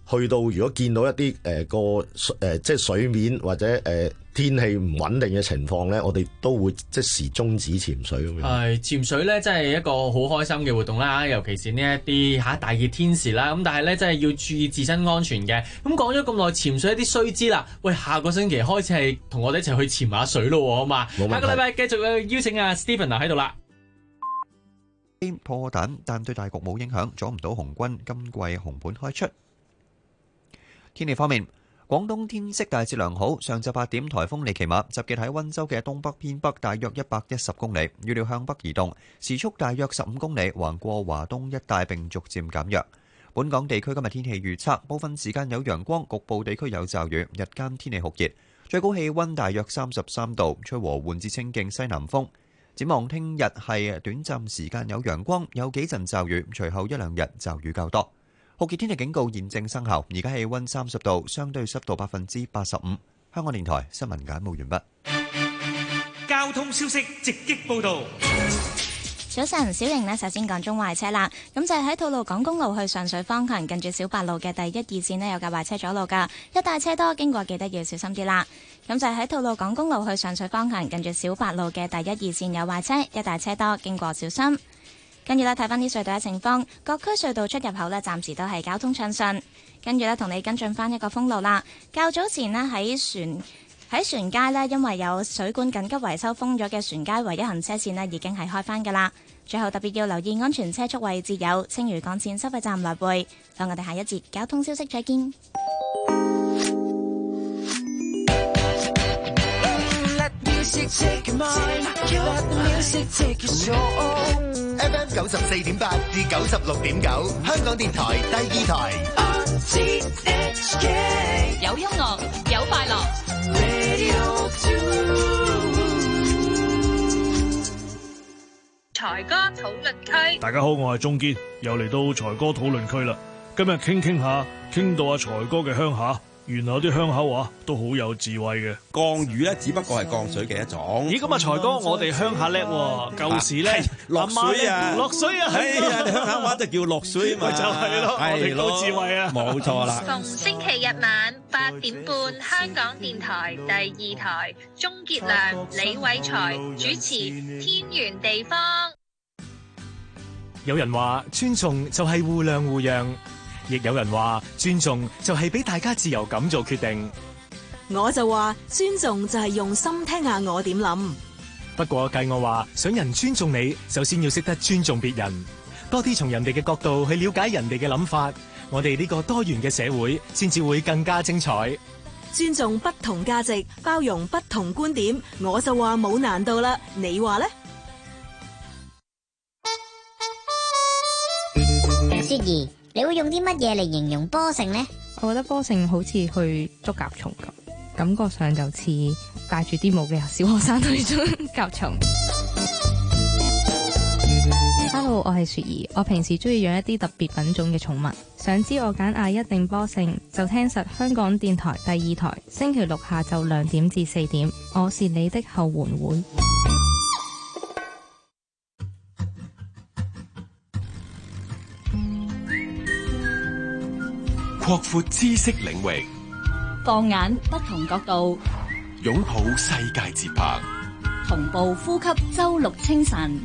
去到如果見到一啲誒、呃、個誒、呃、即係水面或者誒、呃、天氣唔穩定嘅情況咧，我哋都會即時終止潛水咁樣。 係潛水咧，真係一個好開心嘅活動啦，尤其是呢一啲嚇大熱天時啦。咁但係咧，真係要注意自身安全嘅。咁講咗咁耐潛水一啲須知啦，喂，下個星期開始係同我哋一齊去潛下水咯，好嘛？下個禮拜繼續邀請阿 Stephen 喺度啦。 破蛋，但對大局冇影響，阻唔到紅軍今季紅盤開出。天氣方面，廣東天色大致良好。上晝八點，颱風利奇馬集結喺溫州嘅東北偏北，大約一百一十公里，預料向北移動，時速大約十五公里，橫過華東一帶並逐漸減弱。本港地區今日天氣預測，部分時間有陽光，局部地區有驟雨，日間天氣酷熱，最高氣溫大約三十三度，吹和緩至清勁西南風。展望聽日係短暫時間有陽光，有幾陣驟雨，隨後一兩日驟雨較多。酷熱天氣警告現正生效，而家氣溫三十度，相對濕度百分之八十五。香港電台新聞簡報完畢。 交通消息直擊報道。 早晨，小瑩呢，首先講中壞車啦。咁就係喺吐露港公路去上水方向，近住小白路嘅第一二線呢，有架壞車阻路噶，一帶車多，經過記得要小心啲啦。咁就係喺吐露港公路去上水方向，近住小白路嘅第一二線有壞車，一帶車多，經過小心。跟住咧，睇翻啲隧道嘅情況，各區隧道出入口呢，暫時都係交通暢順。跟住咧，同你跟進翻一個封路啦。較早前呢，喺船喺船街呢，因為有水管緊急維修封咗嘅船街唯一行車線呢，已經係開返噶啦。最後特別要留意安全車速位置有青嶼幹線收費站來回。咁我哋下一節交通消息再見。 F M 九十四點八至九十六點九，香港電台第二台。 有音樂，有快樂。 財哥討論區， 大家好，我係鍾堅，又嚟到財哥討論區啦。今日傾傾下，傾到阿財哥嘅鄉下。原來有啲鄉口話都好有智慧嘅， 降雨咧只不過係降水嘅一種。 咦，咁啊財哥，我哋鄉下叻喎，舊時咧落水啊， 落水啊， 係啊，你鄉下話就叫落水嘛， 就係咯，我哋高智慧啊， 冇錯啦。 逢星期日晚八點半，香港電台第二台，鍾傑良、李偉才主持《天圓地方》。 有人話尊重就係互諒互讓。亦有人話尊重就係俾大家自由咁做決定， 我就話尊重就係用心聽下我點諗。 不過計我話想人尊重你，首先要識得尊重別人，多啲從人哋嘅角度去了解人哋嘅諗法，我哋呢個多元嘅社會先至會更加精彩。 尊重不同價值，包容不同觀點，我就話冇難度啦，你話呢？ 雪兒，你會用啲乜嘢嚟形容波城呢？ 我覺得波城好似去捉甲蟲咁，感覺上就似戴住啲帽嘅小學生去捉甲蟲。Hello， 我係雪兒，我平時中意養一啲特別品種嘅寵物。想知我揀嗌一定波城，就聽實香港電台第二台，星期六下晝兩點至四點，我是你的後援會。 擴闊知識領域， 放眼不同角度， 擁抱世界節拍， 同步呼吸周六清晨。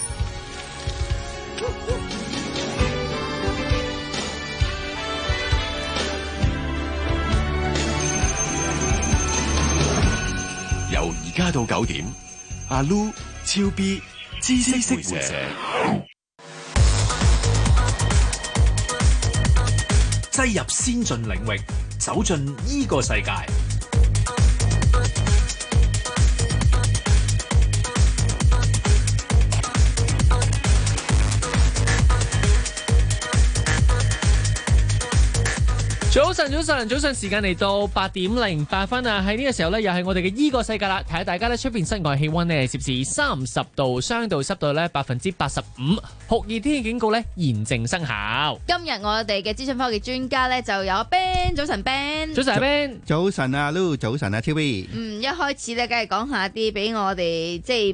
由而家到九點，阿 Lu、超 B、知識會社。 擠入先進領域，走進呢個世界。 早晨，早晨，早晨，時間嚟到八點零八分啊！喺呢個時候呢，又係我哋嘅依個世界啦。睇下大家呢，出邊室外氣溫呢，攝氏三十度，相對濕度呢，百分之八十五，酷熱天氣警告呢，現正生效。 今日我哋嘅資訊科技專家呢，就有 Ben， 早晨 Ben， 早晨 Ben， 早晨啊 Lu， 早晨啊 T V。 嗯，一開始呢，梗係講下啲俾我哋即係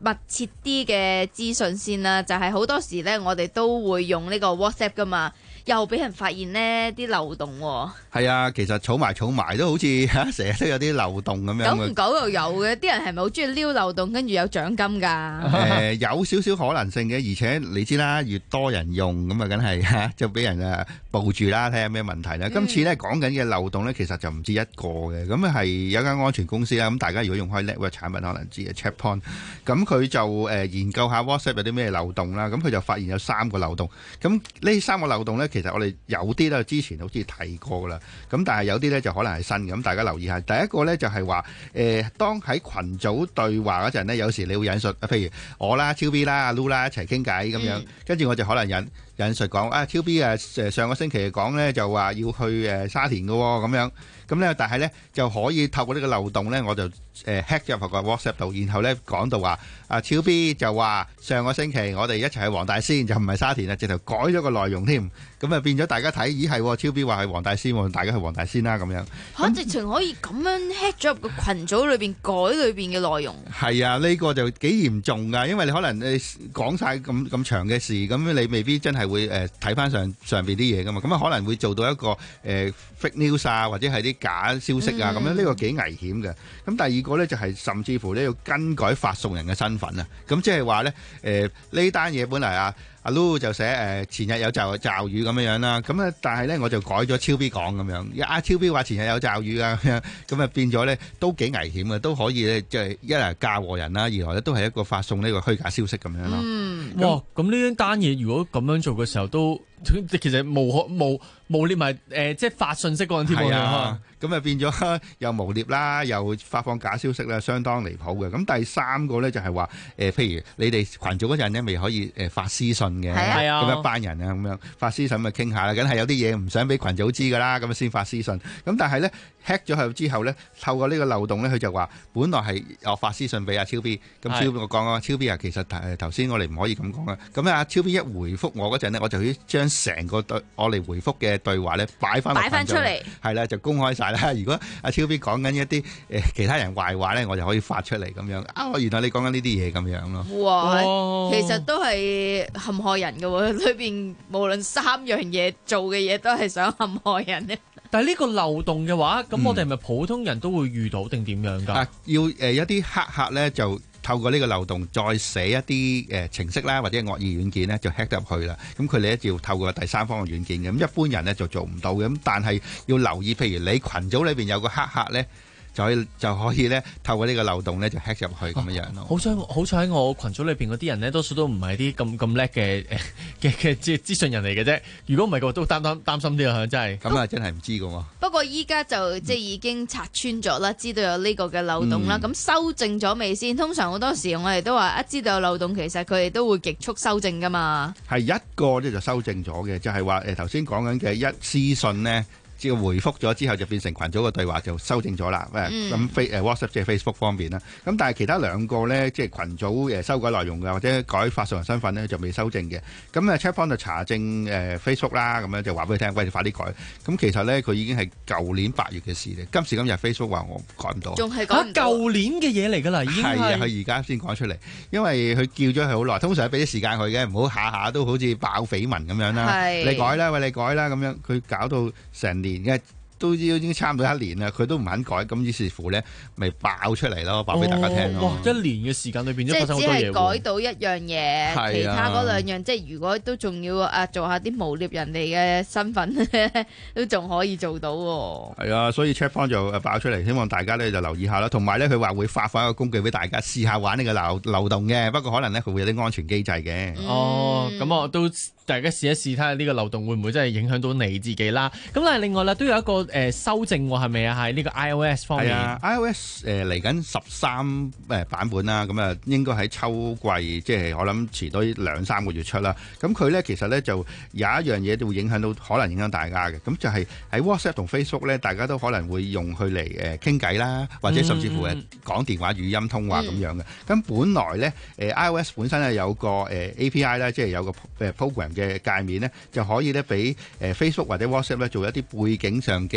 密切啲嘅資訊先啦，就係、是、好多時咧，我哋都會用呢個 WhatsApp 噶嘛，又俾人發現呢啲漏洞喎。 係啊，其實儲埋儲埋都好似嚇，成日都有啲漏洞咁樣。 久唔久又有嘅，啲人係咪好中意撩漏洞，跟住有獎金㗎？誒、 呃，有少少可能性嘅，而且你知啦，越多人用咁啊，梗係嚇就俾人啊報住啦，睇下咩問題啦。嗯、今次咧講緊嘅漏洞咧，其實就唔止一個嘅，咁啊係有一間安全公司啦。咁大家如果用開 network 產品，可能知嘅 Checkpoint，咁佢就誒研究下 WhatsApp 有啲咩漏洞啦。咁佢就發現有三個漏洞。咁呢三個漏洞咧，其實我哋有啲咧之前好似提過㗎啦。咁但係有啲咧就可能係新嘅，咁大家留意下。第一個咧就係話誒，當喺群組對話嗰陣咧，有時你會引述，譬如我啦、超 B 啦、阿 Lu 啦一齊傾偈咁樣，跟住我就可能引引述講啊，超 B 啊誒上個星期講咧就話要去誒沙田嘅喎咁樣，咁咧但係咧就可以透過呢個漏洞咧，我就誒 hack 入個 WhatsApp 度，然後咧講到話啊超 B 就話上個星期我哋一齊去黃大仙，就唔係沙田啦，直頭改咗個內容添，咁啊變咗大家睇，咦係超 B 話係黃大仙喎，大家去黃大仙啦咁樣。 嚇！直情可以咁樣 hack 咗入個群組裏邊改裏邊嘅內容。 係啊，呢個就幾嚴重㗎，因為你可能你講晒咁咁長嘅事，咁你未必真係會誒睇翻上上邊啲嘢㗎嘛，咁啊可能會做到一個誒 fake news 啊，或者係啲假消息啊，咁樣呢個幾危險嘅。咁第二個咧就係甚至乎咧要更改發送人嘅身份啊，咁即係話咧誒呢單嘢本嚟啊。阿 Lu 就寫誒前日有驟驟雨咁樣樣啦，咁咧但係咧我就改咗超 B 講咁樣，阿超 B 話前日有驟雨啊咁樣，咁啊變咗咧都幾危險嘅，都可以咧即係一嚟嫁禍人啦，二來咧都係一個發送呢個虛假消息咁樣咯。 嗯，哇！咁呢單嘢如果咁樣做嘅時候都。其實無可無無獵埋誒，即係發信息嗰陣添喎。係啊， 咁啊變咗又無獵啦，又發放假消息啦，相當離譜嘅。咁第三個咧就係話誒，譬如你哋群組嗰陣咧，未可以誒發私信嘅， 係啊， 咁一班人啊咁樣發私信咪傾下啦，梗係有啲嘢唔想俾群組知㗎啦，咁先發私信。咁但係咧 hack 咗佢之後咧，透過呢個漏洞咧，佢就話本來係我發私信俾阿超 B， 咁超 B 我講啊，超 B 啊，其實誒頭先我哋唔可以咁講啊。咁阿超 B 一回覆我嗰陣咧，我就要將成個對我嚟回覆嘅對話咧擺翻擺翻出嚟，係啦就公開晒啦。如果阿超 B 講緊一啲誒其他人壞話咧，我就可以發出嚟咁樣啊。原來你講緊呢啲嘢咁樣咯。 哇，其實都係陷害人嘅喎，裏邊無論三樣嘢做嘅嘢都係想陷害人嘅。 但係呢個漏洞嘅話，咁我哋係咪普通人都會遇到定點樣㗎？啊， 要誒一啲黑客咧就。透過呢個漏洞再寫一啲誒程式啦，或者惡意軟件咧，就 hack 入去啦。咁佢哋咧就要透過第三方嘅軟件嘅，咁一般人咧就做唔到嘅。咁但係要留意，譬如你群組裏邊有個黑客咧。就可以就可以咧，透過呢個漏洞咧就 hack 入去咁樣樣咯。 好彩好彩喺我群組裏邊嗰啲人咧，多數都唔係啲咁咁叻嘅嘅嘅資資訊人嚟嘅啫。如果唔係嘅話，都擔擔擔心啲啊！真係咁啊，真係唔知㗎喎。 不過依家就即係已經拆穿咗啦，知道有呢個嘅漏洞啦。咁、嗯、修正咗未先？通常好多時我哋都話一知道有漏洞，其實佢哋都會極速修正㗎嘛。 係一個咧就修正咗嘅，就係話誒頭先講緊嘅一私信呢。只要回覆咗之後就變成群組嘅對話就修正咗啦。咁、嗯、誒 WhatsApp 即係 Facebook 方面啦。咁但係其他兩個咧，即係群組誒修改內容嘅或者改發送人身份咧就未修正嘅。咁啊 Checkpoint 就查證誒 Facebook 啦，咁樣就話俾佢聽，喂，你快啲改。咁其實咧佢已經係舊年八月嘅事咧。今時今日 Facebook 話我改唔到， 仲係改唔到。 舊年嘅嘢嚟㗎啦，已經係。係啊，佢而家先講出嚟，因為佢叫咗佢好耐。通常俾啲時間佢嘅，唔好下下都好似爆緋聞咁樣啦。你改啦，喂，你改啦，咁樣佢搞到成年。嘅都已經差唔多一年啦，佢都唔肯改，咁於是乎咧，咪爆出嚟咯，爆俾大家聽咯。 哇！一年嘅時間裏邊都發生好多嘢喎。 即係只係改到一樣嘢， 啊、 其他嗰兩樣，即係如果都仲要啊做下啲誣衊人哋嘅身份咧，都仲可以做到喎。 係啊，所以 Checkpoint 就爆出嚟，希望大家咧就留意下啦。同埋咧，佢話會發放一個工具俾大家試下玩呢個漏漏洞嘅，不過可能咧佢會有啲安全機制嘅。 嗯、哦，咁我都大家試一試睇下呢個漏洞會唔會真係影響到你自己啦。咁但係另外啦，都有一個誒、呃、修正喎，係咪啊？係呢個 iOS 方面。係啊 ，iOS 誒嚟緊十三誒版本啦，咁啊應該喺秋季，即係我諗遲多兩三個月出啦。咁佢咧其實咧就有一樣嘢都會影響到，可能影響大家嘅。咁就係喺 WhatsApp 同 Facebook 咧，大家都可能會用佢嚟誒傾偈啦，或者甚至乎誒講電話、語音通話咁樣嘅。咁、嗯、本來咧誒 iOS 本身係有個誒 A P I 咧，即係有個誒 program 嘅界面咧，就可以咧俾誒 Facebook 或者 WhatsApp 咧做一啲背景上嘅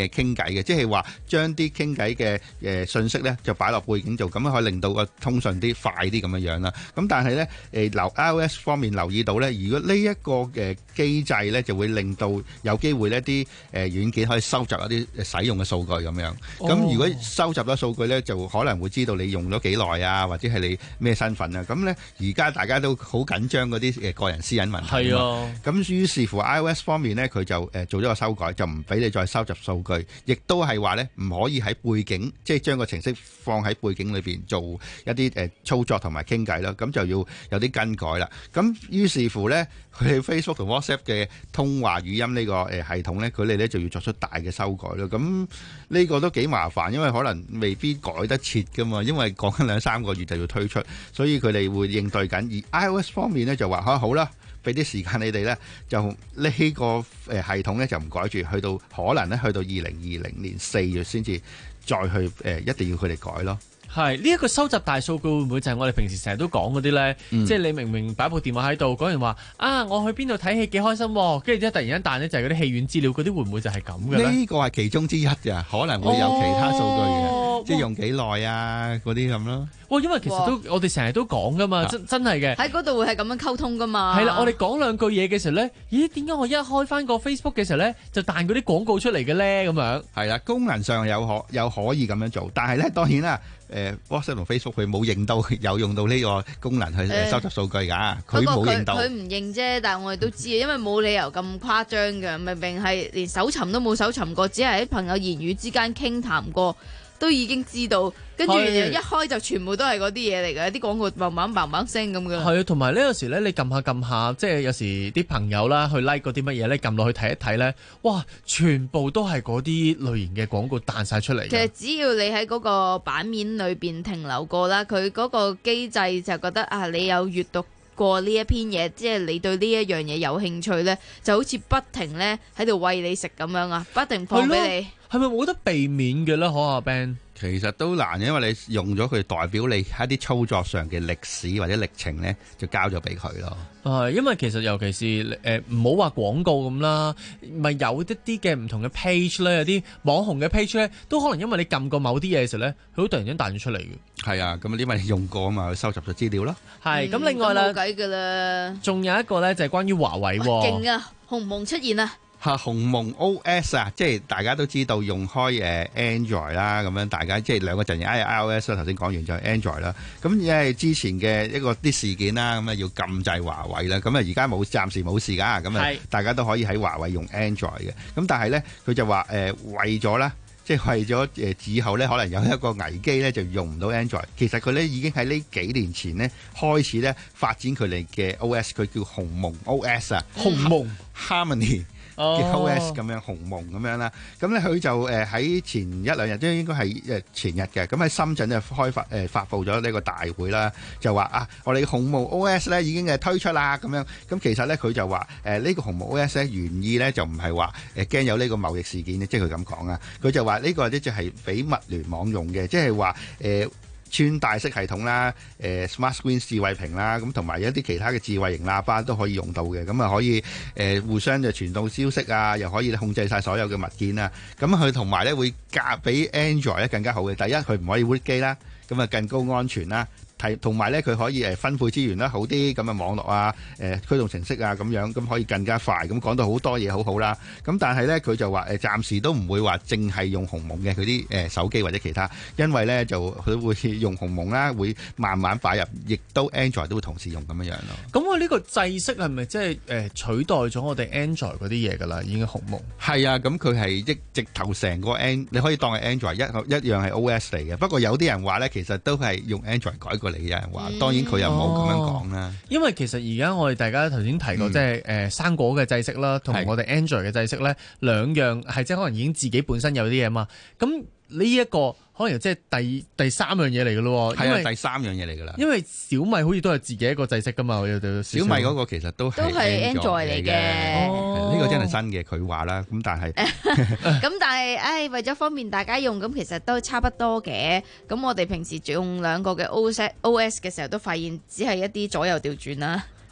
嘅傾偈嘅，即係話將啲傾偈嘅誒信息咧就擺落背景做，咁樣可以令到個通訊啲快啲咁樣樣啦。咁但係咧誒留 iOS 方面留意到咧，如果呢一個嘅機制咧就會令到有機會呢啲誒軟件可以收集一啲使用嘅數據咁樣。咁、哦、如果收集咗數據咧，就可能會知道你用咗幾耐啊，或者係你咩身份啊。咁咧而家大家都好緊張嗰啲誒個人私隱問題啊嘛。咁於是乎 iOS 方面咧，佢就誒做咗個修改，就唔俾你再收集數據，亦都係話咧唔可以喺背景，即係將個程式放喺背景裏邊做一啲誒操作同埋傾偈啦。咁就要有啲更改啦。咁於是乎咧，佢哋 Facebook 同 WhatsApp 嘅通話語音呢個誒系統咧，佢哋咧就要作出大嘅修改咯。咁呢個都幾麻煩，因為可能未必改得切噶嘛，因為講緊兩三個月就要推出，所以佢哋會應對緊。而 iOS 方面咧就話嚇好啦，俾啲時間你哋咧，就呢個誒系統咧就唔改住，去到可能咧去到二零二零年四月先至再去誒、呃，一定要佢哋改咯。 係呢一個收集大數據會唔會就係我哋平時成日都講嗰啲咧？嗯、即係你明明擺部電話喺度，講完話啊，我去邊度睇戲幾開心，跟住之後突然間彈呢，就係嗰啲戲院資料，嗰啲會唔會就係咁嘅咧？呢個係其中之一嘅，可能會有其他數據嘅，哦、即係用幾耐啊嗰啲咁咯。 哇！因為其實都我哋成日都講噶嘛，真真係嘅。 喺嗰度會係咁樣溝通噶嘛。 係啦，我哋講兩句嘢嘅時候咧，咦？點解我一開翻個 Facebook 嘅時候咧，就彈嗰啲廣告出嚟嘅咧？咁樣係啦，功能上有可有可以咁樣做，但係咧當然啦。誒 WhatsApp 同 Facebook 佢冇認到有用到呢個功能去收集數據㗎，佢冇認到。 佢唔認啫，但係我哋都知啊，因為冇理由咁誇張嘅，明明係連搜尋都冇搜尋過，只係喺朋友言語之間傾談過。都已經知道，跟住一開就全部都係嗰啲嘢嚟嘅，啲廣告嘭嘭嘭嘭聲咁嘅。 係啊，同埋呢有時咧，你撳下撳下，即係有時啲朋友啦去 like 嗰啲乜嘢咧，撳落去睇一睇咧，哇，全部都係嗰啲類型嘅廣告彈晒出嚟。 其實只要你喺嗰個版面裏邊停留過啦，佢嗰個機制就覺得啊，你有閱讀過呢一篇嘢，即係你對呢一樣嘢有興趣咧，就好似不停咧喺度餵你食咁樣啊，不停放俾你。 係咪冇得避免嘅咧？可阿 Ben， 其實都難，因為你用咗佢代表你喺啲操作上嘅歷史或者歷程咧，就交咗俾佢咯。 係，因為其實尤其是誒唔好話廣告咁啦，咪有一啲嘅唔同嘅 page 咧，有啲網紅嘅 page 咧，都可能因為你撳過某啲嘢嘅時候咧，佢都突然間彈咗出嚟嘅。係啊，咁因為你用過啊嘛，收集咗資料咯。 係，咁、嗯、另外啦， 冇計㗎啦。 仲有一個咧，就係關於華為。 勁啊！鴻蒙出現啊！ 嚇，鴻蒙 O S 啊，即係大家都知道用開誒 Android 啦，咁樣大家即係兩個陣營 iOS 啦，頭先講完就係 Android 啦。咁因為之前嘅一個啲事件啦，咁啊要禁制華為啦，咁啊而家冇暫時冇事㗎，咁啊大家都可以喺華為用 Android 嘅。咁但係咧，佢就話誒、呃、為咗啦，即係為咗誒以後咧可能有一個危機咧就用唔到 Android。其實佢咧已經喺呢幾年前咧開始咧發展佢哋嘅 O S， 佢叫鴻蒙 O S 啊， 鴻蒙 Harmony。嘅 O S 咁樣鴻蒙咁樣啦，咁咧佢就誒喺前一兩日，即係應該係誒前日嘅，咁喺深圳就開發誒發佈咗呢個大會啦，就話啊，我哋鴻蒙 O S 咧已經誒推出啦，咁樣，咁其實咧佢就話誒呢個鴻蒙 O S 咧原意咧就唔係話誒驚有呢個貿易事件，即係佢咁講啊，佢就話呢個咧就係俾物聯網用嘅，即係話誒。穿戴式系統啦，誒、呃、Smart Screen 智慧屏啦，咁同埋一啲其他嘅智慧型喇叭都可以用到嘅，咁啊可以誒、呃、互相就傳導消息啊，又可以控制晒所有嘅物件啊，咁佢同埋咧會夾比 Android 咧更加好嘅，第一佢唔可以 root 機啦，咁啊更高安全啦。同埋咧，佢可以誒分配資源啦，好啲咁嘅網絡啊，誒驅動程式啊咁樣，咁可以更加快。咁講到好多嘢，好好啦。咁但係咧，佢就話誒暫時都唔會話淨係用鴻蒙嘅佢啲誒手機或者其他，因為咧就佢會用鴻蒙啦，會慢慢擺入，亦都 Android 都會同時用咁樣樣咯。 咁我呢個制式係咪即係誒取代咗我哋 Android 嗰啲嘢㗎啦？已經鴻蒙係啊，咁佢係一直頭成個 N， 你可以當係 Android 一一樣係 O S 嚟嘅。不過有啲人話咧，其實都係用 Android 改過嚟。有人話，當然佢又冇咁樣講啦、哦。 因為其實而家我哋大家頭先提過，嗯、即係誒生果嘅制式啦，同埋我哋 Android 嘅制式咧，兩樣係即係可能已經自己本身有啲嘢嘛。咁呢一個可能即係第第三樣嘢嚟嘅咯。 係啊，第三樣嘢嚟㗎啦。 因為小米好似都係自己一個制式㗎嘛。我小米嗰個其實都係 Android 嚟嘅。呢、 哦呢個真係新嘅，佢話啦。咁但係咁但係，唉，為咗方便大家用，咁其實都差不多嘅。咁我哋平時用兩個嘅 O S 嘅時候，都發現只係一啲左右調轉啦。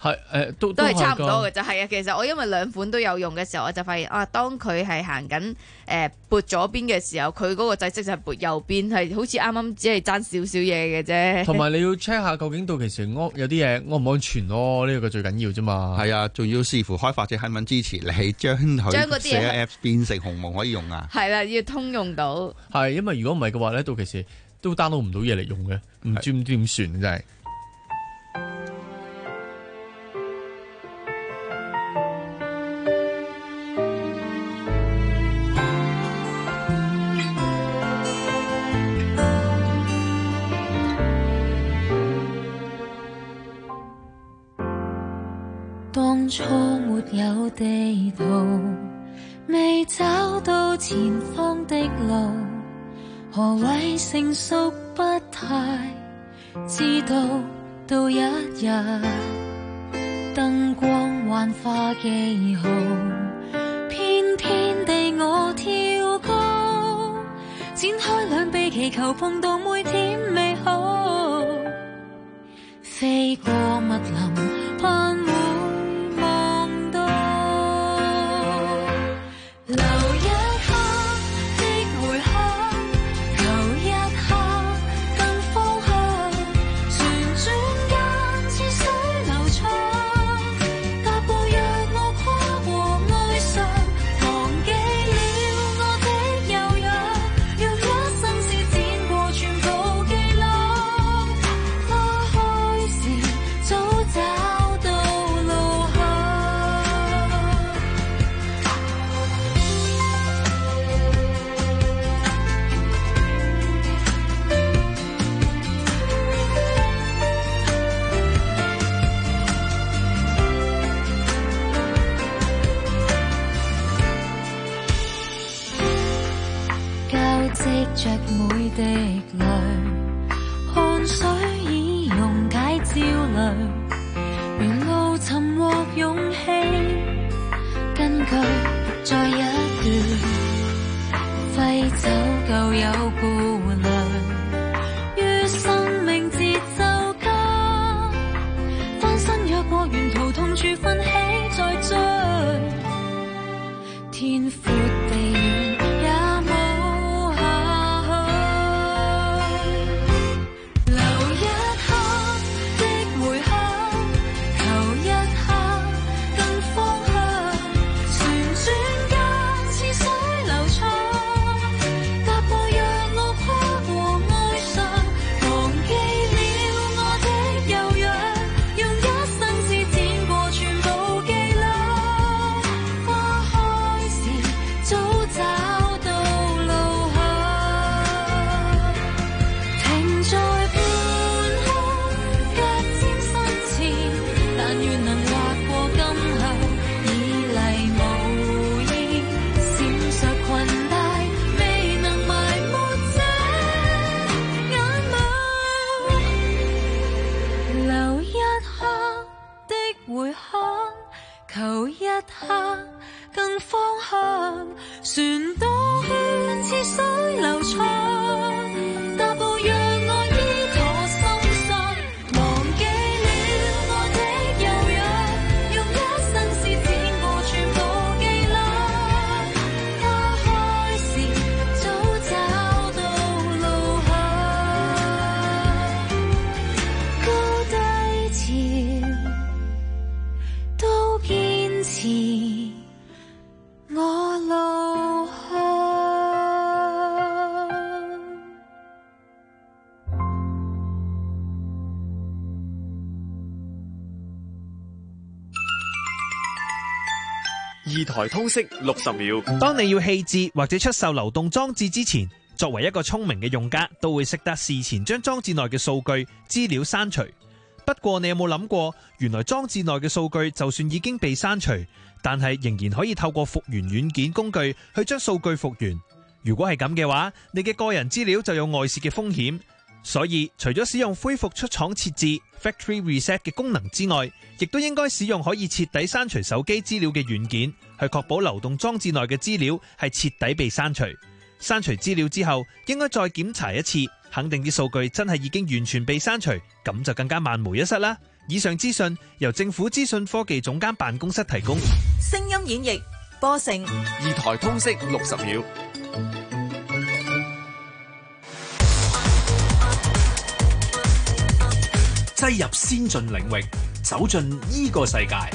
係誒都都係差唔多嘅啫。係啊，其實我因為兩款都有用嘅時候，我就發現啊，當佢係行緊誒撥左邊嘅時候，佢嗰個掣式就係撥右邊，係好似啱啱只係爭少少嘢嘅啫。 同埋你要 check 下究竟到其時安有啲嘢安唔安全咯，呢個最緊要啫嘛。 係啊，仲要視乎開發者肯唔肯支持你將佢寫 Apps 變成鴻蒙可以用啊。 係啦，要通用到。 係因為如果唔係嘅話咧，到其時都 download 唔到嘢嚟用嘅，唔知唔知點算真係。 當初沒有地圖，未找到前方的路，何謂成熟不太知道，到一日燈光幻化記號，偏偏地我跳高，展開兩臂祈求碰到每天美好，飛過密林盼會望到，留一刻的回響，求一刻更方向，旋轉間似水流長，踏步讓我跨過哀傷，忘記了我的柔弱，用一生施展過全部伎倆，花開時早找到路向。交織着每滴淚，汗水已溶解焦慮，沿路尋獲勇氣，根據再一段揮走舊有顧慮，於生命節奏間翻身躍過沿途痛處奮起再追，天闊地遠也冇下去，留一刻的回響，求一刻更方向，旋轉間似水流長，踏步讓我跨過哀傷，忘記了我的柔弱，用一生施展過全部伎倆，花開時早找到路向，停在半空，腳尖身前，但願能劃過今後，以麗無意閃爍裙帶，未能埋沒這眼眸，留一刻的回響，求一刻更方向，旋到血似水流長，踏步讓我依托心上，忘記了我的柔弱，用一生施展過全部伎倆，花開時早找到路向，高低潮都堅持我路向。 二台通識六十秒。當你要棄置或者出售流動裝置之前，作為一個聰明嘅用家，都會識得事前將裝置內嘅數據資料刪除。不過你有冇諗過，原來裝置內嘅數據就算已經被刪除，但係仍然可以透過復原軟件工具去將數據復原。如果係咁嘅話，你嘅個人資料就有外泄嘅風險。所以除咗使用恢復出廠設置 Factory Reset 嘅功能之外，亦都應該使用可以徹底刪除手機資料嘅軟件，去確保流動裝置內嘅資料係徹底被刪除。刪除資料之後，應該再檢查一次，肯定啲數據真係已經完全被刪除，咁就更加萬無一失啦。 以上資訊由政府資訊科技總監辦公室提供。 聲音演繹波成二台通識六十秒。 擠入先進領域，走進依個世界。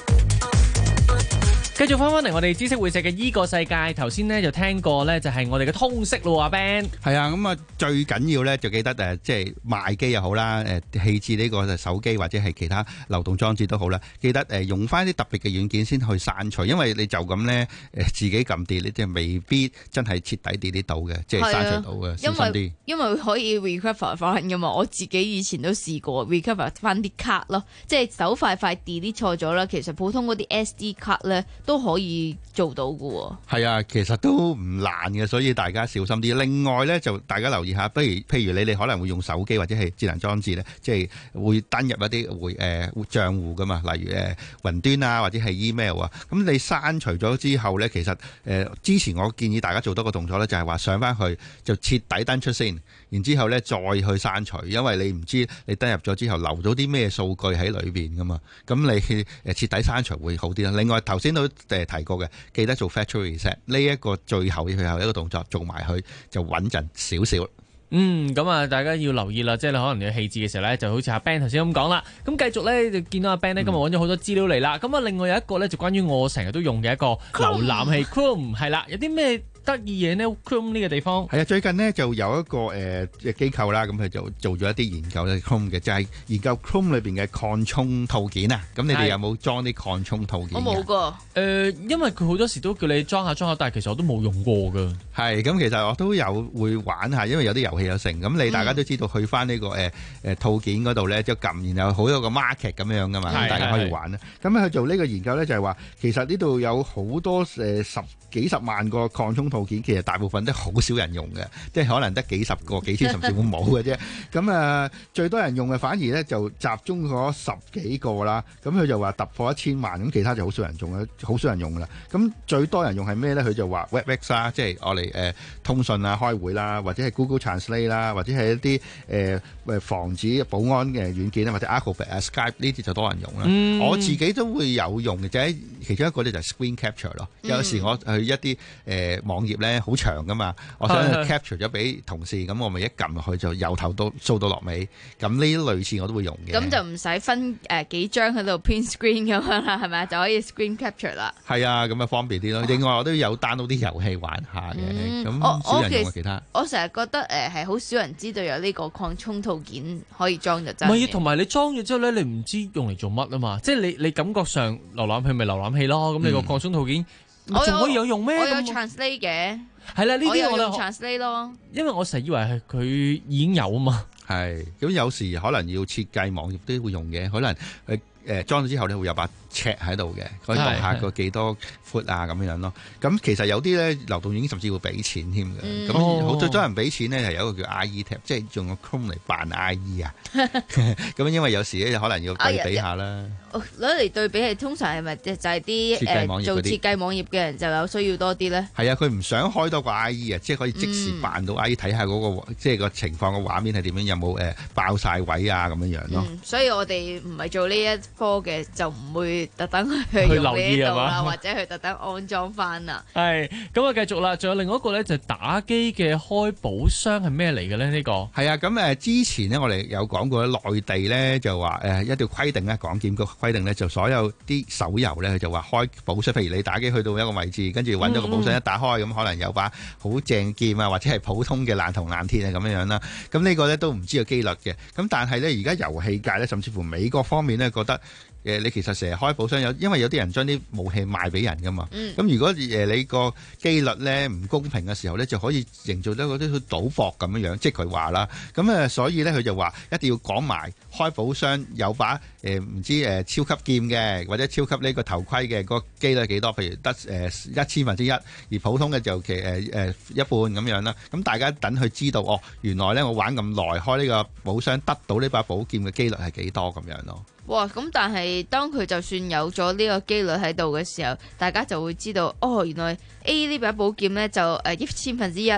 繼續翻翻嚟我哋知識會社嘅依個世界，頭先呢就聽過呢，就係我哋嘅通識咯，阿 Ben。 係啊，咁啊最緊要咧就記得誒，即係賣機又好啦，誒棄置呢個手機或者係其他流動裝置都好啦，記得誒用翻啲特別嘅軟件先去刪除，因為你就咁咧誒自己撳 delete，即係未必真係徹底 delete 到嘅，即係刪除到嘅，小心啲。 因為可以 recover 翻噶嘛，我自己以前都試過 recover 翻啲卡咯，即係手快快 delete 錯咗啦，其實普通嗰啲 S D 卡咧都可以做到㗎喎。係啊，其實都唔難嘅，所以大家小心啲。另外咧，就大家留意下，不如譬如你哋可能會用手機或者係智能裝置咧，即係會登入一啲會誒賬戶噶嘛，例如誒雲端啊或者係 email 啊。咁你刪除咗之後咧，其實誒、呃、之前我建議大家做多個動作咧，就係話上翻去就徹底登出先，然之後咧再去刪除，因為你唔知你登入咗之後留咗啲咩數據喺裏邊噶嘛。咁你誒徹底刪除會好啲啦。另外頭先都誒提過嘅，記得做 factory reset 呢一個最後最後一個動作做埋去就穩陣少少。 嗯，咁啊，大家要留意啦，即係你可能你棄置嘅時候咧，就好似阿 Ben 頭先咁講啦。咁繼續咧，就見到阿 Ben 咧今日揾咗好多資料嚟啦。咁啊、嗯，另外有一個咧，就關於我成日都用嘅一個瀏覽器 Chrome 係啦，有啲咩得意嘢呢 Chrome 呢個地方係啊，最近呢就有一個誒嘅、呃、機構啦，咁佢就做咗一啲研究咧 Chrome 嘅，就係、是、研究 Chrome 裏邊嘅擴充套件啊。咁你哋有冇裝啲擴充套件？ 我冇過。誒、 呃，因為佢好多時都叫你裝下裝下，但係其實我都冇用過㗎。 係，咁其實我都有會玩下，因為有啲遊戲有成。咁你大家都知道去翻呢、這個誒誒、呃、套件嗰度咧，就撳，然後好有個 market 咁樣噶嘛，咁大家可以玩啦。咁佢做呢個研究咧，就係話其實呢度有好多誒、呃、十幾十萬個擴充套件，其實大部分都好少人用嘅，即係可能得幾十個、幾千甚至乎冇嘅啫。咁啊、呃，最多人用嘅反而咧就集中咗十幾個啦。咁佢就話突破一千萬，咁其他就好少人用啦，好少人用啦。咁最多人用係咩咧？佢就話 Webex 啦，即係我嚟誒通訊啊、開會啦，或者係 Google Translate 啦，或者係一啲誒誒防止保安嘅軟件啊，或者 Acrobat 啊、Skype 呢啲就多人用啦。嗯、我自己都會有用嘅，就係其中一個咧就係 Screen Capture 咯。嗯、有時我去一啲誒、呃、網頁咧好長噶嘛，我想 capture 咗俾同事，咁我咪一撳落去就由頭到掃到落尾。咁呢啲類似我都會用嘅。 咁就唔使分誒、呃、幾張喺度 print screen 咁樣啦，係咪就可以 Screen Capture 啦。係啊，咁啊方便啲咯。另外我都有 download 啲遊戲玩下嘅。咁、嗯、少人用其他。 我成日覺得誒係好少人知道有呢個擴充套件可以裝就真。 唔係，同埋你裝咗之後咧，你唔知用嚟做乜啊嘛。即係你你感覺上瀏覽器咪瀏覽器咯，咁、嗯、你個擴充套件仲可以有用咩？ 我有 translate 嘅。 係啦，呢啲我有 translate 咯。 因為我成日以為係佢已經有啊嘛。 係，咁有時可能要設計網頁都會用嘅，可能誒誒裝咗之後咧會有把尺喺度嘅，可以度下個幾多闊啊咁樣咯。咁其實有啲咧流動軟件甚至會俾錢添嘅。咁好最多人俾錢咧係有一個叫 I E tab， 即係用個 Chrome 嚟扮 I E 啊。咁因為有時咧可能要對比下啦。 攞嚟對比係通常係咪就係啲誒做設計網頁嘅人就有需要多啲咧？ 係啊，佢唔想開多個 I E 啊，即係可以即時扮到 I E 睇下嗰個即係個情況個畫面係點樣，有冇誒爆晒位啊咁樣樣咯。 嗯，所以我哋唔係做呢一科嘅，就唔會特登去用呢度啦，或者去特登安裝翻啦。 係咁啊，繼續啦，仲有另外一個咧，就係打機嘅開寶箱係咩嚟嘅咧？呢個係啊，咁誒之前呢，我哋有講過內地咧就話誒一條規定咧，港檢局規定咧，就所有啲手遊咧，佢就話開寶箱，譬如你打機去到一個位置，跟住揾咗個寶箱一打開，咁、嗯嗯、可能有把好正劍啊，或者係普通嘅爛銅爛鐵啊咁樣樣啦。咁呢個咧都唔知個機率嘅。咁但係咧，而家遊戲界咧，甚至乎美國方面咧，覺得。誒，你其實成日開寶箱有，因為有啲人將啲武器賣俾人噶嘛。咁、嗯、如果誒你個機率咧唔公平嘅時候咧，就可以營造咗嗰啲賭博咁樣樣，即係佢話啦。咁誒，所以咧佢就話一定要講埋開寶箱有把誒唔知誒超級劍嘅，或者超級呢個頭盔嘅個機率幾多？譬如得誒一千分之一，而普通嘅就其誒誒一半咁樣啦。咁大家等佢知道哦，原來咧我玩咁耐開呢個寶箱得到呢把寶劍嘅機率係幾多咁樣咯。 哇！咁但係當佢就算有咗呢個機率喺度嘅時候，大家就會知道哦，原來 A 呢把寶劍呢就誒一千分之一，跟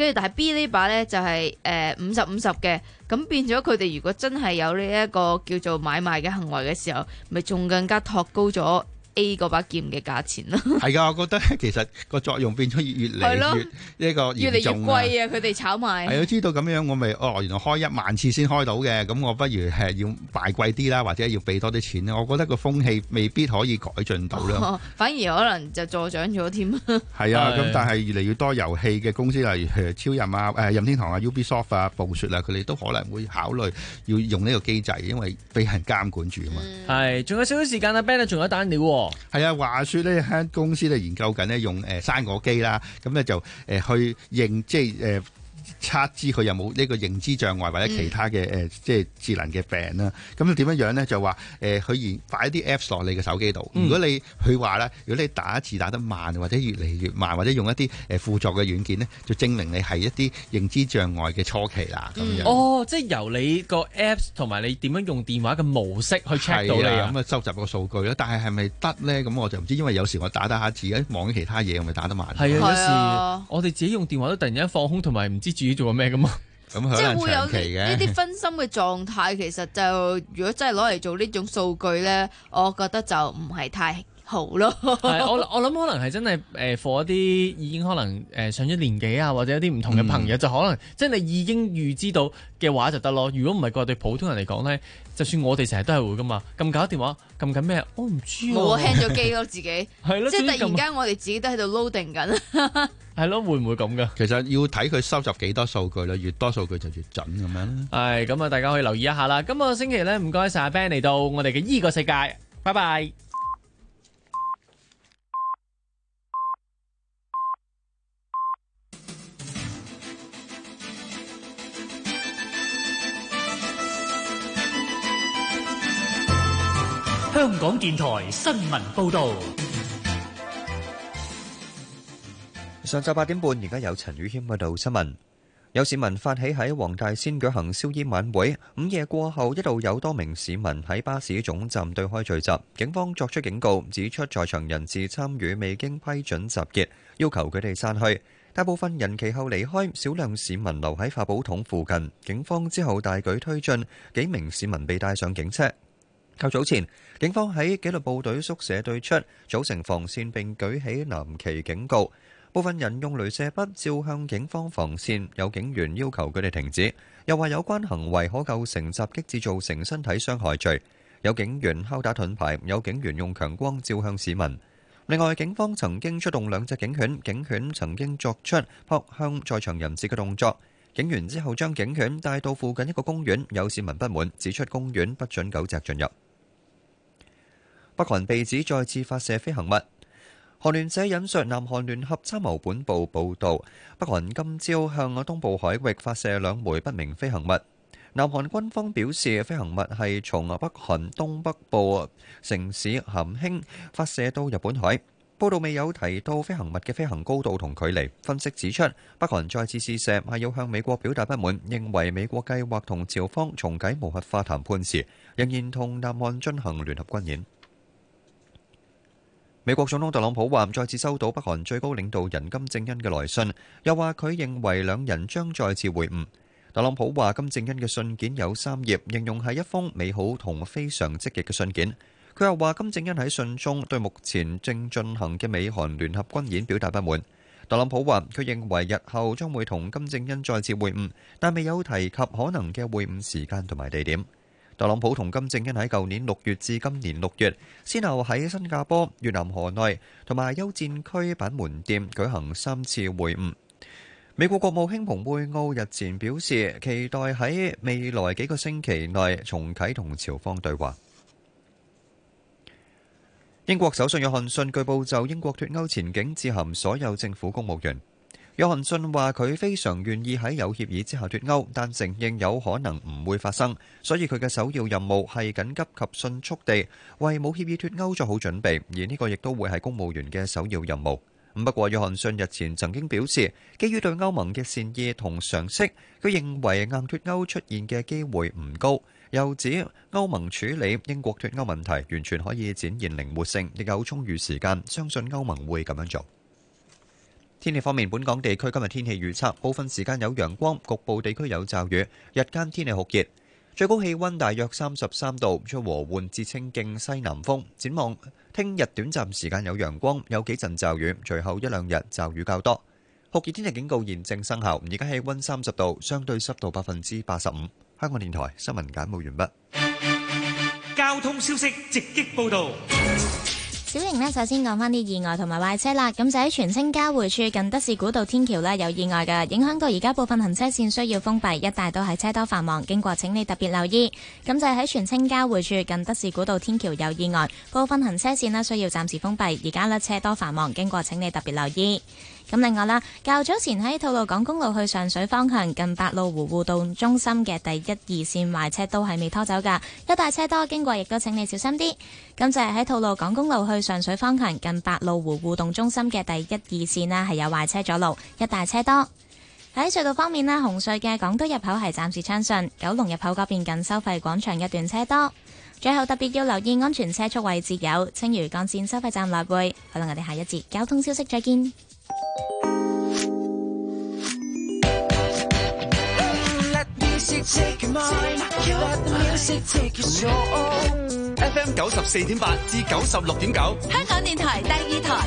跟住但係 B 呢把咧就係誒五十五十嘅，咁變咗佢哋如果真係有呢一個叫做買賣嘅行為嘅時候，咪仲更加托高咗 A 嗰把劍嘅價錢咯。 係㗎，我覺得其實個作用變咗越嚟越呢個越嚟越嚴重貴啊！佢哋炒賣係啊，知道咁樣我咪哦，原來開一萬次先開到嘅，咁我不如係要賣貴啲啦，或者要俾多啲錢咧。我覺得個風氣未必可以改進到啦、 哦，反而可能就助長咗添。 係啊，咁但係越嚟越多遊戲嘅公司，例如超任啊、誒任天堂啊、Ubisoft 啊、暴雪啊，佢哋都可能會考慮要用呢個機制，因為俾人監管住啊嘛。 係，仲有少少時間啊 Ben 仲有一單料喎。 係啊，話說呢間公司咧研究緊呢，用誒生果機啦，咁咧就誒去認即係誒。測知佢有冇呢個認知障礙或者其他嘅誒、嗯呃，即係智能嘅病啦。咁點樣樣咧？就話誒，佢、呃、研擺啲 Apps 落你嘅手機度。如果你佢話咧，如果你打字打得慢或者越嚟越慢，或者用一啲誒輔助嘅軟件咧，就證明你係一啲認知障礙嘅初期啦。咁、嗯、樣哦，即係由你個 Apps 同埋你點樣用電話嘅模式去 check 到你啊。 咁啊，收集個數據咯。但係係咪得咧？咁我就唔知，因為有時我打打下字，望緊其他嘢，我咪打得慢。 係啊，有時我哋自己用電話都突然間放空，同埋唔知自己做過咩咁啊。 咁可能長期嘅呢啲分心嘅狀態，其實就如果真係攞嚟做呢種數據咧，我覺得就唔係太好咯。 係我我諗可能係真係誒 for 一啲已經可能誒上咗年紀啊，或者一啲唔同嘅朋友，嗯、就可能即係你已經預知到嘅話就得咯。如果唔係個對普通人嚟講咧，就算我哋成日都係會噶嘛，撳搞電話撳緊咩？我唔知啊。 冇 hang 咗機咯，自己係咯， 即係突然間我哋自己都喺度 loading 緊。 係咯，會唔會咁噶？ 其實要睇佢收集幾多數據啦，越多數據就越準咁樣。 係咁啊，大家可以留意一下啦。今個星期咧，唔該晒阿 Ben 嚟到我哋嘅依個世界，拜拜。 香港電台新聞報導。 上晝八點半，而家有陳宇謙報道新聞。有市民發起喺黃大仙舉行燒煙晚會，午夜過後一度有多名市民喺巴士總站對開聚集，警方作出警告，指出在場人士參與未經批准集結，要求佢哋散去。大部分人其後離開，少量市民留喺化寶桶附近。警方之後大舉推進，幾名市民被帶上警車。較早前，警方喺紀律部隊宿舍對出組成防線並舉起藍旗警告。部分人用雷射筆照向警方防線，有警員要求佢哋停止，又話有關行為可構成襲擊致造成身體傷害罪。有警員敲打盾牌，有警員用強光照向市民。另外，警方曾經出動兩隻警犬，警犬曾經作出撲向在場人士嘅動作。警員之後將警犬帶到附近一個公園，有市民不滿，指出公園不准狗隻進入。北韓被指再次發射飛行物。韓聯社引述南韓聯合參謀本部報導，北韓今朝向東部海域發射兩枚不明飛行物。南韓軍方表示，飛行物係從北韓東北部城市咸興發射到日本海。報導未有提到飛行物嘅飛行高度同距離。分析指出，北韓再次試射係要向美國表達不滿，認為美國計劃同朝方重啟無核化談判時，仍然同南韓進行聯合軍演。美國總統特朗普話再次收到北韓最高領導人金正恩嘅來信，又話佢認為兩人將再次會晤。特朗普話金正恩嘅信件有三頁，形容係一封美好同非常積極嘅信件。佢又話金正恩喺信中對目前正進行嘅美韓聯合軍演表達不滿。特朗普話佢認為日後將會同金正恩再次會晤，但未有提及可能嘅會晤時間同埋地點。特朗普同金正恩喺舊年六月至今年六月，先後喺新加坡、越南河內同埋休戰區板門店舉行三次會晤。美國國務卿蓬佩奧日前表示，期待喺未來幾個星期內重啟同朝方對話。英國首相約翰遜據報就英國脫歐前景致函所有政府公務員。約翰遜話佢非常願意喺有協議之下脫歐，但承認有可能唔會發生，所以佢嘅首要任務係緊急及迅速地為冇協議脫歐做好準備，而呢個亦都會係公務員嘅首要任務。不過約翰遜日前曾經表示，基於對歐盟嘅善意同常識，佢認為硬脫歐出現嘅機會唔高，又指歐盟處理英國脫歐問題完全可以展現靈活性，亦有充裕時間，相信歐盟會咁樣做。 天氣方面，本港地區今日天氣預測，部分時間有陽光，局部地區有驟雨，日間天氣酷熱，最高氣溫大約三十三度，吹和緩至清勁西南風。展望聽日短暫時間有陽光，有幾陣驟雨，隨後一兩日驟雨較多。酷熱天氣警告現正生效，而家氣溫三十度，相對濕度百分之八十五。香港電台新聞簡報完畢。 交通消息直擊報道。 小瑩呢，首先講返啲意外同埋壞車啦。咁就喺荃青交匯處近德士古道天橋呢，有意外嘅，影響到而家部分行車線需要封閉，一帶都係車多繁忙，經過請你特別留意。咁就係喺荃青交匯處近德士古道天橋有意外，部分行車線呢需要暫時封閉，而家呢車多繁忙，經過請你特別留意。咁另外啦，較早前喺吐露港公路去上水方向近八路湖互動中心嘅第一二線壞車都係未拖走噶，一帶車多，經過亦都請你小心啲。咁就係喺吐露港公路去上水方向近八路湖互動中心嘅第一二線啦，係有壞車阻路，一帶車多。喺隧道方面啦，紅隧嘅港島入口係暫時暢順，九龍入口嗰邊近收費廣場一段車多。最後特別要留意安全車速位置有青嶼幹線收費站來回。好啦，我哋下一節交通消息再見。 F M 九十四點八至九十六點九， 香港電台第二台。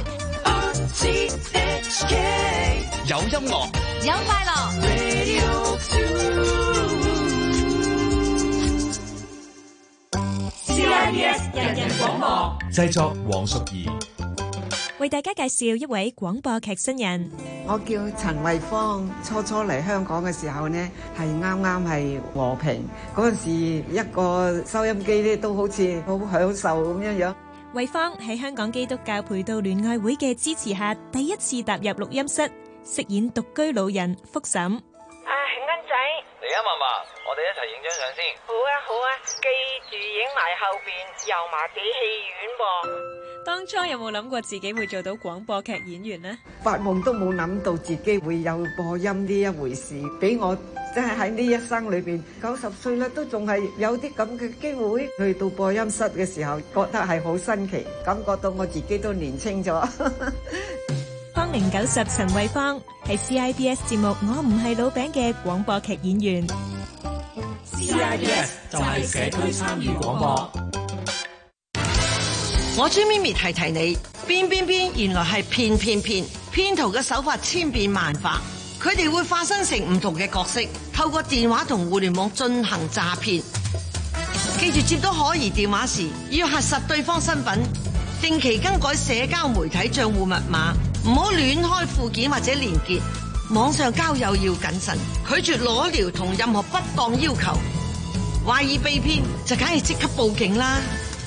有音樂， 有快樂。C I B S 人人廣播， 製作黃淑儀， 為大家介紹一位廣播劇新人。 我叫陳慧芳，初初嚟香港嘅時候呢，係啱啱係和平嗰陣時，一個收音機咧都好似好享受咁樣樣。 慧芳喺香港基督教培道聯愛會嘅支持下，第一次踏入錄音室，飾演獨居老人福嬸。 啊，恩仔， 嚟啊，嫲嫲，我哋一齊影張相先。 好啊好啊，記住影埋後邊油麻地戲院噃。 當初有冇諗過自己會做到廣播劇演員呢？ 發夢都冇諗到自己會有播音呢一回事，俾我真係喺呢一生裏邊，九十歲啦都仲係有啲咁嘅機會去到播音室嘅時候，覺得係好新奇，感覺到我自己都年輕咗。 芳齡九十陳慧芳係 C I B S 節目《我唔係老餅》嘅廣播劇演員。 C I B S 就係社區參與廣播。 我朱咪咪提提你，變變變，原來係騙騙騙，騙徒嘅手法千變萬化，佢哋會化身成唔同嘅角色，透過電話同互聯網進行詐騙。記住接到可疑電話時，要核實對方身份，定期更改社交媒體賬戶密碼，唔好亂開附件或者連結。網上交友要謹慎，拒絕裸聊同任何不當要求。懷疑被騙就梗係即刻報警啦。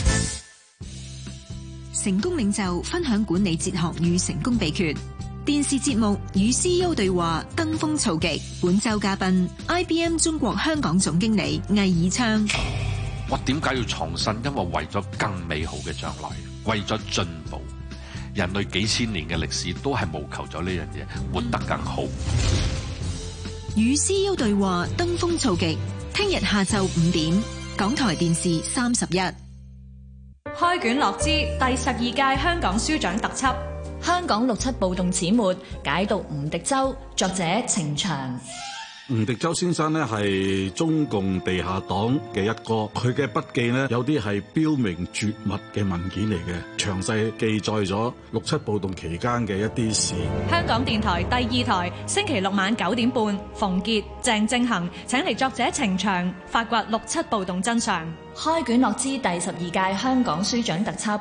成功領袖分享管理哲學與成功秘訣。電視節目與 C E O 對話登峰造極。本周嘉賓 I B M 中國香港總經理魏以昌。 我點解要創新？因為為咗更美好嘅將來，為咗進步。人類幾千年嘅歷史都係務求咗呢樣嘢，活得更好。 與 C E O 對話登峰造極。聽日下晝五點，港台電視三十一。 開卷樂之第十二屆香港書獎特輯，香港六七暴動始末，解讀吳荻舟，作者程翔。 吳荻舟先生呢係中共地下黨嘅一哥，佢嘅筆記呢有啲係標明絕密嘅文件嚟嘅，詳細記載咗六七暴動期間嘅一啲事。 香港電台第二台星期六晚九點半，馮傑、鄭正恒請嚟作者程翔發掘六七暴動真相。開卷樂之第十二屆香港書獎特輯，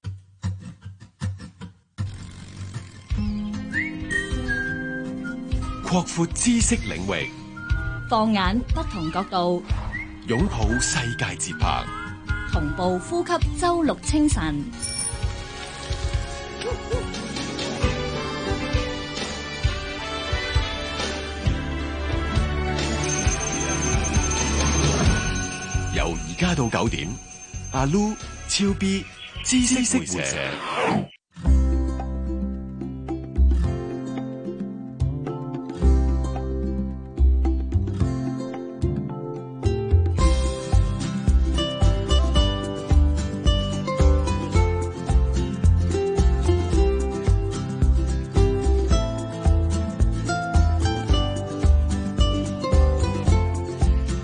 擴闊知識領域， 放眼不同角度， 擁抱世界節拍， 同步呼吸周六清晨。 由而家到九點，阿 Lu、超 B、知識回社。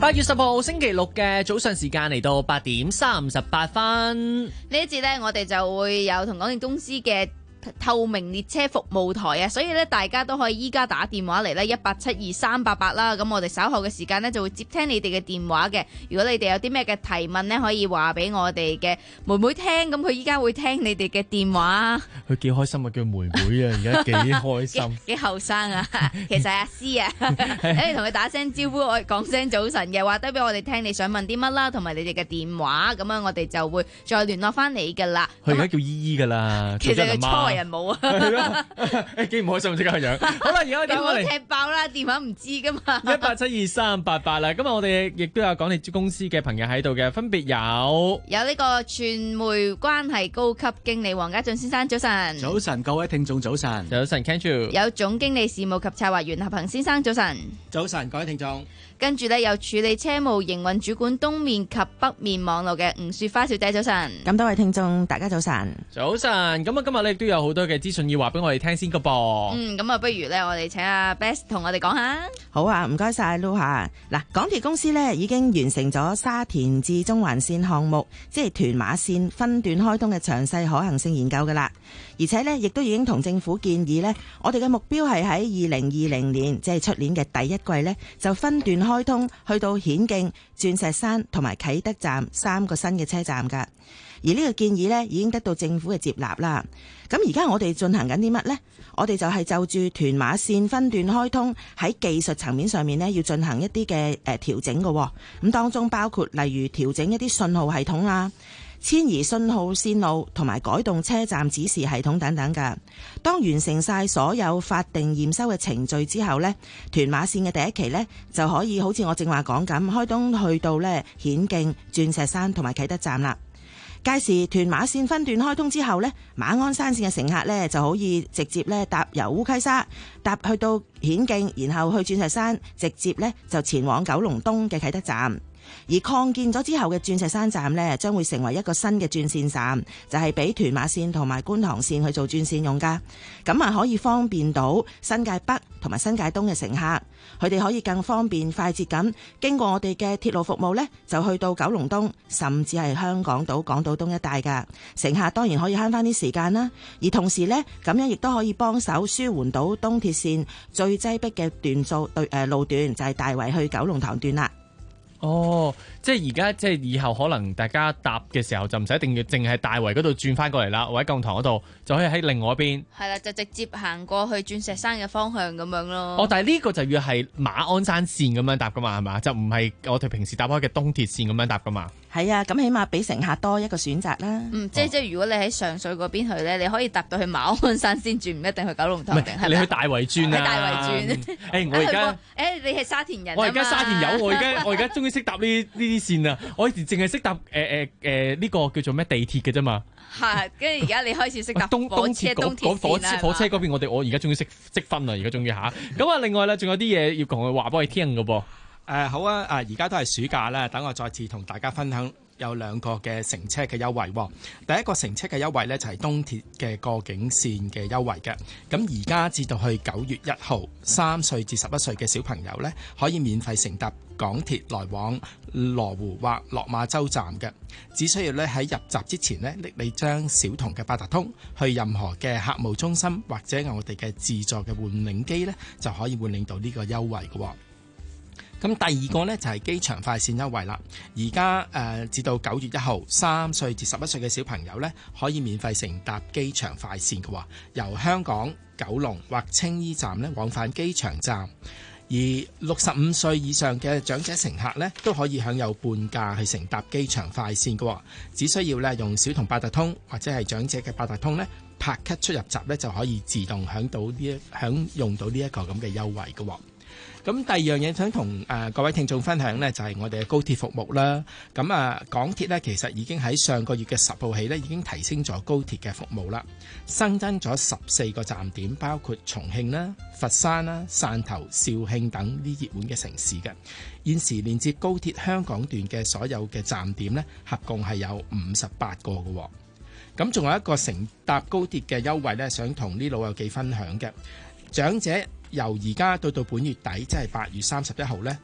八月十號星期六嘅早上時間嚟到八點三十八分。 呢一節呢，我哋就會有同港鐵公司嘅透明列車服務台啊，所以咧大家都可以依家打電話嚟咧一八七二三八八啦。咁我哋稍後嘅時間呢，就會接聽你哋嘅電話嘅。如果你哋有啲咩嘅提問呢，可以話俾我哋嘅妹妹聽。咁佢依家會聽你哋嘅電話。 佢幾開心啊，叫妹妹啊，而家幾開心， 幾後生啊，其實係阿師啊，誒同佢打聲招呼，我講聲早晨嘅，話得俾我哋聽你想問啲乜啦，同埋你哋嘅電話，咁樣我哋就會再聯絡翻你噶啦。 佢而家叫姨姨噶啦， 其實佢初為人母啊。 係咯，誒幾唔開心即刻個樣。好啦，而家打翻嚟， 你唔好踢爆啦，電話唔知噶嘛。 一八七二三八八啦。今日我哋亦都有港鐵公司嘅朋友喺度嘅，分別有有呢個傳媒關係高級經理黃家俊先生，早晨。 早晨，各位聽眾早晨。 早晨 Kenju。 有總經理事務及策劃員合恒先生，早晨。 早晨，各位聽眾。 跟住咧，有處理車務營運主管東面及北面網絡嘅吳雪花小姐，早晨。 咁多位聽眾，大家早晨。 早晨。咁啊，今日咧亦都有好多嘅資訊要話俾我哋聽先噶噃。 嗯，咁啊，不如咧，我哋請阿 Best 同我哋講下。 好啊，唔該晒 Lu 吓。嗱，港鐵公司咧已經完成咗沙田至中環線項目，即係屯馬線分段開通嘅詳細可行性研究噶啦。而且咧，亦都已經同政府建議咧，我哋嘅目標係喺二零二零年，即係出年嘅第一季咧，就分段開通去到顯徑、鑽石山同埋啟德站三個新嘅車站㗎。而呢個建議咧已經得到政府嘅接納啦。咁而家我哋進行緊啲乜呢？我哋就係就住屯馬線分段開通喺技術層面上面呢，要進行一啲嘅誒調整嘅。咁當中包括例如調整一啲信號系統啦、遷移信號線路同埋改動車站指示系統等等㗎。當完成晒所有法定驗收嘅程序之後呢，屯馬線嘅第一期呢，就可以好似我正話講咁開通去到呢顯徑、鑽石山同埋啟德站啦。屆時屯馬線分段開通之後呢，馬鞍山線嘅乘客呢，就可以直接呢搭由烏溪沙搭去到顯徑，然後去鑽石山，直接呢就前往九龍東嘅啟德站。而擴建咗之後嘅鑽石山站呢，將會成為一個新嘅轉線站，就係俾屯馬線同埋觀塘線去做轉線用㗎。咁啊可以方便到新界北同埋新界東嘅乘客，佢哋可以更方便快捷咁經過我哋嘅鐵路服務呢，就去到九龍東，甚至係香港島、港島東一帶㗎。乘客當然可以慳翻啲時間啦，而同時呢，咁樣亦都可以幫手舒緩到東鐵線最擠迫嘅段數對誒路段，就係大圍去九龍塘段啦。 哦，即係而家即係以後可能大家搭嘅時候就唔使一定要淨係大圍嗰度轉翻過嚟啦，或者九龍塘嗰度就可以喺另外一邊。係啦， 就直接行過去鑽石山嘅方向咁樣咯。 哦，但係呢個就要係馬鞍山線咁樣搭噶嘛，係嘛？就唔係我哋平時搭開嘅東鐵線咁樣搭噶嘛。 係啊，咁起碼俾乘客多一個選擇啦。 嗯，即係即係如果你喺上水嗰邊去咧，你可以搭到去馬鞍山先轉，唔一定去九龍塘。 唔係，你去大圍轉啊！ 喺大圍轉。 誒，我而家誒，你係沙田人。 我而家沙田友，我而家我而家終於識搭呢呢啲線啊！我以前淨係識搭誒誒誒呢個叫做咩地鐵嘅啫嘛。 係，跟住而家你開始識搭東火車、東鐵火車火車嗰邊，我哋我而家終於識識分啦！而家終於嚇。咁啊，另外咧，仲有啲嘢要同佢話俾我哋聽嘅噃。 誒好啊！啊而家都係暑假啦，等我再次同大家分享有兩個嘅乘車嘅優惠。第一個乘車嘅優惠呢，就係東鐵嘅過境線嘅優惠嘅。咁而家至到去九月一號，三歲至十一歲嘅小朋友呢，可以免費乘搭港鐵來往羅湖或落馬洲站嘅。只需要呢喺入閘之前呢，拎你張小童嘅八達通去任何嘅客務中心或者我哋嘅自助嘅換領機呢，就可以換領到呢個優惠嘅。咁第二個呢，就係機場快線優惠啦。而家誒至到九月一號，三歲至十一歲嘅小朋友呢，可以免費乘搭機場快線嘅，由香港九龍或青衣站呢往返機場站。而六十五歲以上嘅長者乘客呢，都可以享有半價去乘搭機場快線嘅，只需要呢用小童八達通或者係長者嘅八達通呢，拍卡出入閘呢，就可以自動享到呢一享用到呢一個咁嘅優惠嘅。咁第二樣嘢想同誒各位聽眾分享呢，就係我哋嘅高鐵服務啦。咁啊，港鐵呢，其實已經喺上個月嘅十號起呢，已經提升咗高鐵嘅服務啦，新增咗十四個站點，包括重慶啦、佛山啦、汕頭、肇慶等呢熱門嘅城市嘅。現時連接高鐵香港段嘅所有嘅站點呢，合共係有五十八個嘅。咁仲有一個乘搭高鐵嘅優惠呢，想同呢老友記分享嘅長者。由而家到到本月底，即係八月三十一號呢，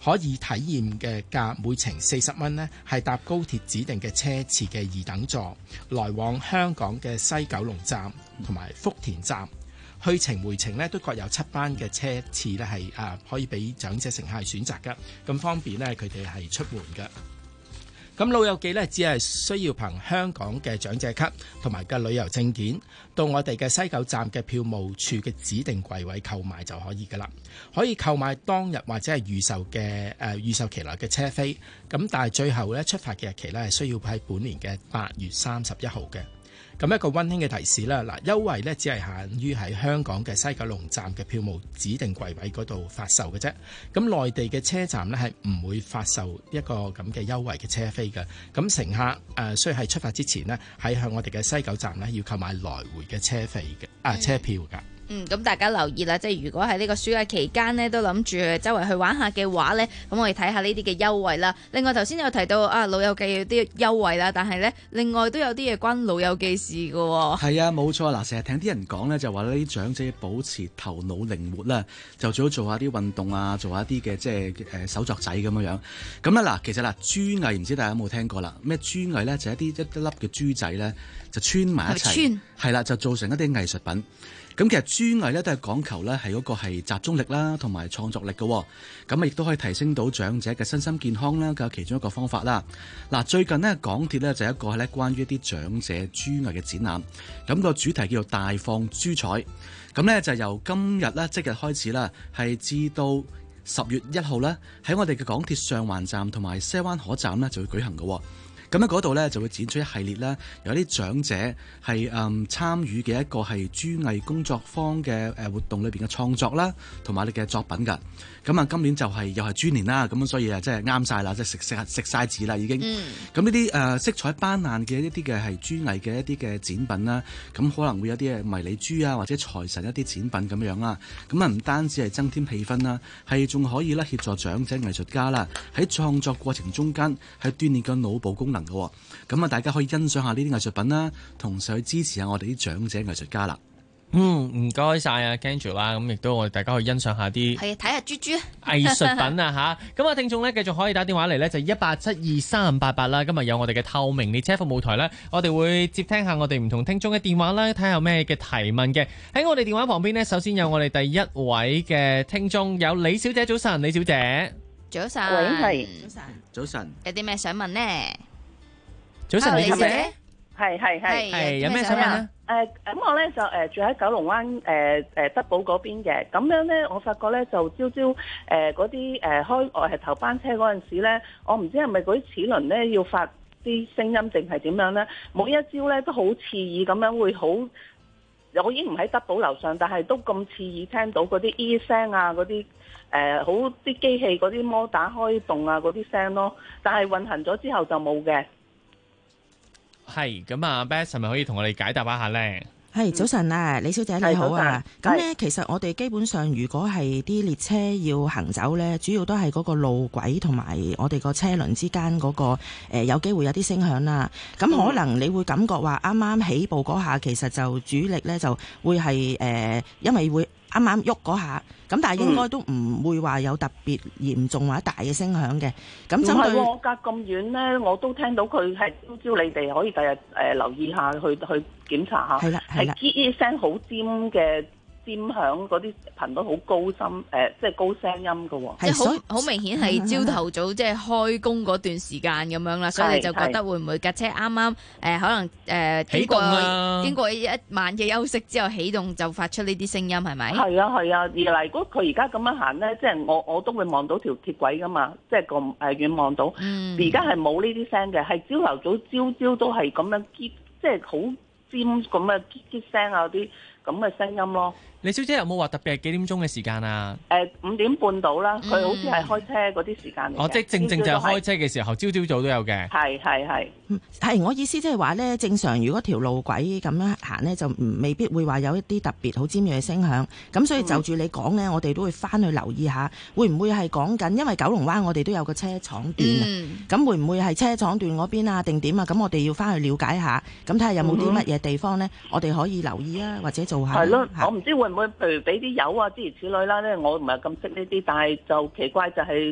可以體驗嘅價每程四十蚊呢，係搭高鐵指定嘅車次嘅二等座，來往香港嘅西九龍站同埋福田站。去程回程呢，都各有七班嘅車次呢，係啊可以俾長者乘客係選擇嘅，咁方便呢，佢哋係出門嘅。咁老友記呢，只係需要憑香港嘅長者卡同埋嘅旅遊證件，到我哋嘅西九站嘅票務處嘅指定櫃位購買就可以㗎啦。可以購買當日或者係預售嘅誒、呃、預售期內嘅車飛。咁但係最後呢，出發嘅日期呢，係需要喺本年嘅八月三十一號嘅。咁一個溫馨嘅提示啦，嗱，優惠呢只係限於喺香港嘅西九龍站嘅票務指定櫃位嗰度發售嘅啫。咁內地嘅車站呢係唔會發售一個咁嘅優惠嘅車飛嘅。咁乘客誒、呃、需要喺出發之前呢，喺向我哋嘅西九站呢要購買來回嘅車飛嘅啊車票㗎。 嗯，咁大家留意啦，即係如果喺呢個暑假期間呢，都諗住周圍去玩下嘅話呢，咁我哋睇下呢啲嘅優惠啦。另外頭先有提到啊，老友記有啲優惠啦，但係呢，另外都有啲嘢關老友記事嘅喎。 係啊，冇錯嗱，成日聽啲人講呢，就話呢啲長者保持頭腦靈活啦，就最好做下啲運動啊，做下啲嘅即係誒手作仔咁樣樣。咁咧嗱，其實嗱，豬藝唔知大家有冇聽過啦？咩豬藝呢？就係一啲一粒嘅豬仔呢，就穿埋一齊，係啦，就做成一啲藝術品。咁其實豬藝咧都係講求咧係嗰個係集中力啦，同埋創作力嘅。咁亦都可以提升到長者嘅身心健康啦，嘅其中一個方法啦。嗱，最近呢，港鐵咧就有一個咧關於一啲長者豬藝嘅展覽，咁個主題叫做大放豬彩。咁咧就由今日咧即日開始啦，係至到十月一號咧喺我哋嘅港鐵上環站同埋西灣河站咧就會舉行嘅。咁喺嗰度咧就會展出一系列咧，有啲長者係誒參與嘅一個係豬藝工作坊嘅誒活動裏邊嘅創作啦，同埋你嘅作品㗎。咁啊，今年就係、是、又係豬年啦，咁所以啊，真係啱晒啦，即係食食食曬字啦已經。咁呢啲誒色彩斑斕嘅一啲嘅係豬藝嘅一啲嘅展品啦，咁可能會有啲迷你豬啊或者財神一啲展品咁樣啦。咁啊唔單止係增添氣氛啦，係仲可以咧協助長者藝術家啦喺創作過程中間係鍛鍊個腦部功能嘅。咁啊，大家可以欣賞下呢啲藝術品啦，同時去支持下我哋啲長者藝術家啦。 嗯，唔該晒啊 Angela 啦，咁亦都我哋大家可以欣賞下啲係啊，睇下豬豬藝術品啊吓。咁啊，聽眾咧繼續可以打電話嚟咧，就一八七二三五八八啦。今日有我哋嘅透明列車服務台咧，我哋會接聽下我哋唔同聽眾嘅電話啦，睇下有咩嘅提問嘅。喺我哋電話旁邊呢，首先有我哋第一位嘅聽眾，有李小姐，早晨，李小姐， 早晨， 喂，係早晨， 早晨， 有啲咩想問呢？ 早晨，李小姐， 係係係， 係有咩想問呢？ 誒咁我咧就誒住喺九龍灣誒誒德寶嗰邊嘅，咁樣咧我發覺咧就朝朝誒嗰啲誒開誒頭班車嗰陣時咧，我唔知係咪嗰啲齒輪咧要發啲聲音定係點樣咧？每一朝咧都好刺耳咁樣，會好，我已經唔喺德寶樓上，但係都咁刺耳，聽到嗰啲 E 聲啊，嗰啲誒好啲機器嗰啲摩打開動啊嗰啲聲咯，但係運行咗之後就冇嘅。 係咁啊 Beth 係咪可以同我哋解答一下咧？ 係早晨啊，李小姐你好啊。咁咧，其實我哋基本上如果係啲列車要行走咧，主要都係嗰個路軌同埋我哋個車輪之間嗰、嗰個、呃、有機會有啲聲響啦。咁可能你會感覺話啱啱起步嗰下，其實就主力咧就會係誒、呃，因為會啱啱喐嗰下。咁但係應該都唔會話有特別嚴重或者大嘅聲響嘅。咁針對我隔咁遠咧，我都聽到佢係朝朝你哋可以第日誒留意下去去檢查下。係啦，係啦，係啲聲好尖嘅尖響，嗰啲頻率好高深誒，即係高聲音嘅喎。 即係好好明顯係朝頭早即係開工嗰段時間咁樣啦，所以你就覺得會唔會架車啱啱誒可能誒經過經過一晚嘅休息之後起動就發出呢啲聲音係咪？ 係啊係啊，而嚟如果佢而家咁樣行咧，即係我我都會望到條鐵軌噶嘛，即係個誒遠望到。而家係冇呢啲聲嘅，係朝頭早朝朝都係咁樣結，即係好尖咁嘅結結聲啊啲咁嘅聲音咯。 李小姐有冇話特別係幾點鐘嘅時間啊？ 誒五點半到啦，佢好似係開車嗰啲時間嚟嘅。 哦，即係正正就係開車嘅時候，朝朝早都有嘅。 係係係。 係我意思即係話咧，正常如果條路軌咁樣行咧，就唔未必會話有一啲特別好尖銳嘅聲響。咁所以就住你講咧，我哋都會翻去留意下，會唔會係講緊？因為九龍灣我哋都有個車廠段啊，咁、嗯、會唔會係車廠段嗰邊啊？定點啊？咁我哋要翻去了解下，咁睇下有冇啲乜嘢地方咧，我哋可以留意啊，或者做下。係咯， 我唔知會唔會譬如俾啲油啊諸如此類啦咧，我唔係咁識呢啲，但係就奇怪就係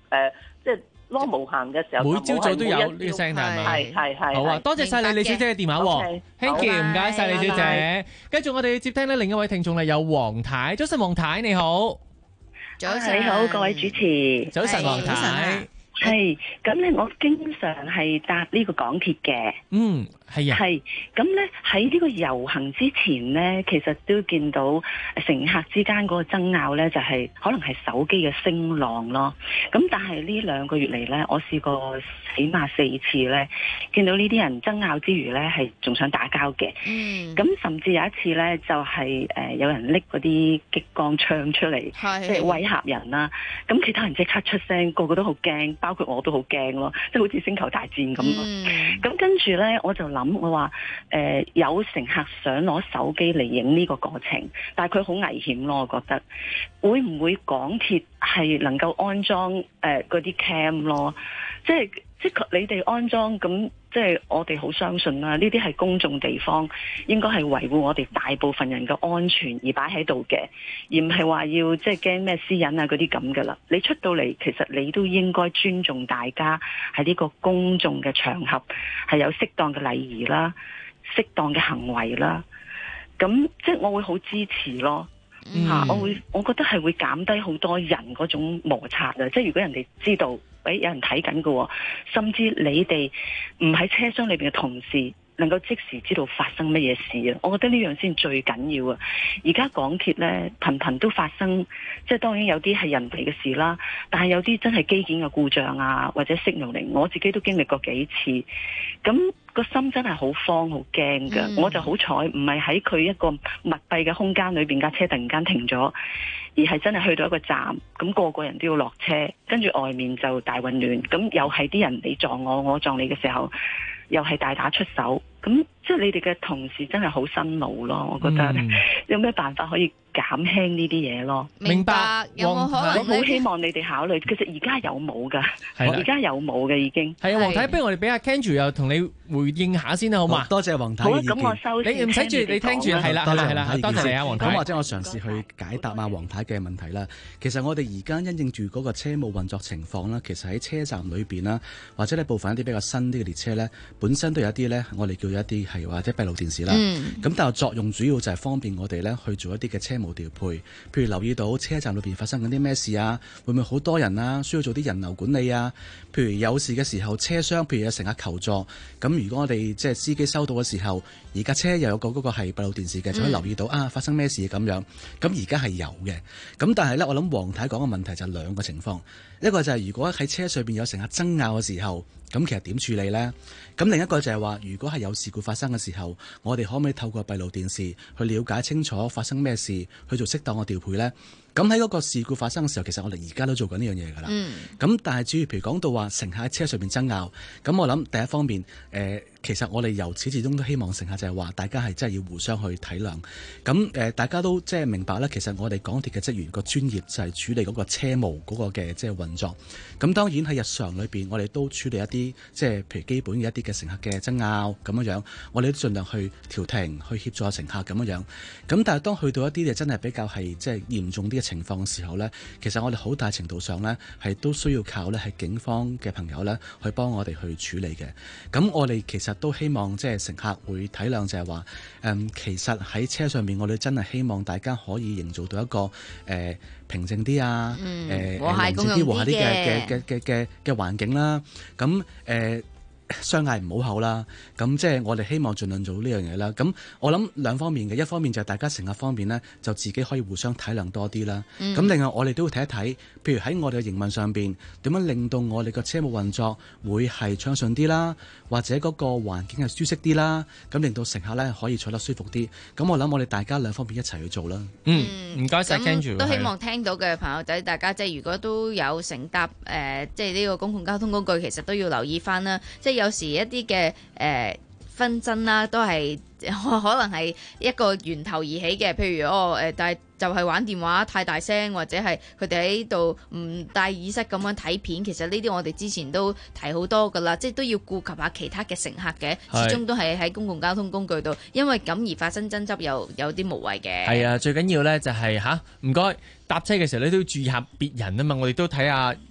誒即係攞無行嘅時候， 每朝早都有呢個聲係咪？ 係係係。 好啊，多謝晒李李小姐嘅電話喎 ，thank you，唔該晒李小姐。跟住我哋接聽咧另一位聽眾咧，有黃太，早晨黃太你好， 早晨你好各位主持， 早晨黃太。 係，咁咧我經常係搭呢個港鐵嘅。 嗯，係啊。 係，咁咧喺呢個遊行之前咧，其實都見到乘客之間嗰個爭拗咧，就係、是、可能係手機嘅聲浪咯。咁但係呢兩個月嚟咧，我試過起碼四次咧，見到呢啲人爭拗之餘咧，係仲想打交嘅。嗯。咁甚至有一次咧，就係、是、誒、呃、有人拎嗰啲激光槍出嚟，即係威嚇人啦。咁其他人即刻出聲，個個都好驚。包括我都好驚咯，即係好似星球大戰咁咯。咁、嗯、跟住呢，我就諗我話誒、呃、有乘客想攞手機嚟影呢個過程，但係佢好危險咯。我覺得會唔會港鐵係能夠安裝誒嗰啲 cam 咯？即係即係你哋安裝咁，即係我哋好相信啦。呢啲係公眾地方，應該係維護我哋大部分人嘅安全而擺喺度嘅，而唔係話要即係驚咩私隱啊嗰啲咁噶啦。你出到嚟，其實你都應該尊重大家喺呢個公眾嘅場合係有適當嘅禮儀啦、適當嘅行為啦。咁即係我會好支持咯。嚇、嗯啊！我會，我覺得係會減低好多人嗰種摩擦啊！即係如果人哋知道，誒、哎、有人睇緊嘅，甚至你哋唔喺車廂裏邊嘅同事能夠即時知道發生乜嘢事啊！我覺得呢樣先最緊要啊！而家港鐵呢，頻頻都發生，即係當然有啲係人為嘅事啦，但係有啲真係機件嘅故障啊，或者 signaling，我自己都經歷過幾次，咁。個心真係好慌好驚㗎，我就好彩唔係喺佢一個密閉嘅空間裏邊，架車突然間停咗，而係真係去到一個站，咁個個人都要落車，跟住外面就大混亂，咁又係啲人你撞我，我撞你嘅時候，又係大打出手，咁即係你哋嘅同事真係好辛勞咯，我覺得、嗯、有咩辦法可以減輕呢啲嘢咯？ 明白，有冇可能？ 我好希望你哋考慮。其實而家有冇㗎？而家有冇嘅已經？ 係啊，黃太，不如我哋俾阿 Kenju 又同你回應下先啦，好嘛？ 多謝黃太。 好啊，咁我收線。 你唔使住，你聽住，係啦，係啦，係啦，多謝你啊，黃太。 咁或者我嘗試去解答阿黃太嘅問題啦。其實我哋而家因應住嗰個車務運作情況啦，其實喺車站裏邊啦，或者呢部分一啲比較新啲嘅列車咧，本身都有一啲咧，我哋叫一啲係或者閉路電視啦。咁、嗯、但係作用主要就係方便我哋咧去做一啲嘅車務調配。譬如留意到車站裏邊發生緊啲咩事啊，會唔會好多人啊？需要做啲人流管理啊？譬如有事嘅時候，車廂譬如有乘客求助，咁如果我哋即係司機收到嘅時候，而家車又有個嗰個係閉路電視嘅，就可以留意到、嗯、啊發生咩事咁樣。咁而家係有嘅，咁但係咧，我諗黃太講嘅問題就係兩個情況，一個就係如果喺車上邊有乘客爭拗嘅時候，咁其實點處理呢？咁另一個就係話，如果係有事故發生嘅時候，我哋可唔可以透過閉路電視去了解清楚發生咩事，去做適當嘅調配呢？咁喺嗰個事故發生嘅時候，其實我哋而家都做緊呢樣嘢㗎啦。咁、嗯、但係至於譬如講到話乘客喺車上面爭拗，咁我諗第一方面，誒、呃、其實我哋由始至終都希望乘客就係話，大家係真係要互相去體諒。咁誒、呃、大家都即係明白咧，其實我哋港鐵嘅職員個專業就係處理嗰個車務嗰個嘅即係運作。咁當然喺日常裏邊，我哋都處理一啲即係譬如基本嘅一啲嘅乘客嘅爭拗咁樣樣，我哋都盡量去調停，去協助乘客咁樣樣。咁但係當去到一啲嘅真係比較係即係嚴重啲嘅情況嘅時候呢，其實我哋好大程度上呢係都需要靠呢係警方嘅朋友呢去幫我哋去處理嘅。咁我哋其實都希望即係乘客會體諒，就係話誒，其實喺車上面我哋真係希望大家可以營造到一個誒、呃、平靜啲啊，誒、嗯、和諧共融啲和諧啲嘅嘅嘅嘅嘅環境啦。咁誒。呃相嗌唔好口啦，咁即係我哋希望盡量做呢樣嘢啦。咁我諗兩方面嘅，一方面就係大家乘客方面呢，就自己可以互相體諒多啲啦。咁、嗯、另外我哋都會睇一睇，譬如喺我哋嘅營運上邊點樣令到我哋個車務運作會係暢順啲啦，或者嗰個環境係舒適啲啦，咁令到乘客呢可以坐得舒服啲。咁我諗我哋大家兩方面一齊去做啦。 嗯，唔該晒 Kenju 都希望聽到嘅朋友仔，大家即係如果都有乘搭誒、呃，即係呢個公共交通工具，其實都要留意翻啦。即係有時一啲嘅誒紛爭啦，都係可能係一個源頭而起嘅。譬如哦誒，但係就係玩電話太大聲，或者係佢哋喺度唔戴耳塞咁樣睇片。其實呢啲我哋之前都提好多噶啦，即係都要顧及下其他嘅乘客嘅，始終都係喺公共交通工具度，因為咁而發生爭執又有啲無謂嘅。係啊，最緊要咧就係吓唔該搭車嘅時候你都要注意下別人啊嘛。我哋都睇下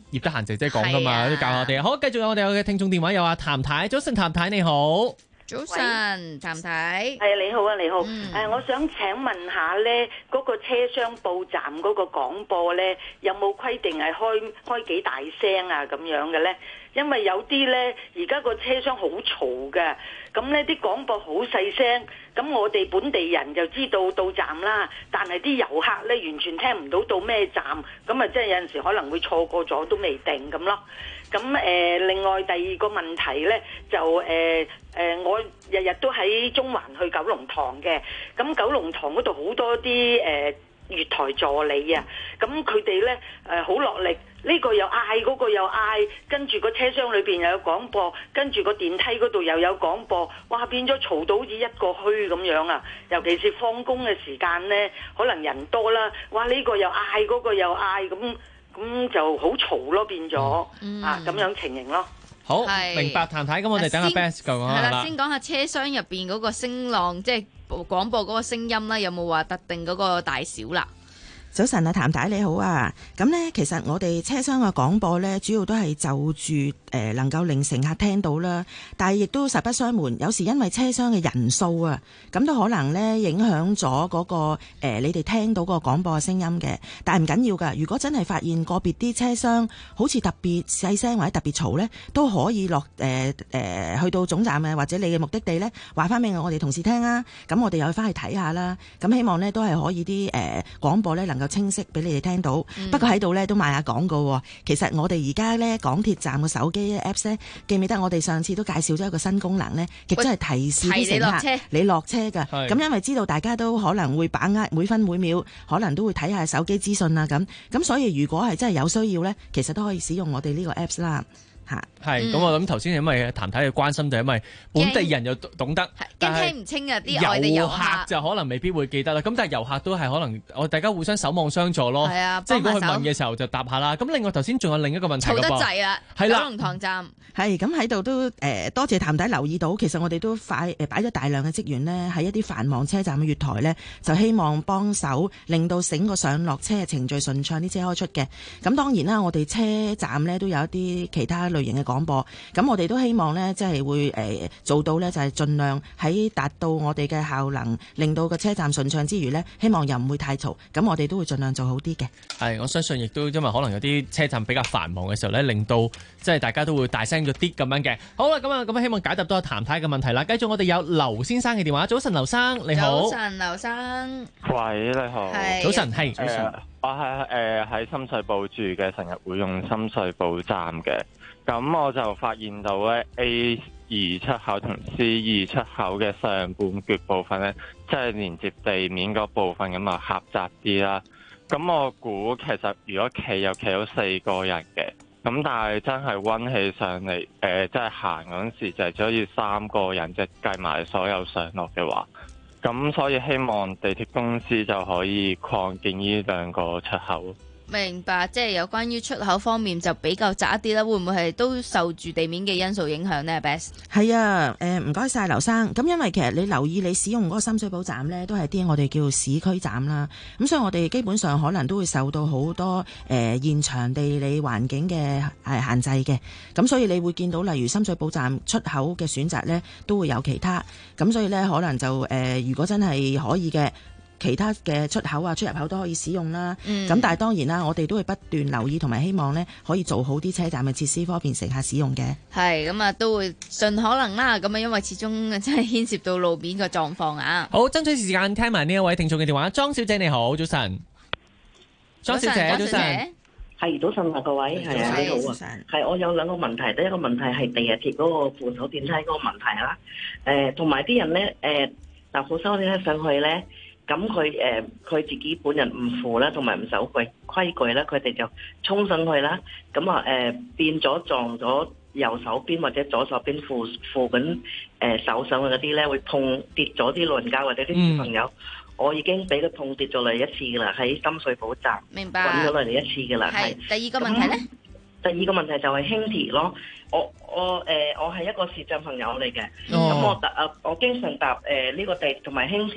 葉德嫻姐姐講噶嘛， 係啊都教我哋。好，繼續有我哋有嘅聽眾電話有阿譚太，早晨譚太你好。 早晨，譚太。 係你好啊，你好。誒、 嗯呃，我想請問下咧，嗰、個車廂報站嗰個廣播咧，有冇規定係開開幾大聲啊咁樣嘅咧？因為有啲咧，而家個車廂好嘈嘅，咁咧啲廣播好細聲，咁我哋本地人就知道到站啦，但係啲遊客咧完全聽唔到到咩站，咁啊即係有陣時可能會錯過咗都未定咁咯。咁誒、呃，另外第二個問題咧，就誒誒、呃呃，我日日都喺中環去九龍塘嘅，咁九龍塘嗰度好多啲誒、呃、月台助理啊，咁佢哋咧誒好落力，呢、呢個又嗌，嗰、嗰個又嗌，跟住個車廂裏邊又有廣播，跟住個電梯嗰度又有廣播，哇變咗嘈到好似一個墟咁樣啊！尤其是放工嘅時間咧，可能人多啦，哇呢、呢個又嗌，嗰、嗰個又嗌咁。咁就好嘈咯，變咗、嗯、啊咁樣情形咯。 好，明白譚太，咁我哋等阿 Beth 講係啦， 啦。 先講下車廂入邊嗰個聲浪，即係廣播嗰個聲音啦，有冇話特定嗰個大小啦？ 早晨啊，譚太你好啊！咁呢，其實我哋車廂嘅廣播呢，主要都係就住誒、呃、能夠令乘客聽到啦。但係亦都實不相瞞，有時因為車廂嘅人數啊，咁都可能呢影響咗嗰個誒、呃、你哋聽到嗰個廣播嘅聲音嘅。但係唔緊要㗎，如果真係發現個別啲車廂好似特別細聲或者特別嘈呢，都可以落誒誒、呃呃、去到總站啊，或者你嘅目的地呢，話翻俾我哋同事聽啊。咁我哋又翻去睇下啦。咁希望呢都係可以啲誒、呃、廣播呢能夠清晰俾你哋聽到，嗯、不過喺度咧都賣下廣告。其實我哋而家咧港鐵站嘅手機 Apps 咧，記唔記得我哋上次都介紹咗一個新功能咧，亦都係提示啲乘客你落車㗎。咁因為知道大家都可能會把握每分每秒，可能都會睇下手機資訊啊咁。咁所以如果係真係有需要咧，其實都可以使用我哋呢個 Apps 啦。 係咁，我諗頭先因為譚太嘅關心，就因為本地人又懂得，但係聽唔清啊啲外地遊客就可能未必會記得啦。咁但係遊客都係可能我大家互相守望相助咯。 係啊， 即係如果佢問嘅時候就答下啦。咁另外頭先仲有另一個問題㗎噃， 嘈得滯啦， 係啦， 九龍塘站係咁喺度都誒、呃、多謝譚太留意到，其實我哋都快誒擺咗大量嘅職員呢，喺一啲繁忙車站嘅月台呢，就希望幫手令到整個上落車嘅程序順暢，啲車開出嘅。咁當然啦，我哋車站呢都有一啲其他類型嘅廣播。咁我哋都希望呢，即係會誒做到呢，就係盡量喺達到我哋嘅效能，令到個車站順暢之餘呢，希望又唔會太嘈。咁我哋都會盡量做好啲嘅。 係，我相信亦都因為可能有啲車站比較繁忙嘅時候呢，令到即係大家都會大聲咗啲咁樣嘅。好啦，咁啊，咁希望解答到譚太嘅問題啦。繼續我哋有劉先生嘅電話。早晨，劉生你好。 早晨，劉生。 喂，你好。 早晨，係。 早晨。我係誒喺深水埗住嘅，成日會用深水埗站嘅。咁我就發現到咧 A 二出口同 C 二出口嘅上半橛部分咧，即係連接地面嗰部分咁啊狹窄啲啦。咁我估其實如果企又企到四個人嘅，咁但係真係溫起上嚟，誒、呃、即係行嗰陣時就係只可以三個人，即係計埋所有上落嘅話。咁所以希望地鐵公司就可以擴建呢兩個出口。 明白，即係有關於出口方面就比較窄一啲啦，會唔會係都受住地面嘅因素影響呢 Best 係啊，誒唔該晒劉生。咁因為其實你留意你使用嗰個深水埗站呢，都係啲我哋叫市區站啦。咁所以我哋基本上可能都會受到好多誒、呃、現場地理環境嘅係限制嘅。咁所以你會見到例如深水埗站出口嘅選擇呢，都會有其他。咁所以呢，可能就誒、呃，如果真係可以嘅。其他嘅出口啊、出入口都可以使用啦。咁、嗯、但係當然啦，我哋都會不斷留意同埋希望呢可以做好啲車站嘅設施，方便乘客使用嘅。 係咁啊，都會盡可能啦。咁啊，因為始終真係牽涉到路面嘅狀況啊。 好，爭取時間聽埋呢一位聽眾嘅電話。莊小姐你好，早晨。莊小姐，早晨。 係早晨啊，各位係啊，你好啊。係我有兩個問題，第一個問題係地鐵嗰個扶手電梯嗰個問題啦。誒、呃，同埋啲人咧，誒搭扶手電梯上去咧。咁佢誒佢自己本人唔扶啦，同埋唔守規規矩啦，佢哋就衝上去啦。咁啊誒變咗撞咗右手邊或者左手邊扶扶緊誒手上去嗰啲咧，會碰跌咗啲老人家或者啲小朋友。嗯、我已經俾佢碰跌咗嚟一次噶啦，喺深水埗站， 明白， 滾咗落嚟一次噶啦。 係第二個問題咧？ 第二個問題就係輕鐵咯。我我誒、呃、我係一個視障朋友嚟嘅，咁、 哦、 我搭啊我經常搭誒呢、呃這個地同埋輕鐵。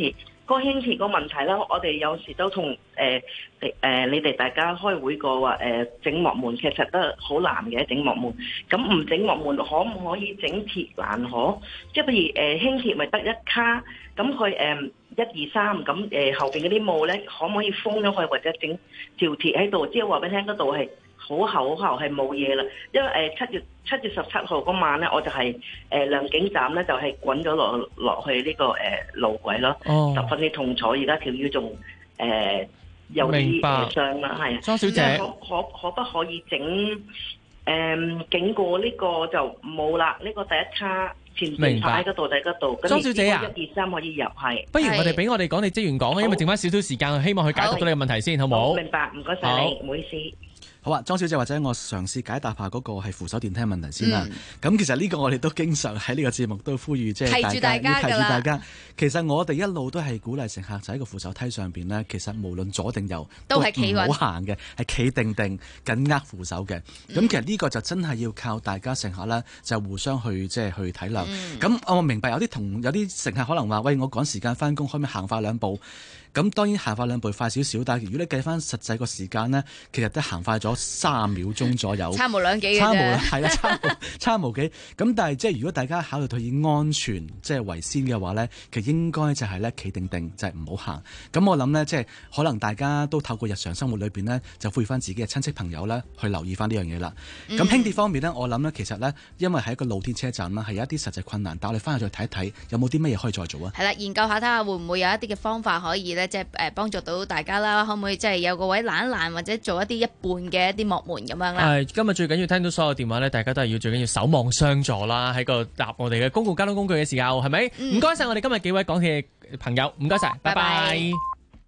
個輕鐵個問題啦，我哋有時都同誒誒你哋大家開會過話誒整幕門，其實都好難嘅整幕門。咁唔整幕門，可唔可以整鐵欄河？即係譬如誒、呃、輕鐵咪得一卡，咁佢誒一二三，咁誒後邊嗰啲霧咧，可唔可以封咗佢，或者整條鐵喺度？即係話俾你聽嗰度係好厚好厚，係冇嘢啦。因為誒七月七月十七號嗰晚咧，我就係、是、誒、呃、良景站咧，就係滾咗落落去呢、這個誒、呃、路軌咯，哦、十分之痛楚。而家條腰仲誒有啲傷啦，係啊。莊小姐，可可可不可以整誒經過呢個就冇啦？呢、這個第一卡前面擺喺嗰度，第嗰度。莊小姐啊，一二三可以入係。 不如我哋俾我哋講你職員講啊，因為剩翻少少時間，希望佢解答到你嘅問題先，好唔好？ 明白，唔該晒你，唔好意思。 好啊，莊小姐，或者我嘗試解答下嗰個係扶手電梯問題先啦。咁、嗯、其實呢個我哋都經常喺呢個節目都呼籲，即係大家要提住大家。其實我哋一路都係鼓勵乘客就喺個扶手梯上邊呢，其實無論左定右都係唔好行嘅，係企定定緊握扶手嘅。咁、嗯、其實呢個就真係要靠大家乘客啦，就互相去即係去體諒。咁、嗯、我明白有啲同有啲乘客可能話：喂，我趕時間翻工，可唔可以行快兩步？咁當然行快兩步快少少，但係如果你計翻實際個時間呢，其實都行快咗三秒鐘左右， 差無兩幾嘅啫， 差無係啦，差無差無幾。咁但係即係如果大家考慮到以安全即係為先嘅話呢，其實應該就係咧企定定，就係唔好行。咁我諗呢，即係可能大家都透過日常生活裏邊呢，就呼籲翻自己嘅親戚朋友呢，去留意翻呢樣嘢啦。咁、嗯、輕鐵方面呢，我諗呢，其實呢，因為係一個露天車站啦，係有一啲實際困難，但我哋翻去再睇一睇，有冇啲乜嘢可以再做啊？係啦，研究下睇下會唔會有一啲嘅方法可以呢，即係誒幫助到大家啦，可唔可以即係有個位攔一攔，或者做一啲一半嘅一啲幕門咁樣啦？係，今日最緊要聽到所有電話咧，大家都係要最緊要守望相助啦，喺個搭我哋嘅公共交通工具嘅時候，係咪？唔該晒我哋今日幾位港鐵嘅朋友，唔該晒，拜拜。拜拜。